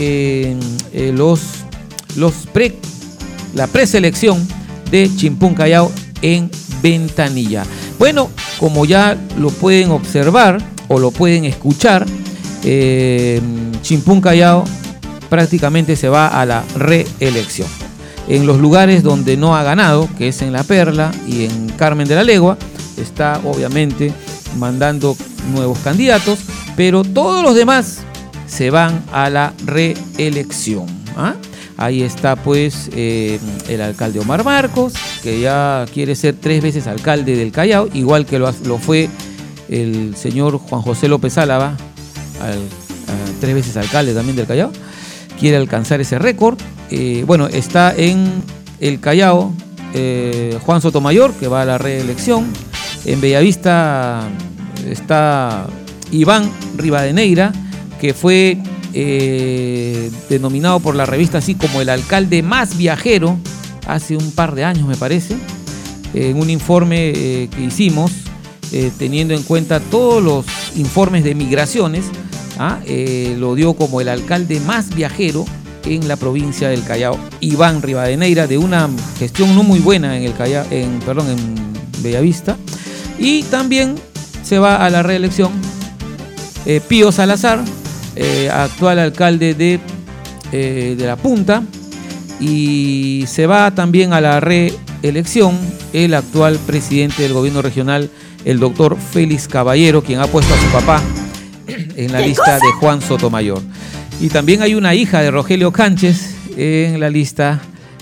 la preselección de Chimpún Callao en Ventanilla. Bueno, como ya lo pueden observar o lo pueden escuchar, Chimpún Callao prácticamente se va a la reelección. En los lugares donde no ha ganado, que es en La Perla y en Carmen de la Legua, está obviamente mandando nuevos candidatos, pero todos los demás se van a la reelección. Ahí está pues el alcalde Omar Marcos, que ya quiere ser 3 veces alcalde del Callao, igual que lo fue el señor Juan José López Álava, 3 veces alcalde también del Callao. Quiere alcanzar ese récord. Está en el Callao, Juan Sotomayor, que va a la reelección. En Bellavista está Iván Rivadeneira, que fue denominado por la revista así como el alcalde más viajero hace un par de años, me parece, en un informe que hicimos, teniendo en cuenta todos los informes de migraciones, lo dio como el alcalde más viajero en la provincia del Callao, Iván Rivadeneira, de una gestión no muy buena en el Callao, en Bellavista. Y también se va a la reelección Pío Salazar, actual alcalde de La Punta, y se va también a la reelección el actual presidente del gobierno regional, el doctor Félix Caballero, quien ha puesto a su papá en la lista de Juan Sotomayor. Y también hay una hija de Rogelio Cánchez en la lista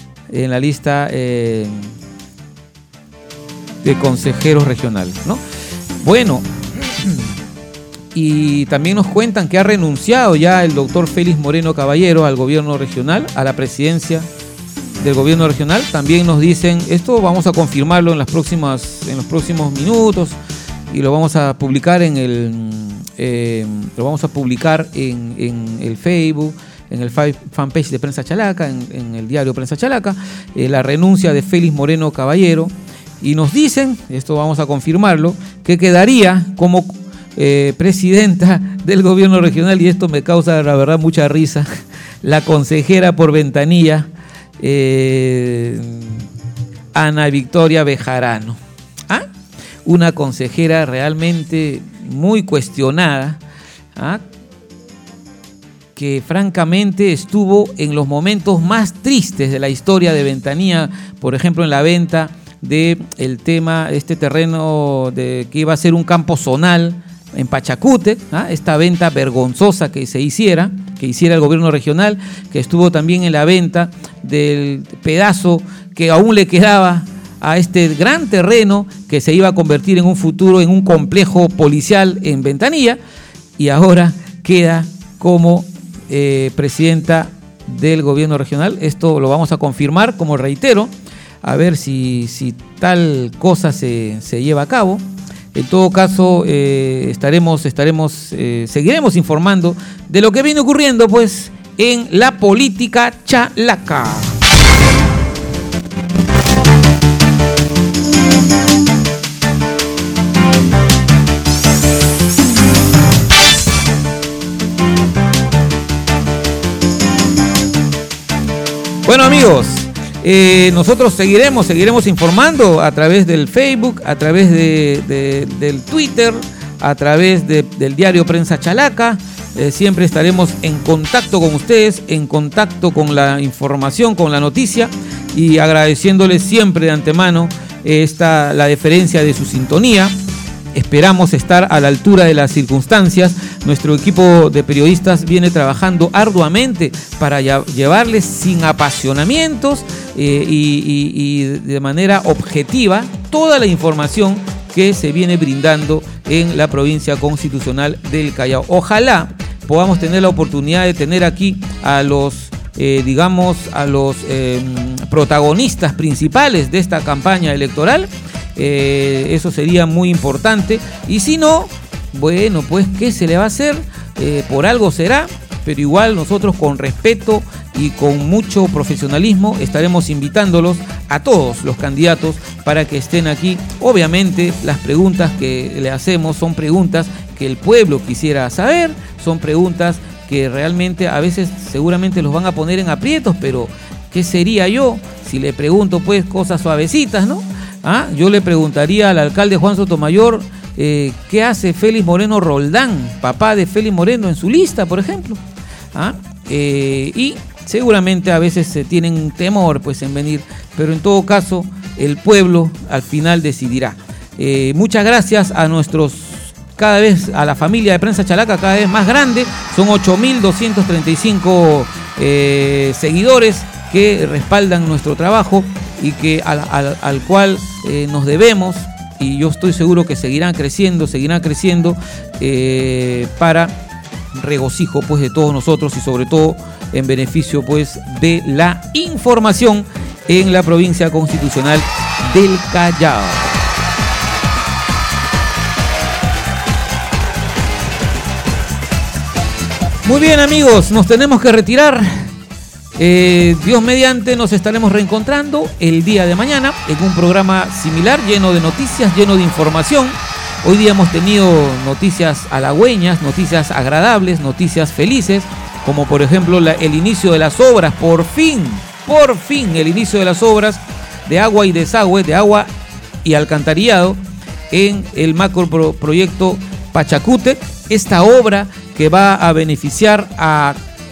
de consejeros regionales, ¿no? Bueno, y también nos cuentan que ha renunciado ya el doctor Félix Moreno Caballero al gobierno regional, a la presidencia del gobierno regional. También nos dicen, esto vamos a confirmarlo en los próximos minutos, y lo vamos a publicar en el Facebook, en el fanpage de Prensa Chalaca, en el diario Prensa Chalaca, la renuncia de Félix Moreno Caballero. Y nos dicen, esto vamos a confirmarlo, que quedaría como presidenta del gobierno regional, y esto me causa la verdad mucha risa, la consejera por ventanilla, Ana Victoria Bejarano. Una consejera realmente muy cuestionada, que francamente estuvo en los momentos más tristes de la historia de Ventanilla, por ejemplo en la venta del tema, este terreno que iba a ser un campo zonal en Pachacútec, esta venta vergonzosa que hiciera el gobierno regional, que estuvo también en la venta del pedazo que aún le quedaba a este gran terreno que se iba a convertir en un futuro en un complejo policial en Ventanilla, y ahora queda como presidenta del gobierno regional. Esto lo vamos a confirmar, como reitero, a ver si tal cosa se lleva a cabo. En todo caso, seguiremos informando de lo que viene ocurriendo pues en la política chalaca. Bueno, amigos, nosotros seguiremos informando a través del Facebook, a través del Twitter, a través del diario Prensa Chalaca. Siempre estaremos en contacto con ustedes, en contacto con la información, con la noticia, y agradeciéndoles siempre de antemano la deferencia de su sintonía. Esperamos estar a la altura de las circunstancias. Nuestro equipo de periodistas viene trabajando arduamente para llevarles sin apasionamientos y de manera objetiva toda la información que se viene brindando en la provincia constitucional del Callao. Ojalá podamos tener la oportunidad de tener aquí a los protagonistas principales de esta campaña electoral. Eso sería muy importante, y si no, bueno, pues ¿qué se le va a hacer? Por algo será, pero igual nosotros con respeto y con mucho profesionalismo estaremos invitándolos a todos los candidatos para que estén aquí. Obviamente las preguntas que le hacemos son preguntas que el pueblo quisiera saber, son preguntas que realmente a veces seguramente los van a poner en aprietos, pero ¿qué sería yo si le pregunto pues cosas suavecitas, no? Yo le preguntaría al alcalde Juan Sotomayor qué hace Félix Moreno Roldán, papá de Félix Moreno, en su lista, por ejemplo. Y seguramente a veces se tienen temor pues en venir, pero en todo caso el pueblo al final decidirá. Muchas gracias a a la familia de Prensa Chalaca, cada vez más grande. Son 8.235 seguidores que respaldan nuestro trabajo y que al cual nos debemos, y yo estoy seguro que seguirán creciendo para regocijo pues de todos nosotros, y sobre todo en beneficio pues de la información en la provincia constitucional del Callao. Muy bien, amigos, nos tenemos que retirar. Dios mediante, nos estaremos reencontrando el día de mañana en un programa similar, lleno de noticias, lleno de información. Hoy día hemos tenido noticias halagüeñas, noticias agradables, noticias felices, como por ejemplo el inicio de las obras, por fin, el inicio de las obras de agua y desagüe, de agua y alcantarillado en el macro proyecto Pachacútec. Esta obra que va a beneficiar a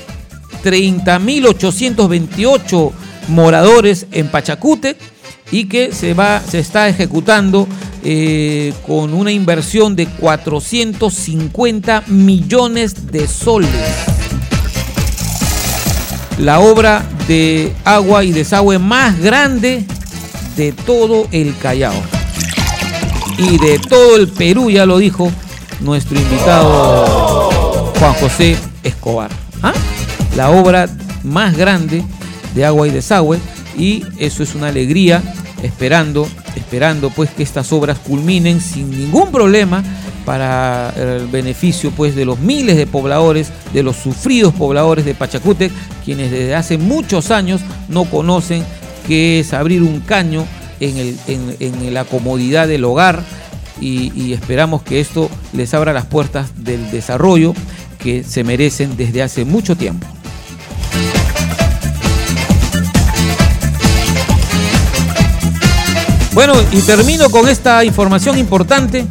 30.828 moradores en Pachacútec y que se está ejecutando con una inversión de 450 millones de soles. La obra de agua y desagüe más grande de todo el Callao y de todo el Perú, ya lo dijo nuestro invitado Juan José Escobar. La obra más grande de agua y desagüe, y eso es una alegría, esperando pues que estas obras culminen sin ningún problema para el beneficio pues de los miles de pobladores, de los sufridos pobladores de Pachacútec, quienes desde hace muchos años no conocen qué es abrir un caño en la comodidad del hogar, y esperamos que esto les abra las puertas del desarrollo que se merecen desde hace mucho tiempo. Bueno, y termino con esta información importante,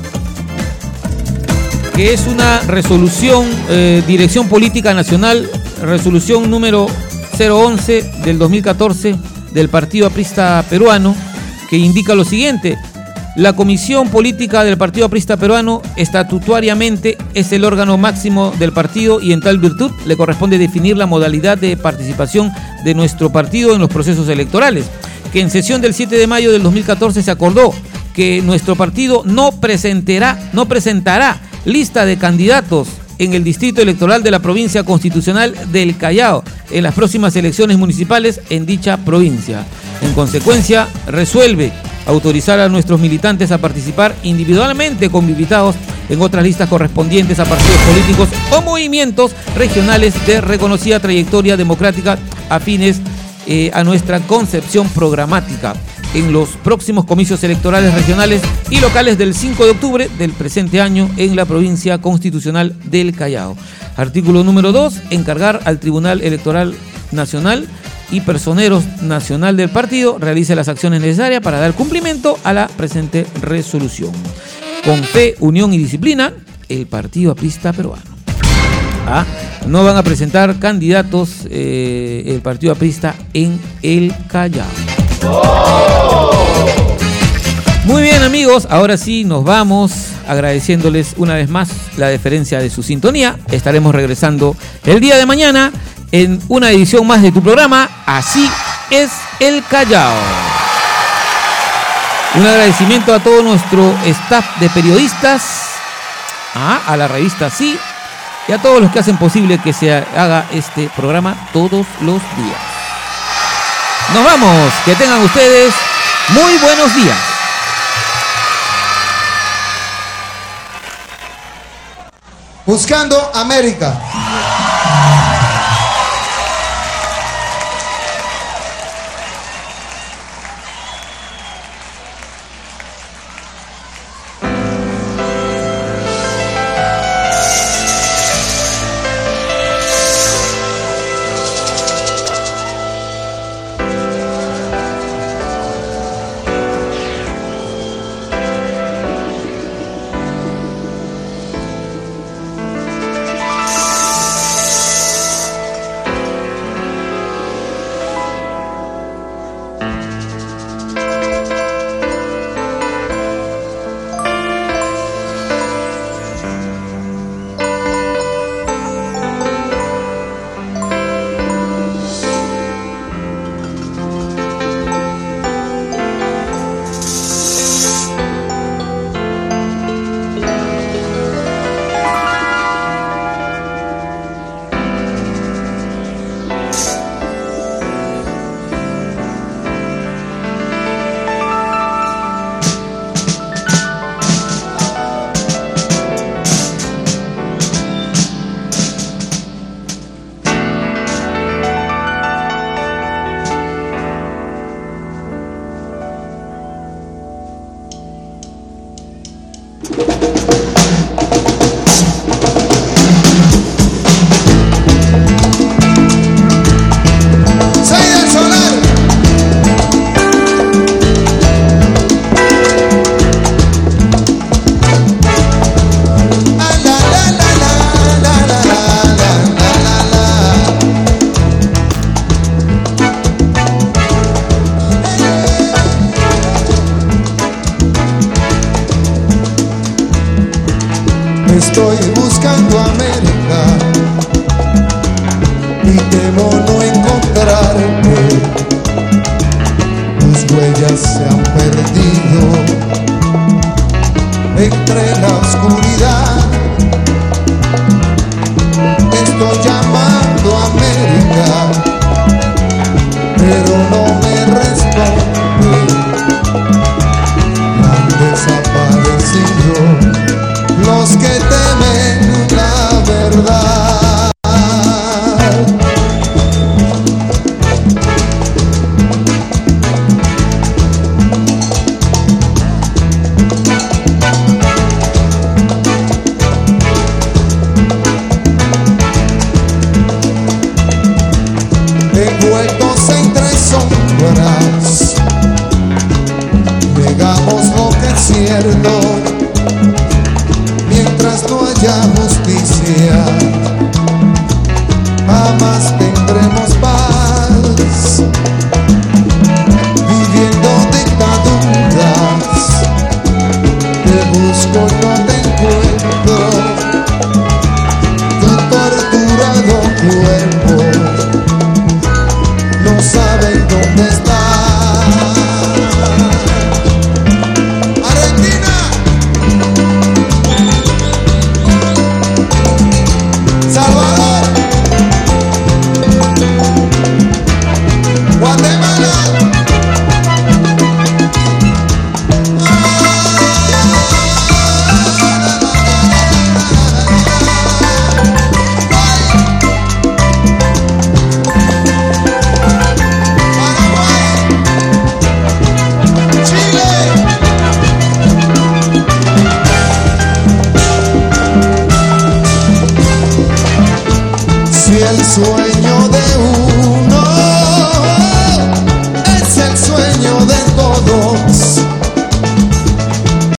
que es una resolución, Dirección Política Nacional, resolución número 011 del 2014 del Partido Aprista Peruano, que indica lo siguiente: la Comisión Política del Partido Aprista Peruano estatutariamente es el órgano máximo del partido, y en tal virtud le corresponde definir la modalidad de participación de nuestro partido en los procesos electorales, que en sesión del 7 de mayo del 2014 se acordó que nuestro partido no presentará lista de candidatos en el distrito electoral de la provincia constitucional del Callao en las próximas elecciones municipales en dicha provincia. En consecuencia, resuelve autorizar a nuestros militantes a participar individualmente como invitados en otras listas correspondientes a partidos políticos o movimientos regionales de reconocida trayectoria democrática afines a nuestra concepción programática en los próximos comicios electorales regionales y locales del 5 de octubre del presente año en la provincia constitucional del Callao. Artículo número 2. Encargar al Tribunal Electoral Nacional y Personeros Nacional del partido realice las acciones necesarias para dar cumplimiento a la presente resolución. Con fe, unión y disciplina, el Partido Aprista Peruano. No van a presentar candidatos el Partido Aprista en el Callao. Muy bien, amigos, ahora sí nos vamos, agradeciéndoles una vez más la deferencia de su sintonía. Estaremos regresando el día de mañana en una edición más de tu programa Así es el Callao. Un agradecimiento a todo nuestro staff de periodistas, a la revista Sí, y a todos los que hacen posible que se haga este programa todos los días. Nos vamos, que tengan ustedes muy buenos días. Buscando América. llamando a América y temo no encontrarte. Tus huellas se han perdido entre la oscuridad. Estoy llamando a América, pero no me responde. Han desaparecido los que temen la verdad. Envueltos entre sombras, negamos lo que es cierto. Mientras no haya justicia, jamás tendremos paz. Viviendo dictaduras, te busco y no te encuentro. Tu torturado cuerpo no saben dónde está. Si el sueño